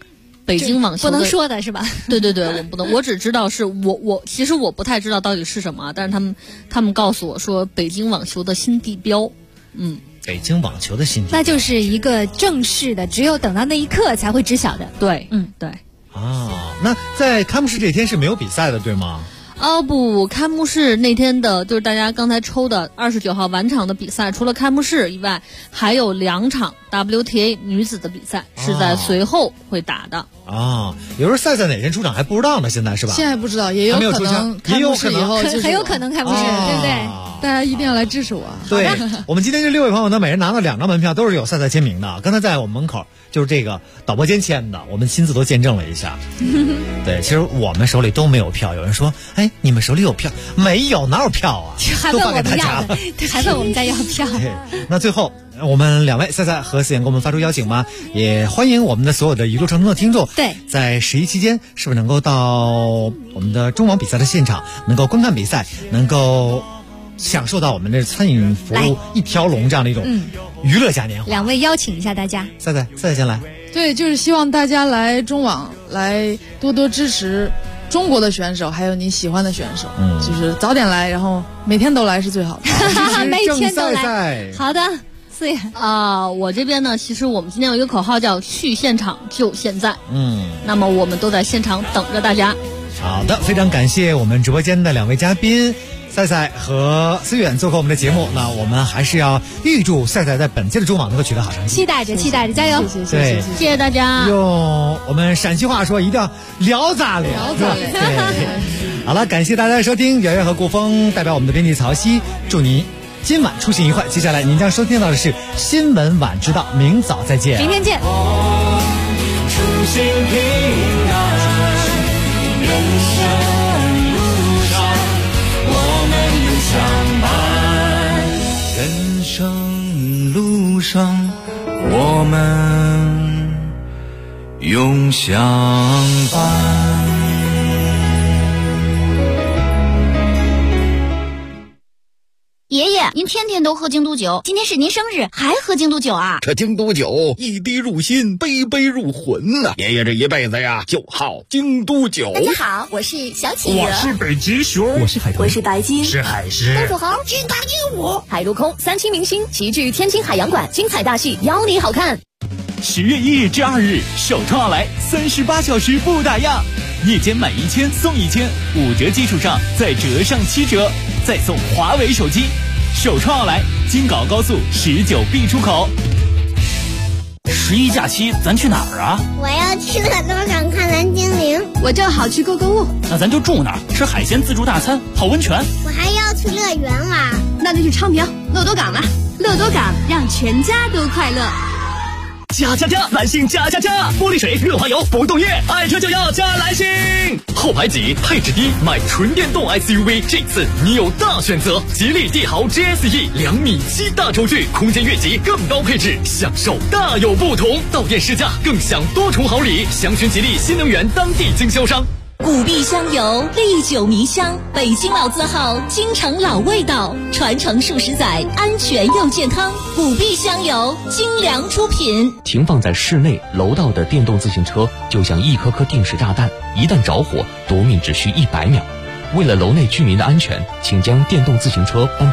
北京网球不能说的是吧？ 对对对，我不能，我只知道是其实我不太知道到底是什么，但是他们告诉我说北京网球的新地标， 北京网球的新地标， 那就是一个正式的，只有等到那一刻才会知晓的。 对，对。 那在开幕式这天是没有比赛的，对吗？ 不，开幕式那天的就是大家刚才抽的29号晚场的比赛，除了开幕式以外，还有2场 WTA 女子的比赛是在随后会打的。 有时候赛哪天出场还不知道呢，现在是吧？ 现在不知道，也有可能开幕式以后很有可能开幕式，对不对？ 大家一定要来支持我。 对，我们今天这6位朋友呢，每人拿了2张门票，都是有赛签名的。刚才在我们门口就是这个导播间签的，我们亲自都见证了一下。对，其实我们手里都没有票。有人说，哎，你们手里有票？没有，哪有票啊？ 还问我们要的，还问我们家要票。 那最后，我们2位赛赛和思妍给我们发出邀请吧，也欢迎我们的所有的一路畅通的听众， 对， 在11期间是不是能够到我们的中网比赛的现场，能够观看比赛，能够享受到我们的餐饮服务一条龙这样的一种娱乐嘉年华。 2位邀请一下大家， 赛赛先来。 对，就是希望大家来中网来多多支持中国的选手，还有你喜欢的选手，就是早点来，然后每天都来是最好的。 每天都来。好的，思妍我这边呢，其实我们今天有一个口号叫去现场就现在。那么我们都在现场等着大家。 好的，非常感谢我们直播间的2位嘉宾赛赛和思远做客我们的节目。那我们还是要预祝赛赛在本届的中网能够取得好成绩， 期待着，加油！ 对， 谢谢大家。 用我们陕西话说，一定要聊咋聊。对，好了，感谢大家的收听，圆圆和顾峰代表我们的编辑曹曦，祝您今晚出行愉快。接下来您将收听到的是新闻晚知道，明早再见， 明天见。 出行平安，人生路上我们永相伴，人生路上我们永相伴。 爷爷，您天天都喝京都酒，今天是您生日，还喝京都酒啊？ 这京都酒一滴入心，杯杯入魂呐！爷爷这一辈子呀，就好京都酒。 大家好，我是小企鹅， 我是北极熊， 我是海豚， 我是白鲸， 是海狮， 东土豪，金大鹦鹉，海陆空3栖明星齐聚天津海洋馆，精彩大戏邀你好看。 10月1日至2日，首创奥莱38小时不打烊，夜间买1000送1000，5折基础上再折上7折，再送华为手机。首创奥莱，京港高速19B 出口。 11假期咱去哪儿啊？ 我要去乐多港看蓝精灵。 我正好去购物。 那咱就住哪儿？吃海鲜自助大餐，泡温泉。 我还要去乐园玩。 那就去昌平乐多港了。乐多港让全家都快乐。 加！蓝星加！玻璃水、润滑油、不动液，爱车就要加蓝星。后排挤，配置低，买纯电动 SUV， 这次你有大选择。吉利帝豪 GSE 2.7米大轴距，空间越级更高配置，享受大有不同。到店试驾更享多重好礼，详询吉利新能源当地经销商。 古碧香油，历久弥香，北京老字号，京城老味道，传承数十载，安全又健康。古碧香油，精良出品。 停放在室内楼道的电动自行车就像一颗颗定时炸弹，一旦着火，夺命只需100秒。为了楼内居民的安全，请将电动自行车搬到